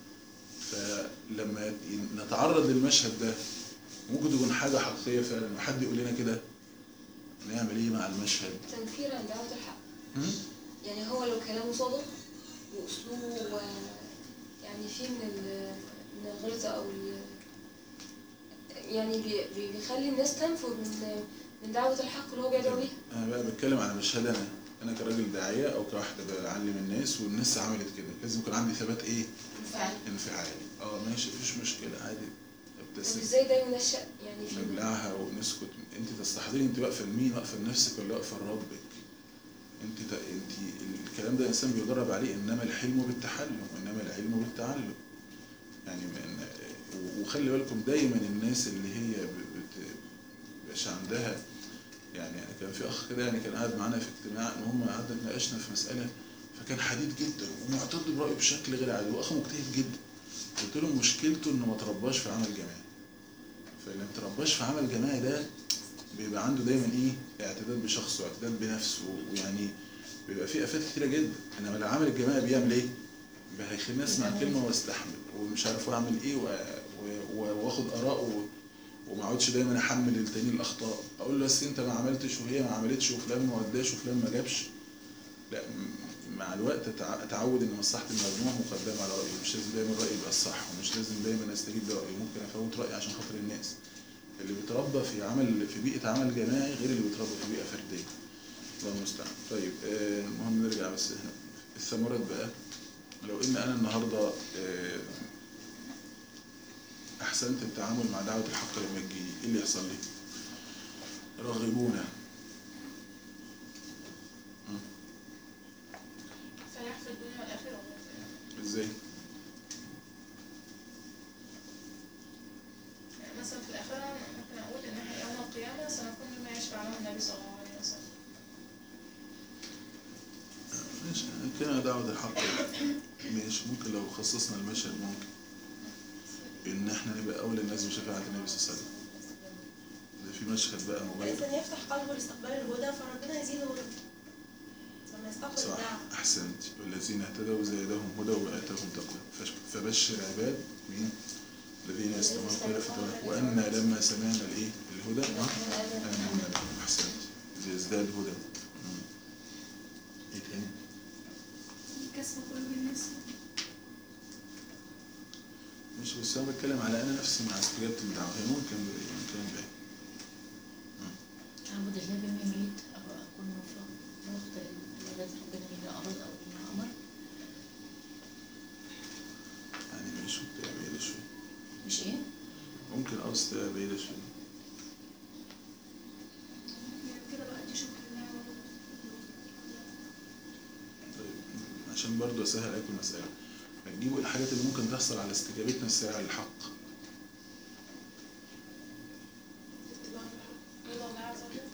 فلما نتعرض للمشهد ده ممكن تكون حاجه حقيقيه فعلا، وحد يقول لنا كده نعمل ايه مع المشهد؟ تنفيرا لدعوة الحق. هم؟ يعني هو لو كلامه صادق واسلوبه يعني فيه من ال- من الغلظة او ال- يعني بي- بي- بيخلي الناس تنفر من من دعوة الحق اللي هو بيدعو ليها. انا بقى بتكلم على مشهد انا انا كراجل داعيه او كواحده بعلم الناس والناس عملت كده، لازم يكون عندي ثبات ايه؟ انفعال. انفعالي. اه ماشي مفيش مشكله عادي، طب ابتسم ازاي ده ينشأ يعني في نبلعها ونسكت. انت تستحضري انت واقفه لمين؟ واقفه لنفسك ولا واقفه لربك؟ انت ت... انت الكلام ده الانسان بيجرب عليه، انما الحلم بالتحلم وانما العلم بالتعلم. يعني من... وخلي بالكم دايما الناس اللي هي بت... بيبقاش عندها، يعني يعني كان في اخ كده يعني كان قاعد معانا في اجتماع ان هم قعدنا اتناقشنا في مساله، فكان حديد جدا ومعتد برايه بشكل غير عادي، واخ مجتهد جدا. قلت له مشكلته انه ما ترباش في عمل جماعي. فاللي ما ترباش في عمل جماعي ده بيبقى عنده دايما ايه؟ اعتداد بشخصه واعتداد بنفسه، ويعني بيبقى فيه افات كتيره جدا. انما العمل الجماعي بيعمل ايه؟ هيخليني اسمع كلمه واستحمل ومش عارف اعمل ايه واخد اراء، وما اقعدش دايما احمل التاني الاخطاء، اقول له بس انت ما عملتش وهي ما عملتش وفلان ما وداش وفلان ما جابش. لا، مع الوقت اتعود ان مصلحه المجموع مقدمه على رايي، مش لازم دايما رايي يبقى الصح، ومش لازم دايما استجيب لرايي، ممكن افوت رايي عشان خاطر الناس. اللي بيتربى في عمل في بيئه عمل جماعي غير اللي بيتربى في بيئه فرديه. الله المستعان. طيب آه المهم نرجع بس هنا الثمرات بقى. لو ان انا النهارده آه احسنت التعامل مع دعوه الحق لما تجيلي، ايه اللي يحصل لي؟ رغبونا. فلاح في الدنيا والآخرة. ازاي؟ يعني مثلا في الآخرة ممكن أقول إن إحنا يوم القيامة سنكون مما يشفع له النبي صلى الله عليه وسلم. ماشي كده دعوة الحق ماشي. ممكن لو خصصنا المشهد ممكن إن إحنا نبقى أول الناس بشفاعة النبي صلى الله عليه وسلم. ده في مشهد بقى مغير. الإنسان يفتح قلبه لاستقبال الهدى فربنا يزيده هدى لما يستقبل صح الدعوة. أحسنت. والذين اهتدوا زادهم هدى وآتاهم تقوى. فبشر عباد مين؟ الذين يستمعون القول فتوى وأنا لما سمعنا الإيه؟ الهدى آمنا به. أحسنت. يزداد هدى. إيه تاني؟ كسب قلوب الناس. مش بس أنا بتكلم على أنا نفسي مع استجابة الدعوة، هي ممكن ممكن بقى. أعبد الله بما يريد أو أكون موفق وقت الذي ربنا به أراد أو به أمر. يعني مش ممكن بعيدة شوية. مش إيه؟ ممكن أوسط بعيدة شوية. يعني كده بقى دي شكر الله. طيب عشان برضو أسهل عليكم المسألة، هتجيبوا الحاجات اللي ممكن تحصل على استجابتنا السريعة للحق. رضا الله عز وجل.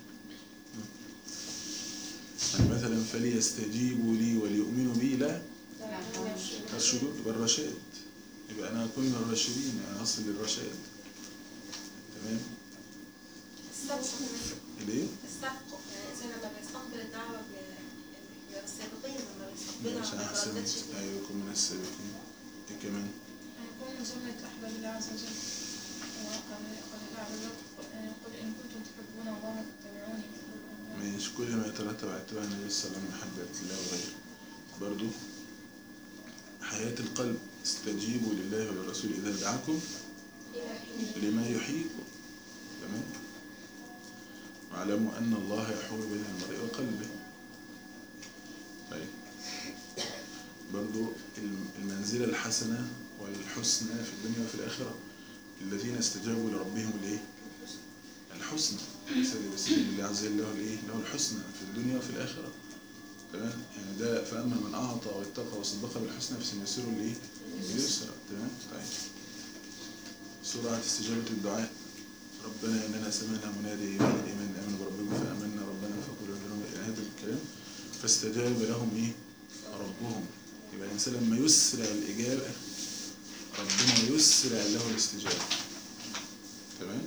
يعني مثلا فليستجيبوا لي وليؤمنوا بي لا يرشدون. يبقى الرشاد، يبقى أنا أكون من الراشدين، يعني أصل للرشاد. تمام؟ السبق ليه؟ السبق يعني الإنسان لما بيستقبل الدعوة بيبقى السابقين، لما بيستقبلها عشان ما أحسن بيترددش فيها. أيكم من السابقين. إيه كمان؟ يكون من زمرة أحباب الله عز وجل. وقال قال الله قل إن كنتم تحبون الله فاتبعوني. مش كل ما يترتب على اتباع النبي صلى الله عليه وسلم من محبة الله وغيره. برضو حياة القلب، استجيبوا لله وللرسول إذا دعاكم لما يحييكم. تمام؟ واعلموا أن الله يحول بين المرء وقلبه. طيب برضو المنزلة الحسنة والحسنى في الدنيا وفي الآخرة. الذين استجابوا لربهم الإيه؟ الحسنى. سبيل الله عز وجل له الإيه؟ له الحسنى في الدنيا وفي الآخرة. تمام؟ يعني ده فأما من أعطى واتقى وصدق بالحسنى فسنيسره الإيه؟ اليسرى. تمام؟ طيب سرعة استجابة الدعاء. ربنا إننا سمعنا منادي ينادي الإيمان آمنوا بربكم فآمنا ربنا فقولوا لهم إلى هذا الكلام فاستجاب لهم إيه؟ ربهم. يبقى الإنسان لما يسرع الإجابة ربنا يسرع له الاستجابة. تمام؟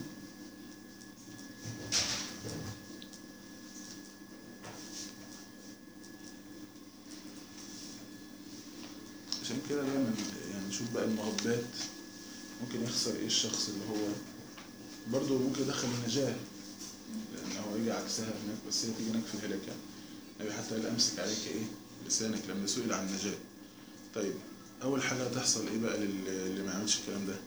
كده دايما يعني نشوف بقى المغبات ممكن يخسر ايه الشخص اللي هو برضه ممكن يدخل النجاة، لأن هو يجي عكسها هناك، بس هي تيجي هناك في الهلاك يعني. النبي حتى قال أمسك عليك إيه؟ لسانك لما سئل عن النجاة. طيب أول حاجة هتحصل إيه بقى للي ما يعملش الكلام ده؟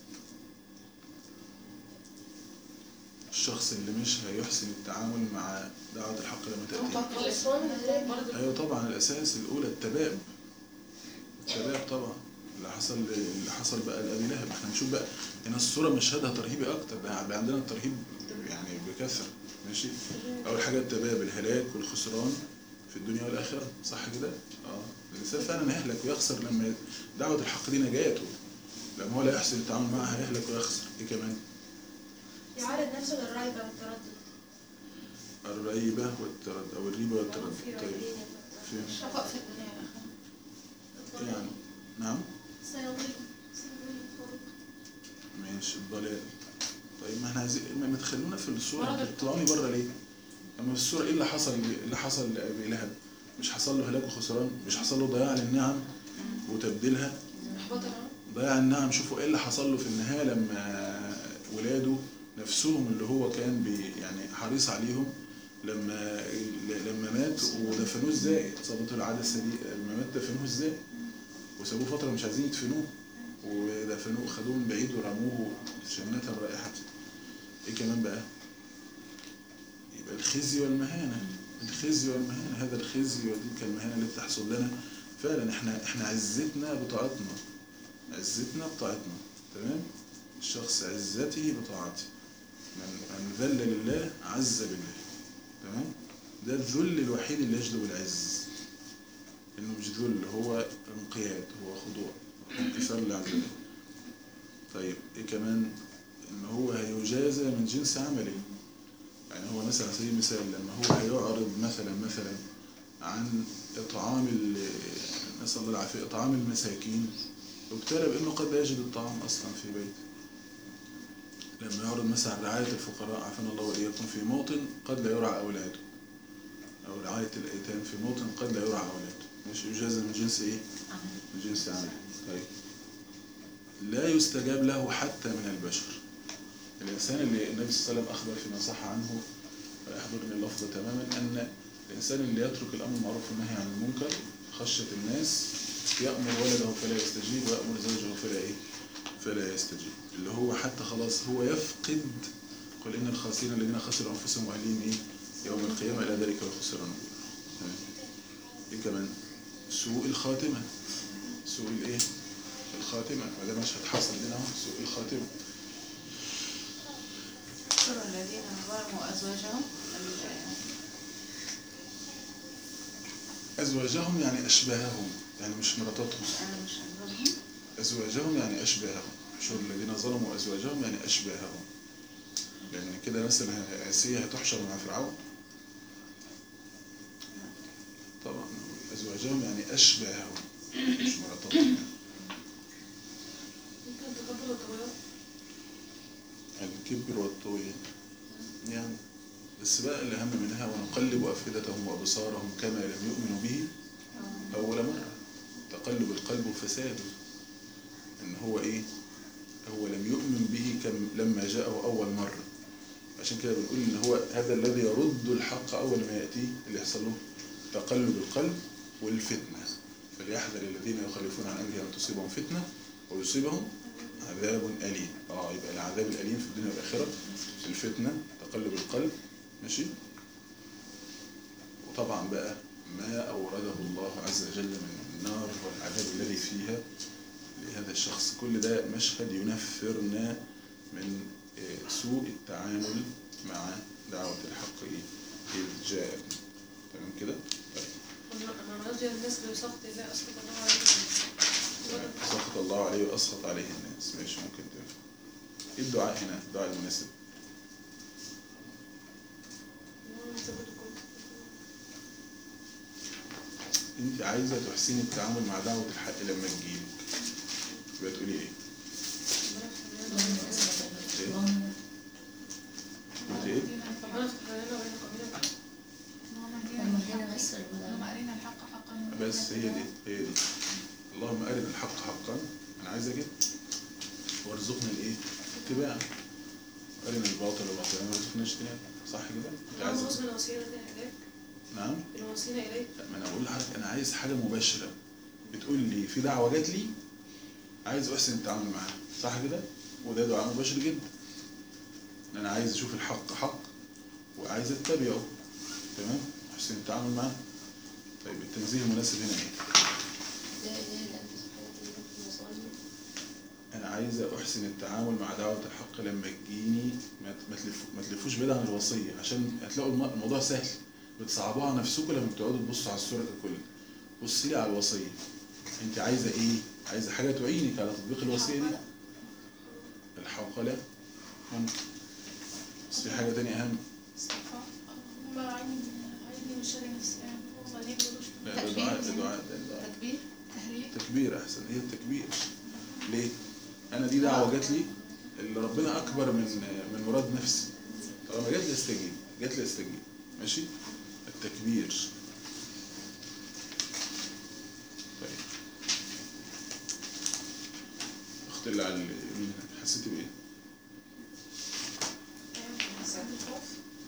الشخص اللي مش هيحسن التعامل مع دعوة الحق لما تأتي. أيوة طبعا، الأساس الأولى التباب. التباب طبعا اللي حصل اللي حصل بقى لأبي لهب. احنا نشوف بقى هنا الصورة مشهدها ترهيبي أكتر، بقى عندنا الترهيب يعني بكثرة. ماشي. أول حاجة التباب، الهلاك والخسران في الدنيا والآخرة، صح كده؟ اه الإنسان فعلا هيهلك ويخسر لما دعوة الحق دي نجاته، لما هو لا يحسن التعامل معها هيهلك ويخسر. إيه كمان؟ يعرض نفسه للريبة والتردد. الريبة والتردد أو الريبة والتردد. طيب فين؟ الشقاء في الدنيا والآخرة. يعني نعم؟ سيضل سيضل الطريق. ماشي. الضلال. طيب ما احنا عايزين ما تخلونا في الصورة، بتطلعوني بره ليه؟ اما في الصورة ايه اللي حصل اللي حصل لأبي لهب؟ مش حصل له هلاك وخسران؟ مش حصل له ضياع للنعم وتبديلها؟ ضياع النعم. شوفوا ايه اللي حصل له في النهاية لما ولاده نفسهم اللي هو كان بي يعني حريص عليهم، لما لما مات ودفنوه ازاي؟ صابته العادة السيئة، لما مات دفنوه ازاي؟ وسابوه فترة مش عايزين يدفنوه، ودفنوه خدوه من بعيد ورموه شنة رائحة. ايه كمان بقى؟ يبقى الخزي والمهانة. الخزي والمهانة، هذا الخزي وتلك المهانة اللي بتحصل لنا فعلا. احنا احنا عزتنا بطاعتنا، عزتنا بطاعتنا. تمام؟ الشخص عزته بطاعته. من من ذل لله عز بالله. تمام؟ ده الذل الوحيد اللي يجلب العز. انه مش ذل، هو انقياد، هو خضوع، انكسار لله عز وجل. طيب ايه كمان؟ ان هو هيجازى من جنس عمله. يعني هو مثلا على سبيل المثال لما هو هيعرض مثلا مثلا عن اطعام نسأل الله العافية اطعام المساكين، وابتلى بانه قد لا يجد الطعام اصلا في بيته. لما يعرض مثلا رعاية الفقراء عافانا الله واياكم في موطن قد لا يرعى اولاده، او رعاية الايتام في موطن قد لا يرعى اولاده. ماشي. يجازى من جنس ايه؟ من جنس عمله. طيب لا يستجاب له حتى من البشر. الإنسان اللي النبي صلى الله عليه وسلم أخبر فيما صح عنه ويحضرني اللفظ تماما، أن الإنسان اللي يترك الأمر المعروف والنهي عن المنكر خشية الناس يأمر ولده فلا يستجيب ويأمر زوجه فلا إيه؟ فلا يستجيب. اللي هو حتى خلاص هو يفقد، قل إن الخاسرين الذين خسروا أنفسهم وأهليهم إيه؟ يوم القيامة إلى ذلك الخسران. إيه كمان؟ سوء الخاتمة. سوء الإيه؟ الخاتمة. وده مشهد حصل لنا اهو، سوء الخاتمة. الذين ظلموا أزواجهم. أزواجهم يعني أشباههم، يعني مش مراتاتهم. أنا مش أزواجهم. أزواجهم يعني أشباههم. حشر الذين ظلموا أزواجهم يعني أشباههم. لأن كده مثلا آسيا هتحشر مع فرعون. طبعا أزواجهم يعني أشباههم مش مراتاتهم يعني. ممكن تكبر الطويلة. الكبر والطويل يعني. بس بقى الأهم منها ونقلب أفئدتهم وأبصارهم كما لم يؤمنوا به أول مرة. تقلب القلب وفساده. إن هو إيه؟ هو لم يؤمن به كم لما جاءه أول مرة. عشان كده بنقول إن هو هذا الذي يرد الحق أول ما يأتيه، اللي يحصل له تقلب القلب والفتنة. فليحذر الذين يخالفون عن أمره أن تصيبهم فتنة ويصيبهم عذاب أليم. اه يبقى العذاب الأليم في الدنيا والآخرة في الفتنة، تقلب القلب. ماشي. وطبعا بقى ما أورده الله عز وجل من النار والعذاب الذي فيها لهذا الشخص، كل ده مشهد ينفرنا من سوء التعامل مع دعوة الحق إذ جاء. تمام كده؟ طيب. أنا رضي الناس بسخط الله أسخط الله عليه. سخط الله عليه وأسخط عليه الناس. ماشي. ممكن تنفع. إيه الدعاء هنا؟ الدعاء المناسب. انت عايزة تحسيني التعامل مع دعوة الحق لما تجيلك، يبقى تقولي ايه؟ قلت ايه؟ اللهم أرنا الحق حقا. بس هي دي هي دي اللهم أرنا الحق حقا، أنا عايزة كده، وارزقنا الإيه؟ اتباعه. أرنا الباطل باطلا وارزقنا اجتنابه، صح كده؟ أنت عايزة وصل الوسيلة إليك. نعم؟ الوسيلة إليك. ما أنا بقول لحضرتك أنا عايز حاجة مباشرة، بتقول لي في دعوة جات لي عايز أحسن التعامل معاها، صح كده؟ وده دعاء مباشر جدا. أنا عايز أشوف الحق حق وعايز أتبعه، تمام؟ أحسن التعامل معاه. طيب التنزيه المناسب هنا إيه؟ لا إله إلا أنت سبحانك إني كنت من الظالمين. أنا عايز أحسن التعامل مع دعوة الحق لما تجيني، ما ما تلف- ما تلفوش بعيد عن الوصية، عشان هتلاقوا الم- الموضوع سهل، بتصعبوها على نفسكم لما بتقعدوا تبصوا على الصورة ككل. بصي لي على الوصية، أنت عايزة إيه؟ عايزة حاجة تعينك على تطبيق الوصية دي؟ الحوقلة ممكن، بس في حاجة تانية أهم. استغفار اللهم أعني أعني من شر نفسي يعني هو ما يقولوش. لا ده دعاء، ده دعاء، ده دعاء. تكبير. تهليل. تكبير أحسن، هي التكبير. ليه؟ أنا دي دعوة جات لي اللي ربنا أكبر من من مراد نفسي. طالما جات لي استجيب، جات لي استجيب، ماشي؟ التكبير. طيب. أخت اللي على اليمين حسيتي بإيه؟ سعد الخوف.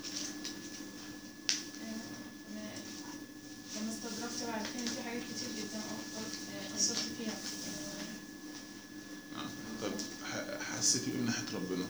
آه، لما استدركت بعد كده في حاجات كتير جدا أه قصرت فيها. نعم. طب ح- حسيتي بإيه من ناحية ربنا؟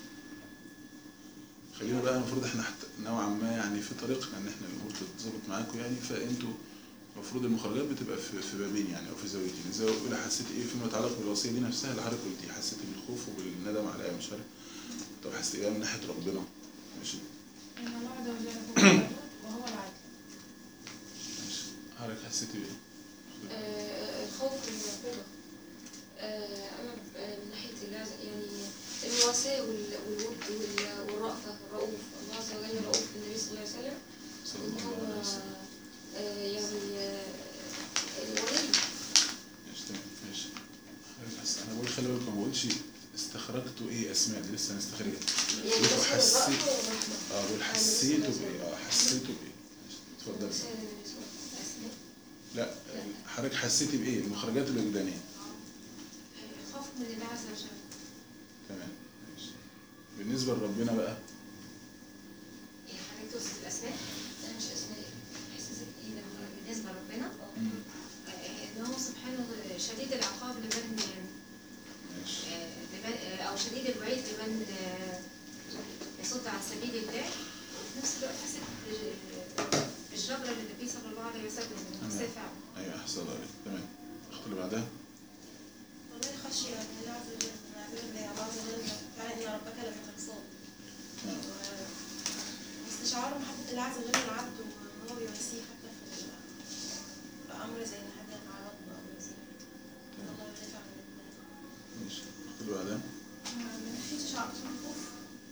خلينا بقى، المفروض احنا حت- نوعا ما يعني في طريقنا ان احنا الامور تتظبط معاكم يعني، فانتوا المفروض المخرجات بتبقى في في بابين يعني او في زاويتين. الزاويه الاولى حسيتي ايه فيما يتعلق بالوصيه دي نفسها اللي حضرتك قلتيه، حسيتي بالخوف وبالندم على ايه مش عارف. طب حسيتي ايه من ناحيه ربنا؟ ماشي إن الله عز وجل هو العدل وهو العدل. ماشي. حضرتك حسيتي بايه؟ آه، الخوف من العقوبة. آه، أنا آه، من ناحية الله عز- يعني الوصايا وال- والود وال- والرأفة الرؤوف، الله عز وجل رؤوف بالنبي صلى الله عليه وسلم، صلى وإن الله هو عليه وسلم. آه، يعني آه، الولي. ماشي تمام ماشي. حضرتك حس- انا بقول خلي بالكم، ما بقولش استخرجتوا ايه اسماء، دي لسه هنستخرجها. يعني بقول بس حسيت الرأفة والرحمة. اه بقول حسيتوا بايه؟ اه حسيتوا بايه؟ ماشي اتفضل. وسائل النبي صلى الله عليه وسلم. لا حضرتك حسيتي بايه؟ المخرجات الوجدانيه. الخوف من الله عز وجل. تمام ماشي. بالنسبه لربنا بقى يعني حضرتك تقصد الأسماء؟ لا مش أسماء. إحساسك إيه لما بالنسبة لربنا؟ مم. آه، إن هو سبحانه شديد العقاب لمن ماشي آه، لمن آه، أو شديد الوعيد لمن آه، يصد عن سبيل الله، وفي نفس الوقت حسيت ب- بالجبر للنبي صلى الله عليه وسلم إنه تمام. مسافع. ايوه احسن الله عليك. تمام. الاخت اللي بعدها والله خشية من الله عز وجل، من عباد الله الله عز وجل قال إن ربك لمن ترصاد. نعم. واستشعار محبة الله عز وجل العبد وإن هو بيواسيه حتى في ال- في أمر زي إن حد يتعرض له أو زي إن الله يدافع عن الناس. ماشي. الاخت اللي بعدها من ناحية شعر الخوف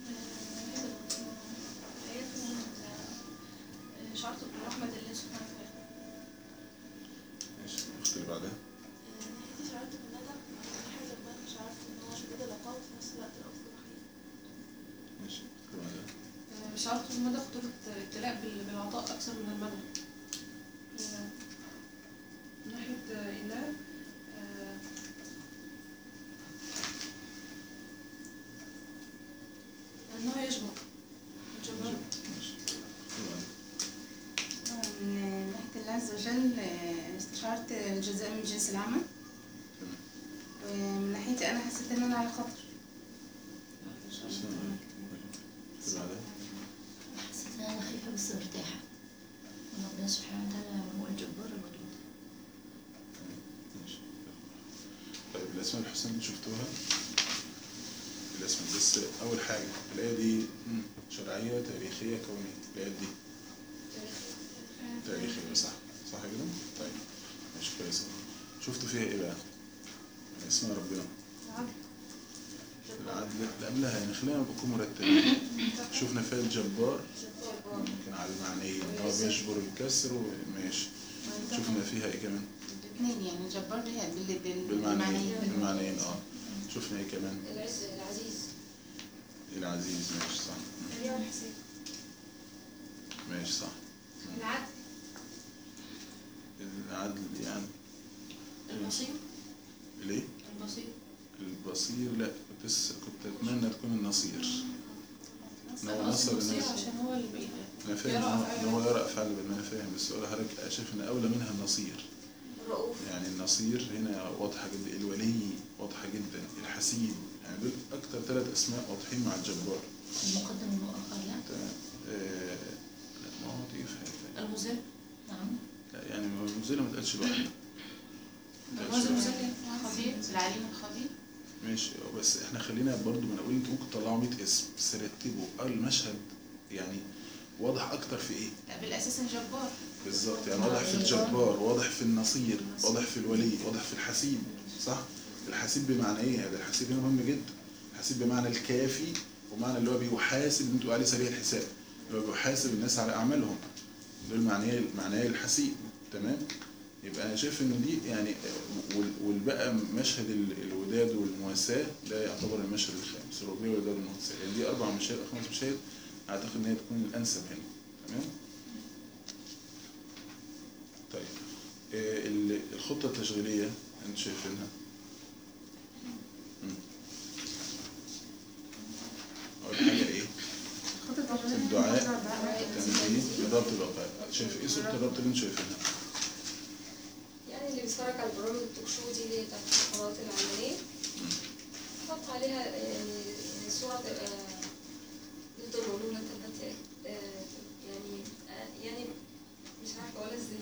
آيات من شعرت برحمة الله سبحانه وتعالى. ماشي. الاخت اللي بعدها ناحية شعرت بالندم من ناحية ربنا مش عارف إن هو شديد العقاب وفي نفس الوقت رؤوف رحيم. ماشي. الاخت اللي بعدها آه، شعرت بمدى خطورة ابتلاء بال- بالعطاء أكثر من المنع. آه، من ناحية آه، الله آه، إن هو يجبر الجبار. ماشي. الاخت اللي بعدها من ناحية الله عز وجل آه، استشعرت الجزاء من جنس العمل. تمام. ومن ناحيتي أنا حسيت إن أنا على خطر. احسن الله عليك. الاخت اللي بعدها حسيت ان انا خايفه بس مرتاحه، وان ربنا سبحانه وتعالى هو الجبار الودود. تمام. ماشي. طيب الاسماء الحسنى اللي شفتوها الاسماء، بس اول حاجه الايه دي مم، شرعيه تاريخيه كونيه، الايه دي تاريخيه صح صح كده؟ طيب ماشي كويس. شفتوا فيها ايه بقى؟ اسماء ربنا العدل اللي قبلها يعني، خلينا نكون مرتبين. شفنا فيها الجبار كان على المعنيين، هو بيجبر الكسر وماشي. شفنا فيها ايه كمان؟ الاثنين يعني جبار بها بال- بال- بالمعنيين بالمعنيين اه. شفنا ايه كمان؟ العز العزيز. العزيز ماشي صح. الرياء والحساب. ماشي صح. العدل. العدل يعني البسيط. ليه؟ البسيط. البصير لا، كنت لسه كنت اتمنى تكون النصير. إن هو نصر البصير الناس. عشان هو اللي بي- انا فاهم يرى إن هو- أفعال إن هو يرى افعال بما انا فاهم، بس اقول لحضرتك شايف ان اولى منها النصير. الرؤوف. يعني النصير هنا واضحه جدا، الولي واضحه جدا، الحسيب، يعني دول اكتر ثلاث اسماء واضحين مع الجبار. المقدم والمؤخر لا. تمام. آه، لا ما هو دي في حته. المذل. نعم. لا يعني المزيله ما تقالش لوحده. الرازي المسلم خبير، العليم الخبير. ماشي، بس احنا خلينا برضو ما نقول انتوا ممكن تطلعوا مية اسم بس رتبوا المشهد يعني واضح اكتر في ايه؟ لا بالاساس الجبار. بالظبط، يعني واضح في الجبار، واضح في النصير، واضح في الولي، واضح في الحسيب، صح؟ الحسيب بمعنى ايه؟ هذا الحسيب هنا مهم جدا. الحسيب بمعنى الكافي، ومعنى اللي هو بيحاسب، اللي انتوا عليه سريع الحساب، اللي هو بيحاسب الناس على اعمالهم. دول معناه معناه الحسيب، تمام؟ يبقى انا شايف ان دي يعني وال- والبقى مشهد ال- الوداد والمواساة ده يعتبر المشهد الخامس، الربيع والوداد والمواساة، يعني دي اربع مشاهد او خمس مشاهد اعتقد ان هي تكون الانسب هنا، تمام؟ طيب آه، ال- الخطة التشغيلية انت شايفينها؟ مم. اول حاجة ايه؟ الدعاء، التنبيه، إدارة الوقائع. شايف ايه صورة الربط اللي انت شايفينها؟ يعني اللي بيتفرج على البرامج التوك شو دي اللي هي بتاعت القنوات العالمية حط عليها يعني يعني صورة تبقى يفضل يقولوا لك تبقى يعني آه، يعني مش عارفة أقولها ازاي.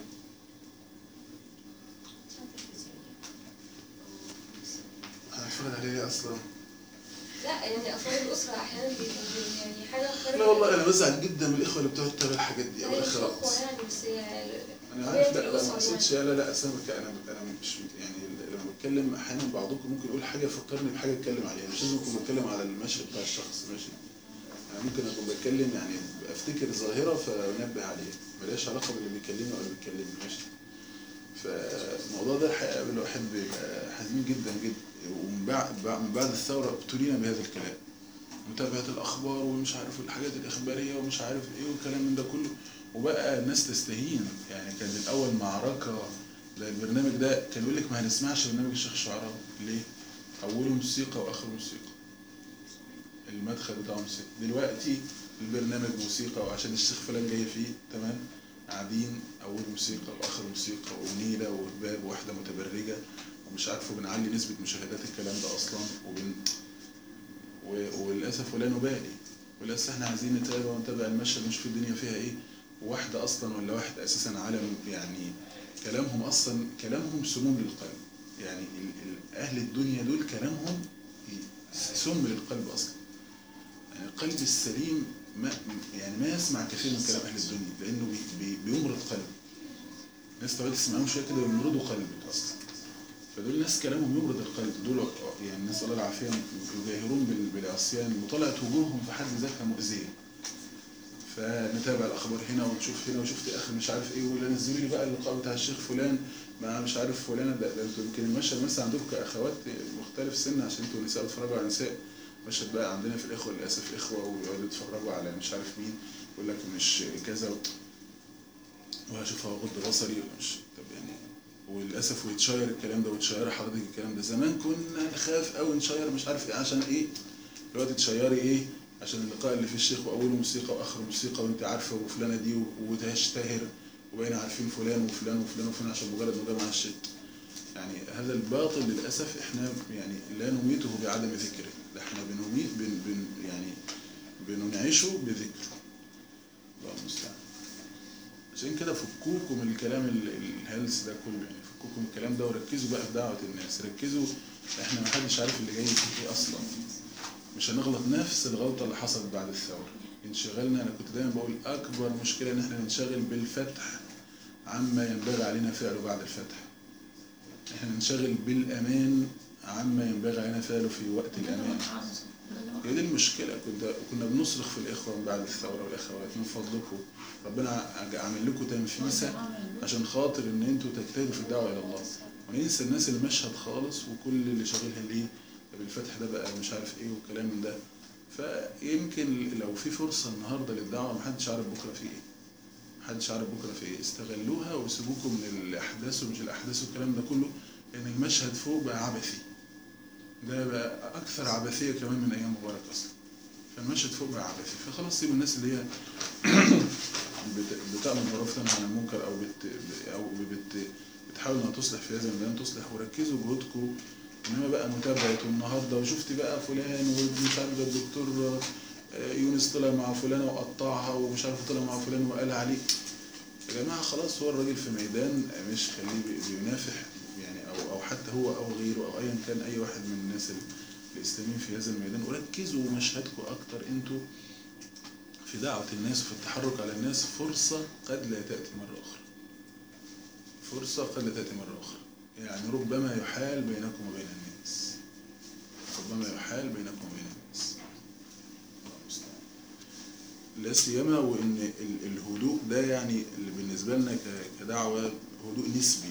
هتفرج عليه ليه اصلا؟ لا يعني أفراد الأسرة أحيانا بيبقوا يعني حاجة خارج. لا والله انا بزعل جدا من الاخوه اللي بتقعد تتابع الحاجات دي او هي مش الاخوات. أخوة يعني بس هي انا طبيعة عارف، لا لا ما الأسر اقصدش، يعني. لا لا اصل انا انا انا مش يعني لما بتكلم احيانا بعضكم ممكن يقول حاجه يفكرني بحاجه اتكلم عليها، مش لازم اكون بتكلم على المشهد بتاع الشخص، ماشي؟ يعني ممكن اكون بتكلم يعني افتكر ظاهره فانبه عليها، ملهاش علاقه باللي بيكلمني او اللي بيتكلمني، ماشي؟ فالموضوع ده الحقيقه الواحد بيبقى حزين جدا جدا، ومن بعد من بعد الثوره ابتلينا بهذا الكلام، متابعه الاخبار ومش عارف الحاجات الاخباريه ومش عارف ايه والكلام من ده كله، وبقى الناس تستهين. يعني كان الاول معركه للبرنامج ده، كان يقول لك ما هنسمعش برنامج الشيخ الشعراوي ليه؟ اوله موسيقى واخره موسيقى، المدخل بتاعه موسيقى. دلوقتي البرنامج موسيقى وعشان الشيخ فلان جاي فيه، تمام؟ قاعدين اول موسيقى واخر موسيقى ونيله وهباب وواحده متبرجه ومش عارفه، بنعلي نسبه مشاهدات الكلام ده اصلا وبن و- وللاسف ولا نبالي، وللاسف احنا عايزين نتابع ونتابع المشهد نشوف الدنيا فيها ايه، وواحده اصلا ولا واحد اساسا عالم يعني كلامهم اصلا كلامهم سموم للقلب، يعني ال- ال- اهل الدنيا دول كلامهم سم للقلب اصلا. يعني القلب السليم ما يعني ما يسمع كثير من كلام اهل الدنيا لانه بي بي بيمرض قلبه. الناس تقعد تسمعهم شويه كده يمرضوا قلبك اصلا. فدول ناس كلامهم يمرض القلب، دول يعني نسال الله العافيه يجاهرون بال- بالعصيان، وطلعت وجوههم في حد ذاتها مؤذيه. فنتابع الاخبار هنا ونشوف هنا، وشفت اخر مش عارف ايه، ولا نزلوا لي بقى اللقاء بتاع الشيخ فلان مع مش عارف فلانه. ده, ده انتوا يمكن المشهد مثلا عندكم كاخوات مختلف سن عشان انتوا نساء بتتفرجوا على نساء، مشهد بقى عندنا في الاخوه للاسف اخوه ويقعدوا يتفرجوا على مش عارف مين يقول لك مش كذا وهشوفها غض بصري مش طب يعني، وللاسف ويتشير الكلام ده ويتشير حضرتك الكلام ده. زمان كنا نخاف قوي نشير مش عارف ايه عشان ايه، دلوقتي تشيري ايه عشان اللقاء اللي فيه الشيخ واوله موسيقى واخره موسيقى وانت عارفه وفلانه دي وتشتهر وبقينا عارفين فلان وفلان وفلان وفلان عشان مجرد ما مع الشيخ. يعني هذا الباطل للاسف احنا يعني لا نميته بعدم ذكره، ده احنا بنميت بن بن يعني بننعشه بذكره. الله المستعان. عشان كده فكوكم من الكلام ال- الهلس ده كله، يعني فكوكم من الكلام ده وركزوا بقى في دعوه الناس، ركزوا. احنا ما حدش عارف اللي جاي فيه ايه اصلا، مش هنغلط نفس الغلطه اللي حصلت بعد الثوره. انشغلنا، انا كنت دايما بقول اكبر مشكله ان احنا ننشغل بالفتح عما ينبغي علينا فعله بعد الفتح. احنا ننشغل بالامان عما ينبغي علينا فعله في وقت الامان. هي دي المشكله. كنت كنا بنصرخ في الاخوه من بعد الثوره والاخوات من فضلكم ربنا عامل لكم تنفيسه عشان خاطر ان انتوا تجتهدوا في الدعوه الى الله، وننسى الناس المشهد خالص وكل اللي شاغلها ليه طب الفتح ده بقى مش عارف ايه والكلام من ده. فيمكن لو في فرصه النهارده للدعوه محدش عارف بكره في ايه، محدش عارف بكره في ايه، استغلوها وسيبوكم من الاحداث ومش الاحداث والكلام ده كله، ان المشهد فوق بقى عبثي، ده بقى اكثر عبثيه كمان من ايام مبارك اصلا. فالمشهد فوق بقى عبثي، فخلاص سيب الناس اللي هي بت- بتأمر بالمعروف وتنهى عن المنكر او بت او بت بتحاول انها تصلح في هذا الميدان تصلح، وركزوا جهودكم. انما بقى متابعه النهارده وشفت بقى فلان ومش عارف ده الدكتور يونس طلع مع فلانه وقطعها ومش عارف طلع مع فلان وقال عليه. يا جماعه خلاص هو الراجل في ميدان، مش خليه بينافح يعني، او او حتى هو او غيره او ايا كان اي واحد من الناس الاسلاميين في هذا الميدان. وركزوا مشهدكم اكتر انتوا في دعوه الناس وفي التحرك على الناس. فرصه قد لا تاتي مره اخرى، فرصه قد لا تاتي مره اخرى. يعني ربما يحال بينكم وبين الناس، ربما يحال بينكم وبين الناس. الله المستعان. لا سيما وان ال- الهدوء ده يعني اللي بالنسبه لنا ك- كدعوه هدوء نسبي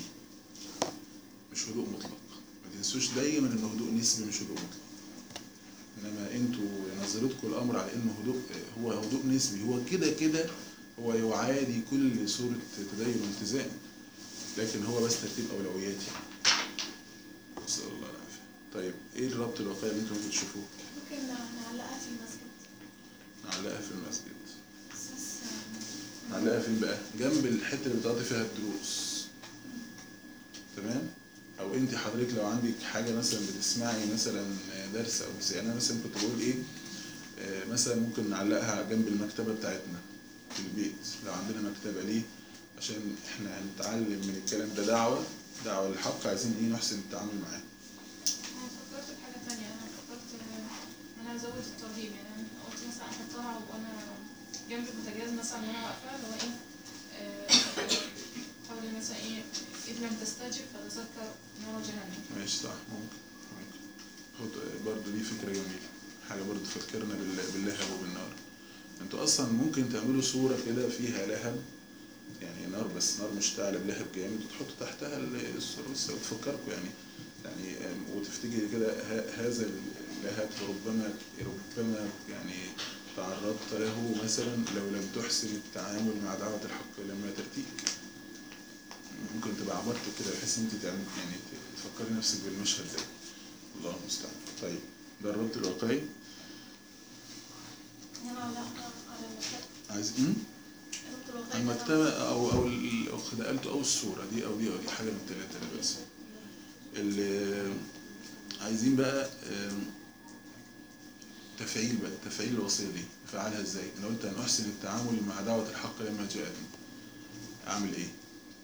مش هدوء مطلق. ما تنسوش دايما ان هدوء نسبي مش هدوء مطلق. انما انتوا نظرتكم الامر على انه هدوء، هو هدوء نسبي. هو كده كده هو يعادي كل صوره تدين والتزام، لكن هو بس ترتيب اولويات يعني. نسال الله العافيه. طيب ايه الربط الواقعي اللي انتوا ممكن تشوفوه؟ ممكن نعلقها في المسجد. نعلقها في المسجد. أساس نعلقها فين بقى؟ جنب الحته اللي بتقضي فيها الدروس. تمام؟ او انت حضرتك لو عندك حاجه مثلا بتسمعي مثلا درس او بس، يعني انا مثلا كنت بقول ايه، آه، مثلا ممكن نعلقها جنب المكتبه بتاعتنا في البيت لو عندنا مكتبه. ليه؟ عشان احنا هنتعلم من الكلام ده دعوه دعوه للحق، عايزين ايه؟ نحسن التعامل معاه. انا فكرت في حاجه تانية. انا فكرت ان انا ازود الترهيب. يعني انا قلت مثلا احطها وانا جنب البوتاجاز مثلا وانا واقفه، اللي هو ايه، آه، حاولي مثلا ايه، اذ لم تستجب فتذكر نار جهنم. ماشي صح، ممكن ممكن خد برضه دي فكره جميله، حاجه برضه تفكرنا بال- باللهب وبالنار. انتوا اصلا ممكن تعملوا صوره كده فيها لهب، يعني نار بس نار مشتعله بلهب جامد، وتحطوا تحتها الصوره بس وتفكركم يعني يعني وتفتكري كده ه- هذا اللهب ربما ربما يعني تعرضت له مثلا لو لم تحسن التعامل مع دعوه الحق لما تاتيك. ممكن تبقى عبرت كده بحيث انت تعمل يعني تفكري نفسك بالمشهد ده. الله المستعان. طيب ده الربط الواقعي. هنا علاقة على المكتب. عايز ايه؟ الربط الواقعي المكتبة أو أو الأخ نقلته أو الصورة دي أو دي أو دي حاجة من التلاتة اللي بس. اللي عايزين بقى آم، تفعيل بقى تفعيل الوصية دي أفعلها إزاي؟ أنا قلت أن أحسن التعامل مع دعوة الحق لما جاءتني. أعمل إيه؟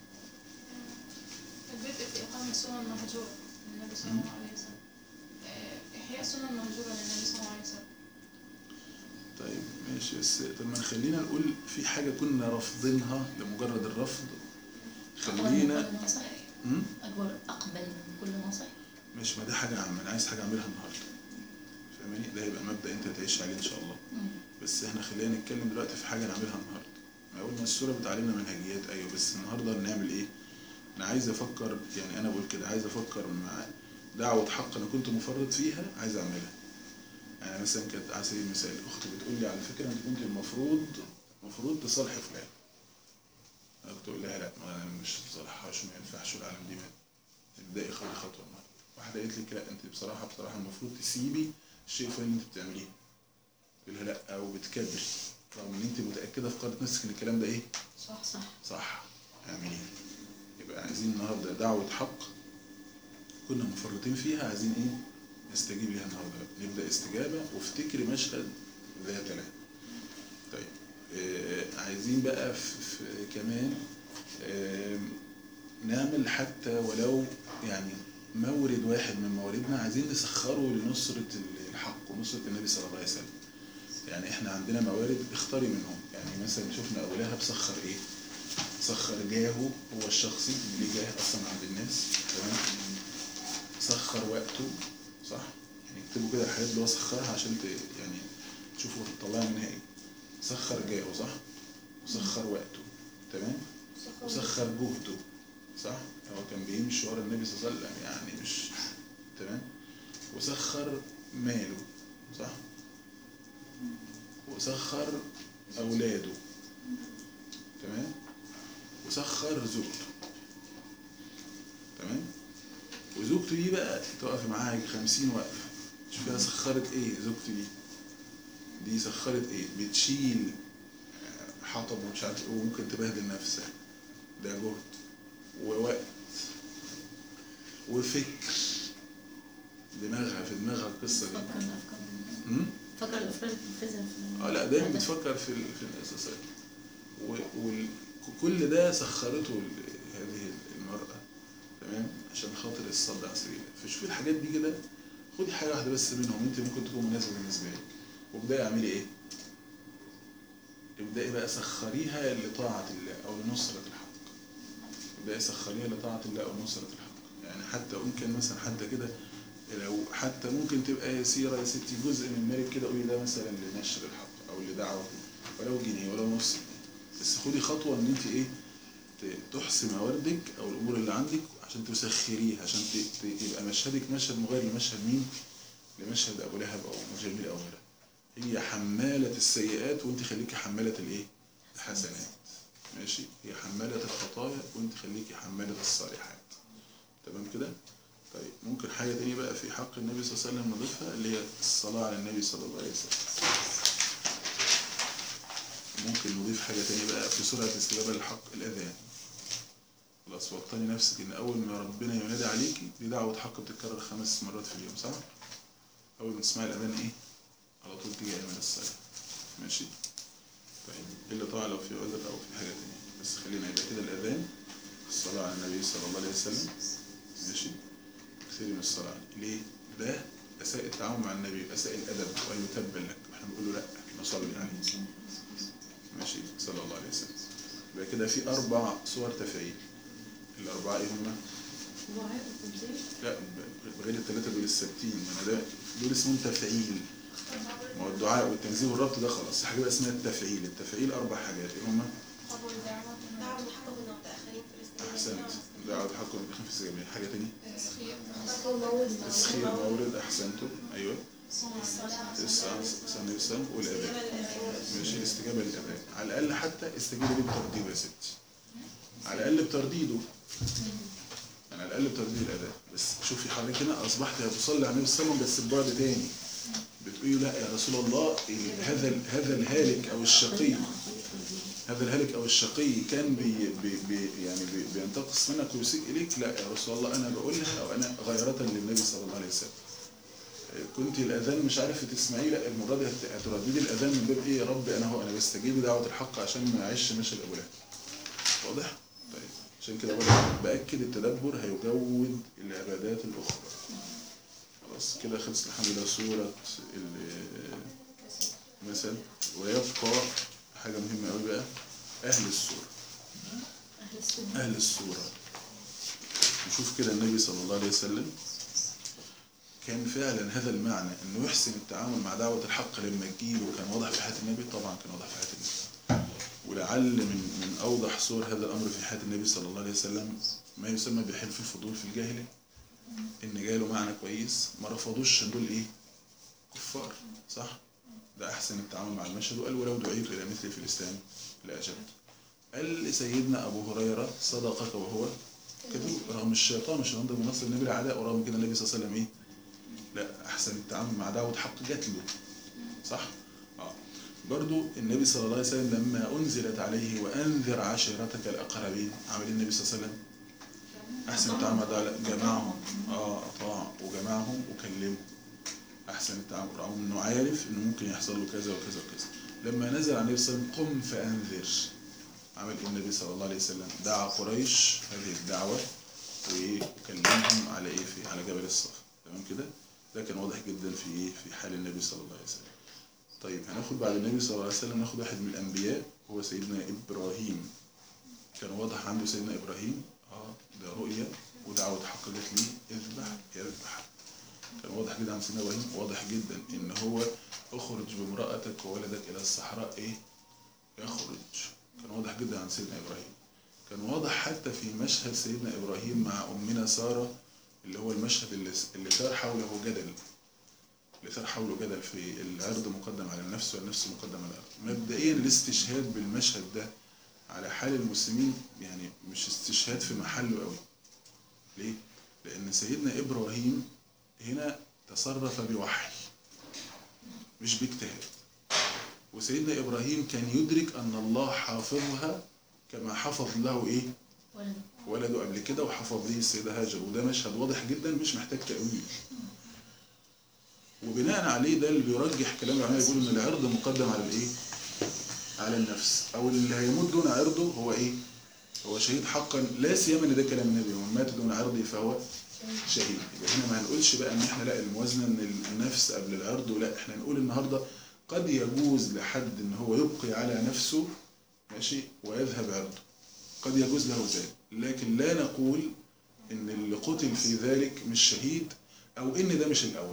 البدء في اقامه سنن مهجوره للنبي صلى الله عليه وسلم. آه، احياء سنن مهجوره للنبي صلى الله عليه وسلم. طيب ماشي، بس طب ما خلينا نقول في حاجة كنا رافضينها لمجرد الرفض. خلينا أقبل من نصح. مم؟ أقبل أقبل من كل نصح. مش ما ده حاجة عامة، أنا عايز حاجة أعملها النهاردة. فاهماني؟ ده هيبقى مبدأ أنت تعيش عليه إن شاء الله. مم. بس إحنا خلينا نتكلم دلوقتي في حاجة نعملها النهاردة. ما أقول ما السورة بتعلمنا منهجيات أيوه، بس النهاردة نعمل إيه؟ أنا عايز أفكر، يعني أنا بقول كده عايز أفكر مع دعوة حق أنا كنت مفرط فيها عايز أعملها. يعني مثلا كانت على سبيل المثال أختي بتقول لي على فكرة أنت كنت المفروض المفروض تصالحي فلان. أنا كنت أقول لها لا ما أنا مش بصالحهاش وما ينفعش والعالم دي مات. ابدأي خدي خطوة النهاردة. واحدة قالت لك لا أنت بصراحة بصراحة المفروض تسيبي الشيء الفلاني اللي أنت بتعمليه. تقول لها لا وبتكبري رغم إن أنت متأكدة في قلب نفسك إن الكلام ده إيه؟ صح صح. صح. اعمليه. يبقى عايزين النهارده دعوة حق كنا مفرطين فيها، عايزين ايه؟ نستجيب ليها النهارده. نبدأ استجابة وافتكري مشهد ذات له. طيب آه عايزين بقى في في كمان آه نعمل حتى ولو يعني مورد واحد من مواردنا عايزين نسخره لنصرة الحق ونصرة النبي صلى الله عليه وسلم. يعني احنا عندنا موارد اختاري منهم. يعني مثلا شفنا أولها بسخر ايه؟ سخر جاهه هو الشخصي اللي ليه جاه اصلا عند الناس. تمام. سخر وقته صح. يعني اكتبوا كده الحاجات اللي هو سخرها عشان ت... يعني تشوفوا تطلعوا منها ايه. سخر جاهه صح. وسخر وقته. تمام. وسخر جهده صح. هو كان بيمشي ورا النبي صلى الله عليه وسلم يعني مش تمام. وسخر ماله صح. وسخر اولاده تمام. وسخر زوجته. تمام. وزوجته دي بقى تقف معاها خمسين وقفة، شوفيها سخرت ايه زوجته دي، دي سخرت ايه، بتشيل حطب ومش عارف ايه وممكن تبهدل نفسها، ده جهد ووقت وفكر، دماغها في دماغها القصة دي. فكر الافكار امم فكر الافكار اللي بتنفذها في اه لا دايما بتفكر في ال- في الاساسات، وكل ده سخرته ال- هذه المرأة، تمام، عشان خاطر الصد على سبيل الله. فشوفي الحاجات دي كده، خدي حاجة واحدة بس منهم انت ممكن تكون مناسبة بالنسبة لك، وابدأي اعملي ايه؟ ابدأي بقى سخريها لطاعة الله او لنصرة الحق. ابدأي سخريها لطاعة الله او نصرة الحق. يعني حتى ممكن مثلا حتى كده، لو حتى ممكن تبقى يسيرة يا ستي جزء من مالك كده، قولي ده مثلا لنشر الحق او لدعوة، ولو جنيه ولو نص جنيه، بس خدي خطوة ان انت ايه، تحصي مواردك او الامور اللي عندك عشان تسخريها، عشان ت- ت- يبقى مشهدك مشهد مغير لمشهد مين؟ لمشهد ابو لهب او ام جميل او غيرها. هي حمالة السيئات وانت خليكي حمالة الايه؟ الحسنات. ماشي؟ هي حمالة الخطايا وانت خليكي حمالة الصالحات. تمام كده؟ طيب ممكن حاجة تانية بقى في حق النبي صلى الله عليه وسلم نضيفها، اللي هي الصلاة على النبي صلى الله عليه وسلم. ممكن نضيف حاجة تانية بقى في سرعة الاستجابة للحق، الأذان. خلاص وطني نفسك إن أول ما ربنا ينادي عليكي دي دعوة حق بتتكرر خمس مرات في اليوم، صح؟ أول ما تسمعي الأذان إيه؟ على طول تيجي أيمن الصلاة. ماشي؟ طيب إلا طبعا لو في عذر أو في حاجة تانية، بس خلينا يبقى كده الأذان، الصلاة على النبي صلى الله عليه وسلم. ماشي؟ كثير من الصلاة عليه. ليه؟ ده أساء التعامل مع النبي، أساء الأدب ويتبل لك، احنا بنقول له لأ نصلي عليه. ماشي؟ صلى الله عليه وسلم. يبقى كده في أربع صور تفعيل. الأربعة إيه هما؟ لا بغير الثلاثة دول الثابتين، أنا ده دول اسمهم تفعيل. ما هو الدعاء والتنزيه والربط ده خلاص، حاجة بقى اسمها التفعيل. التفعيل أربع حاجات، إيه هما؟ قبول دعوة دعوة الحق والمتأخرين في الاستجابة. أحسنت. دعوة الحق والمتأخرين في الاستجابة. حاجة تانية؟ مولد تسخير مورد. أحسنتم. أيوه. الساعة سنة السلام والأذان. ماشي؟ الاستجابة للأذان. على الأقل حتى استجيبي ليه بترديده يا ستي. على الأقل بترديده. يعني على الأقل بترديد الأذان. بس شوفي حضرتك هنا أصبحت بتصلي على النبي صلى الله عليه وسلم بس ببعد تاني. بتقولي لا يا رسول الله هذا هذا الهالك أو الشقي، هذا الهالك أو الشقي كان بي بي بي يعني بي بينتقص منك ويسيء إليك. لا يا رسول الله أنا بقولها أو أنا غيرة للنبي صلى الله عليه وسلم. كنت الأذان مش عارف تسمعيه، لا المرة دي هترددي الأذان من باب إيه يا رب أنا هو أنا بستجيب دعوة الحق عشان ما أعيش مشهد أبو لهب. واضح؟ طيب عشان كده بأكد التدبر هيجود العبادات الأخرى. خلاص كده خلصت الحمد لله سورة المثل. ويبقى حاجة مهمة قوي بقى، أهل السورة. أهل السورة نشوف كده النبي صلى الله عليه وسلم كان فعلا هذا المعنى انه يحسن التعامل مع دعوة الحق لما تجيله كان واضح في حياة النبي. طبعا كان واضح في حياة النبي. ولعل من من اوضح صور هذا الامر في حياة النبي صلى الله عليه وسلم ما يسمى بحلف الفضول في الجاهلية. ان جاله معنى كويس ما رفضوش دول ايه؟ كفار، صح؟ ده احسن التعامل مع المشهد. وقال ولو دعيت الى مثله في الاسلام لاجبت. قال لسيدنا ابو هريرة صدقك وهو كذوب، رغم الشيطان مش عنده بنصر النبي العداء، ورغم كده النبي صلى الله عليه وسلم ايه؟ لا احسن التعامل مع دعوة حق جات له، صح؟ اه برضو النبي صلى الله عليه وسلم لما انزلت عليه وانذر عشيرتك الاقربين عمل النبي صلى الله عليه وسلم احسن التعامل مع دعوة جمعهم، اه اطاع وجمعهم وكلمهم. احسن التعامل رغم انه عارف انه ممكن يحصل له كذا وكذا وكذا. لما نزل عليه النبي صلى الله عليه وسلم قم فانذر عمل النبي صلى الله عليه وسلم دعا قريش هذه الدعوة وكلمهم على ايه؟ في على جبل الصفا. تمام كده؟ ده كان واضح جدا في ايه؟ في حال النبي صلى الله عليه وسلم. طيب هناخد بعد النبي صلى الله عليه وسلم ناخد واحد من الانبياء هو سيدنا ابراهيم. كان واضح عنده سيدنا ابراهيم اه ده رؤية ودعوة حق جات ليه اذبح يذبح. كان واضح جدا عن سيدنا ابراهيم، واضح جدا ان هو اخرج بامرأتك وولدك الى الصحراء ايه؟ يخرج. كان واضح جدا عن سيدنا ابراهيم. كان واضح حتى في مشهد سيدنا ابراهيم مع امنا سارة اللي هو المشهد اللي اللي ثار حوله جدل. اللي ثار حوله جدل في العرض مقدم على النفس والنفس مقدم على العرض. مبدئيا الاستشهاد بالمشهد ده على حال المسلمين يعني مش استشهاد في محله قوي. ليه؟ لأن سيدنا إبراهيم هنا تصرف بوحي مش باجتهاد، وسيدنا إبراهيم كان يدرك أن الله حافظها كما حفظ له إيه؟ ولد. ولده قبل كده وحفظ ليه السيدة هاجر، وده مشهد واضح جدا مش محتاج تأويل. وبناء عليه ده اللي بيرجح كلام العلماء، يقول ان العرض مقدم على الايه؟ على النفس، او اللي هيموت دون عرضه هو ايه؟ هو شهيد حقا، لا سيما ان ده كلام النبي، ومن مات دون عرضه فهو شهيد. يبقى هنا ما هنقولش بقى ان احنا لا الموازنه ان النفس قبل العرض، ولا احنا نقول النهارده قد يجوز لحد ان هو يبقي على نفسه ماشي ويذهب عرضه، قد يجوز له ذلك، لكن لا نقول ان اللي قتل في ذلك مش شهيد، او ان ده مش الاولى.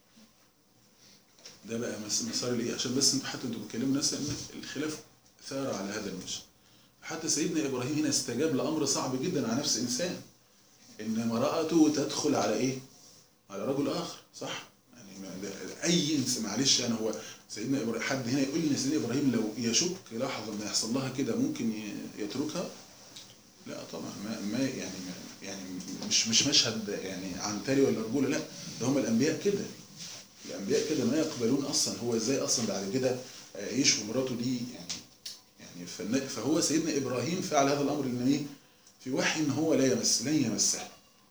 ده بقى مسار الايه، عشان بس انتوا حتى انتوا بتكلموا ناس ان الخلاف ثار على هذا المشهد. حتى سيدنا ابراهيم هنا استجاب لامر صعب جدا على نفس انسان، ان امراته تدخل على ايه؟ على رجل اخر، صح؟ يعني اي انسان، معلش يعني هو سيدنا ابراهيم، حد هنا يقول ان سيدنا ابراهيم لو يشك لحظه ما يحصل لها كده ممكن يتركها؟ لا طبعا، ما, ما يعني ما يعني مش مش مشهد يعني عنتري ولا رجوله، لا ده هم الانبياء كده. الانبياء كده ما يقبلون اصلا، هو ازاي اصلا بعد كده يعيش ومراته دي يعني يعني فهو سيدنا ابراهيم فعل هذا الامر ان ايه؟ في وحي ان هو لا يمس لن يمسها.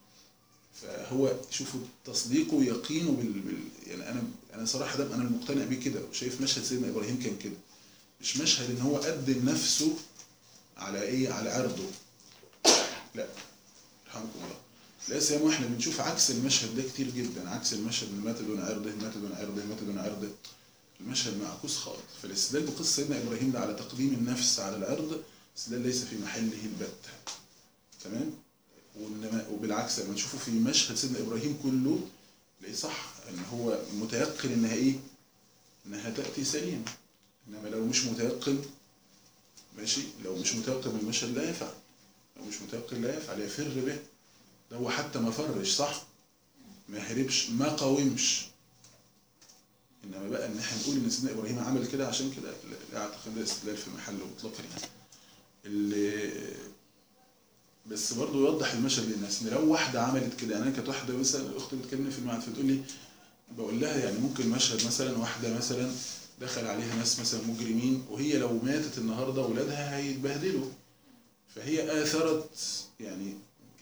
فهو شوفوا تصديقه يقينه بال, بال يعني انا انا صراحه ده انا المقتنع بيه كده، وشايف مشهد سيدنا ابراهيم كان كده، مش مشهد ان هو قدم نفسه على ايه؟ على عرضه. لا رحمكم الله. لا سيما احنا بنشوف عكس المشهد ده كتير جدا، عكس المشهد اللي مات دون عرضه، مات دون عرضه، مات دون عرضه، المشهد معكوس خالص. فالاستدلال بقصه سيدنا ابراهيم ده على تقديم النفس على العرض استدلال ليس في محله البتة. تمام؟ وانما وبالعكس لما نشوفه في مشهد سيدنا ابراهيم كله تلاقيه صح ان هو متيقن انها ايه؟ انها تاتي سليمه. انما لو مش متيقن ماشي، لو مش متيقن من المشهد لا يفعل، لو مش متيقن لا يفعل، يفر به. ده هو حتى ما فرش، صح؟ ما هربش، ما قاومش. انما بقى ان احنا نقول ان سيدنا ابراهيم عمل كده عشان كده، لا اعتقد ده استدلال في محله مطلقا يعني. اللي بس برضه يوضح المشهد للناس، ان لو واحده عملت كده، يعني انا كانت واحده مثلا الاخت بتكلمني في المعهد فتقول لي، بقول لها يعني ممكن مشهد مثلا واحده مثلا دخل عليها ناس مثلا مجرمين، وهي لو ماتت النهارده اولادها هيتبهدلوا، فهي اثرت يعني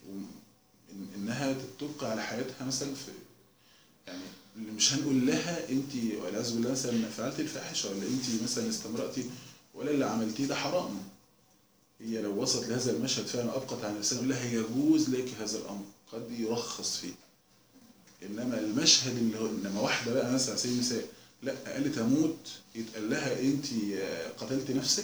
انها تبقى على حياتها مثلا في يعني مش هنقول لها انت والعياذ بالله مثلا فعلتي الفاحشه، ولا انت مثلا استمرأتي، ولا اللي عملتيه ده حرام. هي لو وصلت لهذا المشهد فعلا ابقت على نفسها، نقول لها يجوز لك هذا الامر، قد يرخص فيه. انما المشهد اللي هو انما واحده بقى مثلا سيد نساء لا قالت اموت، يتقال لها انت قتلتي نفسك،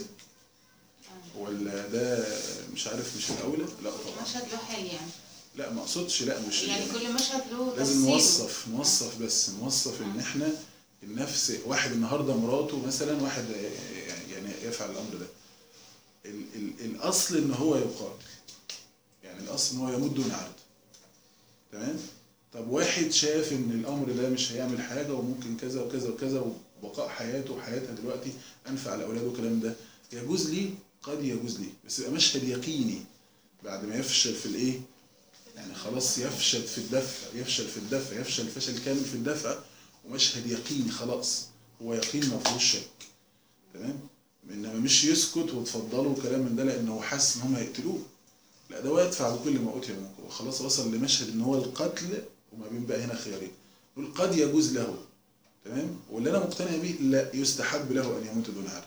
ولا ده مش عارف مش الاولى؟ لا طبعا. مشهد له حال يعني. لا ما اقصدش، لا مش يعني كل مشهد له لازم تفسيره. نوصف نوصف بس نوصف ان احنا النفس، واحد النهارده مراته مثلا، واحد يعني يفعل الامر ده، ال ال الاصل ان هو يقاتل، يعني الاصل ان هو يمد دون عرض. تمام؟ طب واحد شاف ان الامر ده مش هيعمل حاجه وممكن كذا وكذا وكذا، وبقاء حياته وحياتها دلوقتي انفع لاولاده والكلام ده، يجوز لي؟ قد يجوز لي، بس يبقى مشهد يقيني بعد ما يفشل في الايه؟ يعني خلاص يفشل في الدفع، يفشل في الدفع، يفشل فشل كامل في الدفع، ومشهد يقيني خلاص، هو يقين ما فيهوش شك. تمام؟ انما مش يسكت وتفضلوا كلام من ده لانه هو حاسس ان هم هيقتلوه، لا ده هو يدفع بكل ما اوتي منكم، وخلاص وصل لمشهد ان هو القتل، وما بين بقى هنا خيارين، يقول قد يجوز له. تمام؟ واللي انا مقتنع به لا يستحب له ان يموت دون عرض،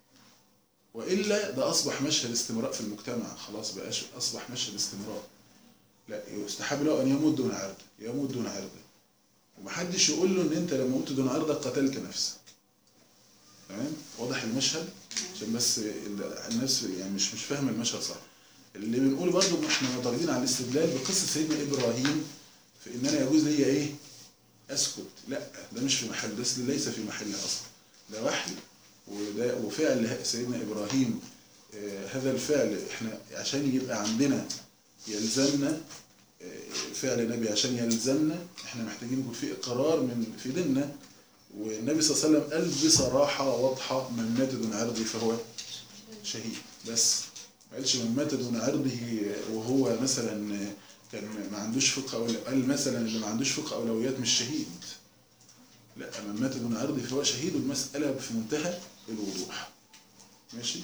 والا ده اصبح مشهد استمراء في المجتمع، خلاص بقاش اصبح مشهد استمراء. لا يستحب له ان يموت دون عرض، يموت دون عرض، ومحدش يقول له ان انت لما مت دون عرضك قتلت نفسك. تمام؟ واضح المشهد؟ عشان بس الناس يعني مش مش فاهمه المشهد صح. اللي بنقول برضه احنا معترضين على الاستدلال بقصه سيدنا ابراهيم في ان انا يجوز لي ايه؟ اسكت. لا ده مش في محل، ده ليس في محله اصلا، ده وحي، وده وفعل سيدنا ابراهيم. آه هذا الفعل احنا عشان يبقى عندنا يلزمنا فعل النبي، عشان يلزمنا احنا محتاجين يكون في اقرار من في ديننا. والنبي صلى الله عليه وسلم قال بصراحه واضحه من مات دون عرضه فهو شهيد، بس ما قالش من مات دون عرضه وهو مثلا كان ما عندوش فقه أولويات، قال مثلا اللي ما عندوش فقه أولويات مش شهيد. لا، من مات دون عرضه فهو شهيد، والمسألة في منتهى الوضوح. ماشي.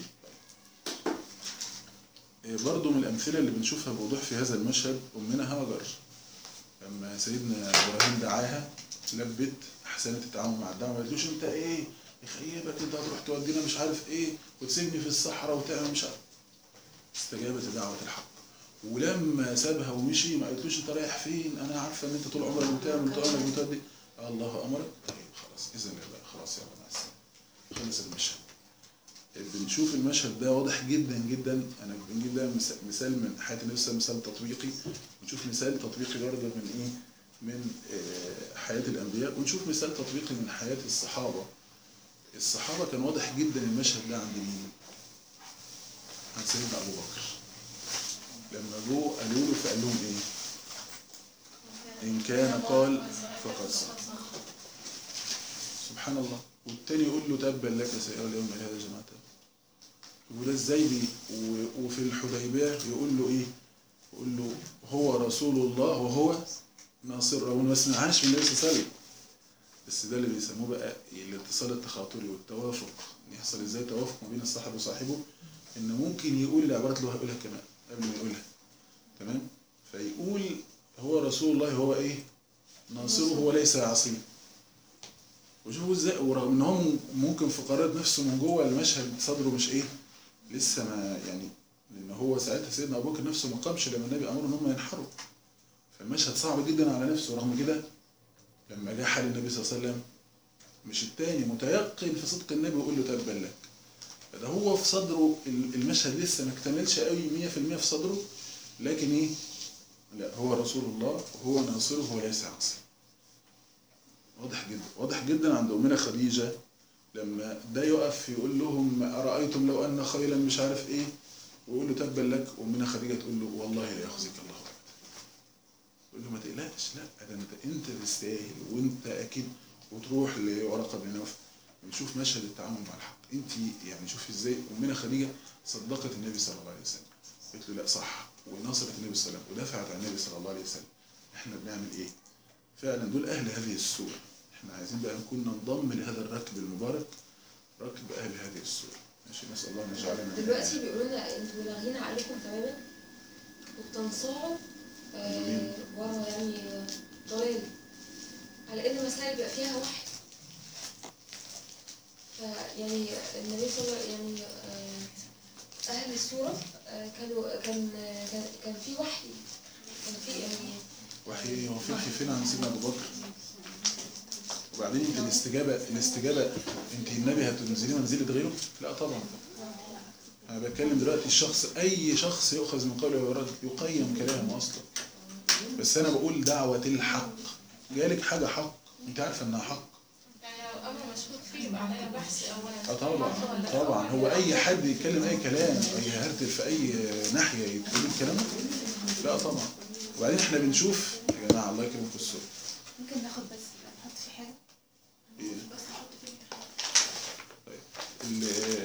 برضو من الأمثلة اللي بنشوفها بوضوح في هذا المشهد أمنا هاجر لما سيدنا إبراهيم دعاها لبت، أحسنت التعامل مع الدعوة، ما قالتلوش أنت إيه يخيبك أنت هتروح تودينا مش عارف إيه وتسيبني في الصحراء وتعمل مش عارف. استجابت لدعوة الحق. ولما سابها ومشي ما قالتلوش أنت رايح فين؟ أنا عارفة إن أنت طول عمرك بتعمل وتعمل وتودي. الله أمرك؟ طيب خلاص إذن لا خلاص يلا مع السلامة. خلص المشهد. بنشوف المشهد ده واضح جدا جدا. انا بنجيب ده مثال من حياه النبي صلى الله عليه وسلم، مثال تطبيقي، ونشوف مثال تطبيقي برضه من ايه؟ من حياه الانبياء، ونشوف مثال تطبيقي من حياه الصحابه. الصحابه كان واضح جدا المشهد ده عند مين؟ عند سيدنا ابو بكر. لما جوه قالوا له فقال لهم ايه؟ ان كان قال فقد صدق. سبحان الله. والتاني يقول له تبا لك سائر اليوم هذا جماعته. وده ازاي بي وفي الحديبيه يقول له ايه؟ يقول له هو رسول الله وهو ناصر. وما سمعهاش من النبي صلى الله عليه وسلم، بس ده اللي بيسموه بقى الاتصال التخاطري والتوافق. يحصل ازاي توافق ما بين الصاحب وصاحبه؟ ان ممكن يقول العبارات اللي هو هيقولها كمان قبل ما يقولها. تمام؟ فيقول هو رسول الله هو ايه؟ ناصره هو ليس عصيه. وشوفوا ازاي، ورغم ان هو ممكن في قرارة نفسه من جوه المشهد صدره مش ايه لسه ما يعني، لان هو ساعتها سيدنا ابو بكر نفسه ما قامش لما النبي امره ان هم ينحروا. فالمشهد صعب جدا على نفسه. رغم كده لما جه حال النبي صلى الله عليه وسلم مش التاني متيقن في صدق النبي ويقول له تبا لك. فده هو في صدره المشهد لسه ما اكتملش قوي مية في المية في صدره، لكن ايه؟ لا هو رسول الله وهو ناصره هو ليس عاصي. واضح جدا، واضح جدا عند أمنا خديجة لما ده يقف يقول لهم أرأيتم لو أن خيلا مش عارف إيه، ويقول له تبا لك، وأمنا خديجة تقول له والله لا يخزيك الله أبدا. يقول له ما تقلقش، لا ده أنت أنت تستاهل وأنت أكيد. وتروح لورقة بن نوفل ونشوف مشهد التعامل مع الحق. أنت يعني شوفي إزاي أمنا خديجة صدقت النبي صلى الله عليه وسلم، قالت له لا صح، ونصرت النبي صلى الله عليه وسلم ودافعت عن النبي صلى الله عليه وسلم. إحنا بنعمل إيه؟ فعلا دول أهل هذه السورة. احنا عايزين بقى نكون ننضم لهذا الركب المبارك، ركب اهل هذه السوره. ماشي، نسال الله ان يجعلنا. دلوقتي بيقولوا لنا انتوا لاغين عقلكم تماما وبتنصاعوا آه ورا يعني ضلال، على ان مسائل بيبقى فيها وحي. فيعني النبي صلى الله عليه وسلم يعني آه اهل السوره آه كانوا كان كان كان في وحي، كان في يعني وحي. هو في وحي فين عن سيدنا ابو بكر؟ وبعدين انت الاستجابه الاستجابه انت النبي هتنزلي منزله غيره؟ لا طبعا. انا بتكلم دلوقتي الشخص، اي شخص يؤخذ من قوله ويرد يقيم كلامه اصلا. بس انا بقول دعوه الحق، جالك حاجه حق انت عارفه انها حق، يعني لو امر مشكوك فيه يبقى عليا بحث اولا. اه طبعا طبعا. هو اي حد يتكلم اي كلام اي هرتل في اي ناحيه يتكلم الكلام؟ لا طبعا. وبعدين احنا بنشوف يا جماعه الله يكرمكم السوره. ممكن ناخد بس نحط في حاجه ايه؟ بس نحط فيه طيب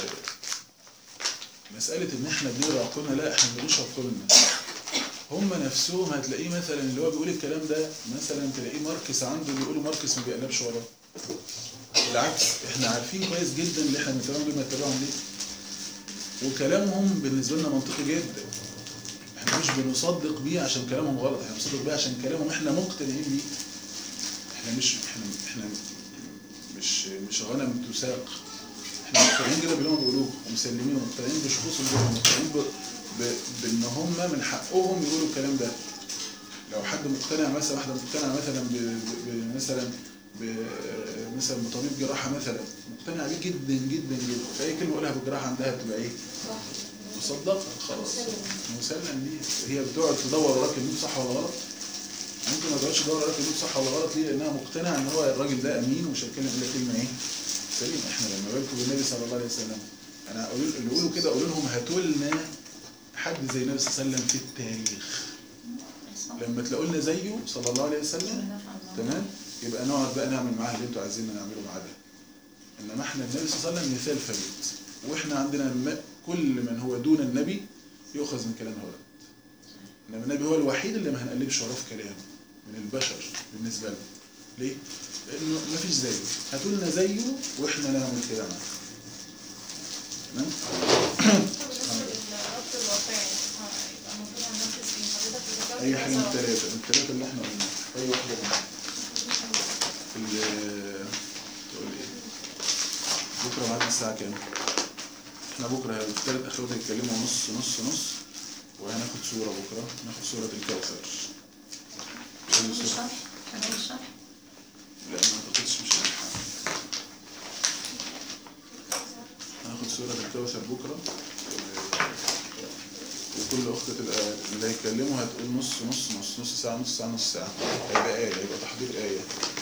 مسألة إن إحنا بنقرأ عقولنا، لا إحنا ما بنقراش عقولنا. هم نفسهم هتلاقيه مثلا اللي هو بيقول الكلام ده مثلا تلاقيه ماركس عنده بيقولوا ماركس ما بيقلبش وراه. بالعكس إحنا عارفين كويس جدا اللي إحنا بنتابعهم دول ما نتابعهم ليه. وكلامهم بالنسبة لنا منطقي جدا. إحنا مش بنصدق بيه عشان كلامهم غلط، إحنا بنصدق بيه عشان كلامهم إحنا مقتنعين بيه. إحنا مش إحنا إحنا مش مش غنم تساق. احنا مقتنعين كده باللي هم بيقولوه ومسلمين ومقتنعين بشخوصهم دول ومقتنعين بان هم من حقهم يقولوا الكلام ده. لو حد مقتنع مثلا واحده مقتنعه مثلا مثلا مثلا بطبيب جراحه مثلا مقتنعه بيه جدا جدا جدا، فاي كلمه يقولها بالجراحه عندها بتبقى ايه؟ مصدقه خلاص مسلم بيه. هي بتقعد تدور وراك الكلمه صح ولا غلط؟ ممكن ما تقعدش تدور وراك الكلمه صح ولا غلط ليه؟ لانها مقتنعه ان هو الراجل ده امين ومش هيتكلم الا كلمه ايه؟ سليم. احنا لما بالكم بالنبي صلى الله عليه وسلم، انا اقول اللي يقولوا كده اقول لهم هاتوا لنا حد زي النبي صلى الله عليه وسلم في التاريخ. لما تلاقوا لنا زيه صلى الله عليه وسلم تمام، يبقى نقعد بقى نعمل معاه اللي انتوا عايزين نعمله معاه ده. انما احنا النبي صلى الله عليه وسلم مثال فريد، واحنا عندنا كل من هو دون النبي يؤخذ من كلام هؤلاء. انما النبي هو الوحيد اللي ما هنقلبش وراه في كلامه من البشر بالنسبه لنا. ليه؟ لانه ما فيش زيه، هاتوا لنا زيه واحنا نعمل كده معاه. تمام؟ الربط الواقعي يبقى المفروض هننفذ فيه حضرتك ذكرت اي حاجه من كذا الثلاثه من الثلاثه اللي احنا قلناها، اي واحده منهم. ال- تقول ايه؟ بكره معانا الساعه كام؟ احنا بكره الثلاث اخوات هيتكلموا نص نص نص، وهناخد صوره بكره، ناخد صوره الكوثر. هنقول الشرح هنقول الشرح لا ما اعتقدش مش هنلحق. هناخد صورة الكوثر بكرة، وكل أخت تبقى اللي هيتكلموا هتقول نص نص نص نص ساعة نص ساعة نص ساعة، هيبقى آية، هيبقى تحضير آية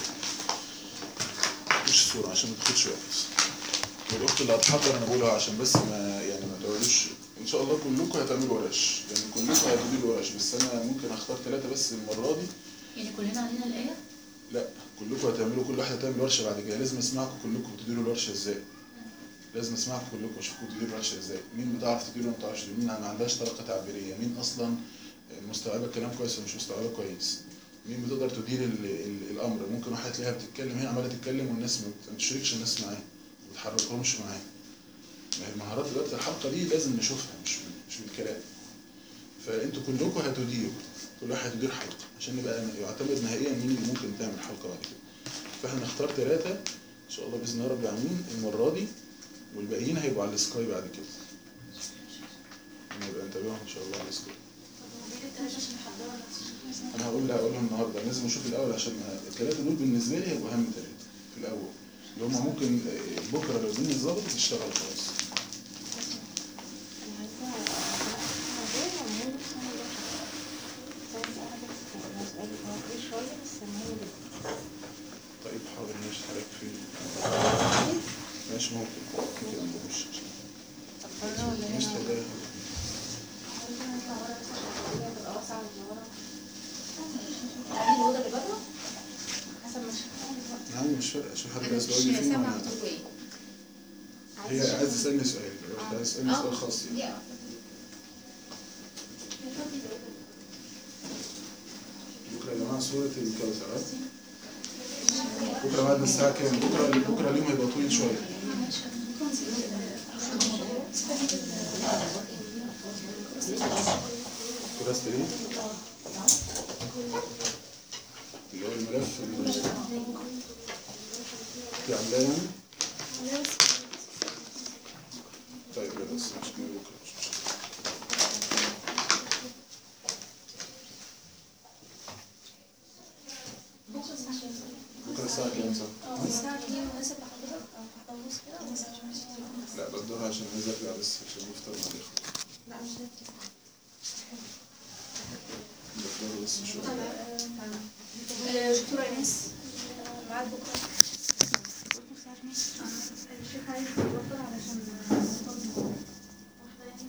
مش صورة عشان ما تاخدش وقت. والأخت اللي هتحضر أنا بقولها عشان بس ما يعني ما تقعدوش، إن شاء الله كلكم هتعملوا ورش، يعني كلكم هتديروا ورش، بس أنا ممكن أختار ثلاثة بس المرة دي. يعني كلنا علينا الآية؟ لا كلكم هتعملوا، كل واحدة هتعمل ورشة بعد كده، لازم أسمعكم كلكم بتديروا الورشة إزاي. لازم اسمعكم كلكم واشوفكم تديروا الورشه ازاي، مين بتعرف تدير وما بتعرفش تدير، مين ما عندهاش طاقه تعبيريه، مين اصلا مستوعبه الكلام كويس ومش مستوعبه كويس، مين بتقدر تدير ال ال الامر. ممكن واحده تلاقيها بتتكلم هي عماله تتكلم والناس ما بتشاركش الناس معاها ما بتحركهمش معاها. ما هي المهارات دلوقتي الحلقه دي لازم نشوفها مش مش بالكلام. فانتوا كلكم هتديروا، كل واحد هيدير حلقه عشان نبقى يعتمد نهائيا مين اللي ممكن تعمل حلقه بعد كده. فاحنا نختار ثلاثه ان شاء الله باذن الله رب العالمين المره دي، والباقيين هيبقوا على السكاي بعد كده. نبقى نتابعهم ان شاء الله على السكاي. انا هقول لا هقولهم النهارده، لازم اشوف الاول عشان الثلاثه دول بالنسبه لي هيبقوا اهم ثلاثه في الاول، اللي هم ممكن بكره لو الدنيا ظبطت تشتغل خلاص. طيب حاضر ماشي حضرتك فين؟ ماشي ممكن كده مش مش تقدر يعني الأوضة اللي بره حسب ما يا عم مش فارقه، شوف حضرتك انا عايز مش تقولي فين سامعه ولا بتقولوا ايه. هي عايز تسالني سؤال، لو عايز تسالني سؤال خاص يعني. بكره يا جماعه صوره الكوثر، بكره بعد الساعه كام؟ بكره بكره اليوم هيبقى طويل شويه. كراسة ايه؟ اللي هو الملف اللي عاملاه يعني؟ طيب لا بس مش كده بكره مش مشكلة. بكره الساعة كام صح؟ الساعة اتنين مناسب لحضرتك أو واحدة ونص كده ولا مش لا بدورها عشان عايز ارجع بس عشان نفطر مع الاخوة. لا مش هتفرق. بدور بس شوية. دكتورة إيناس معاك بكرة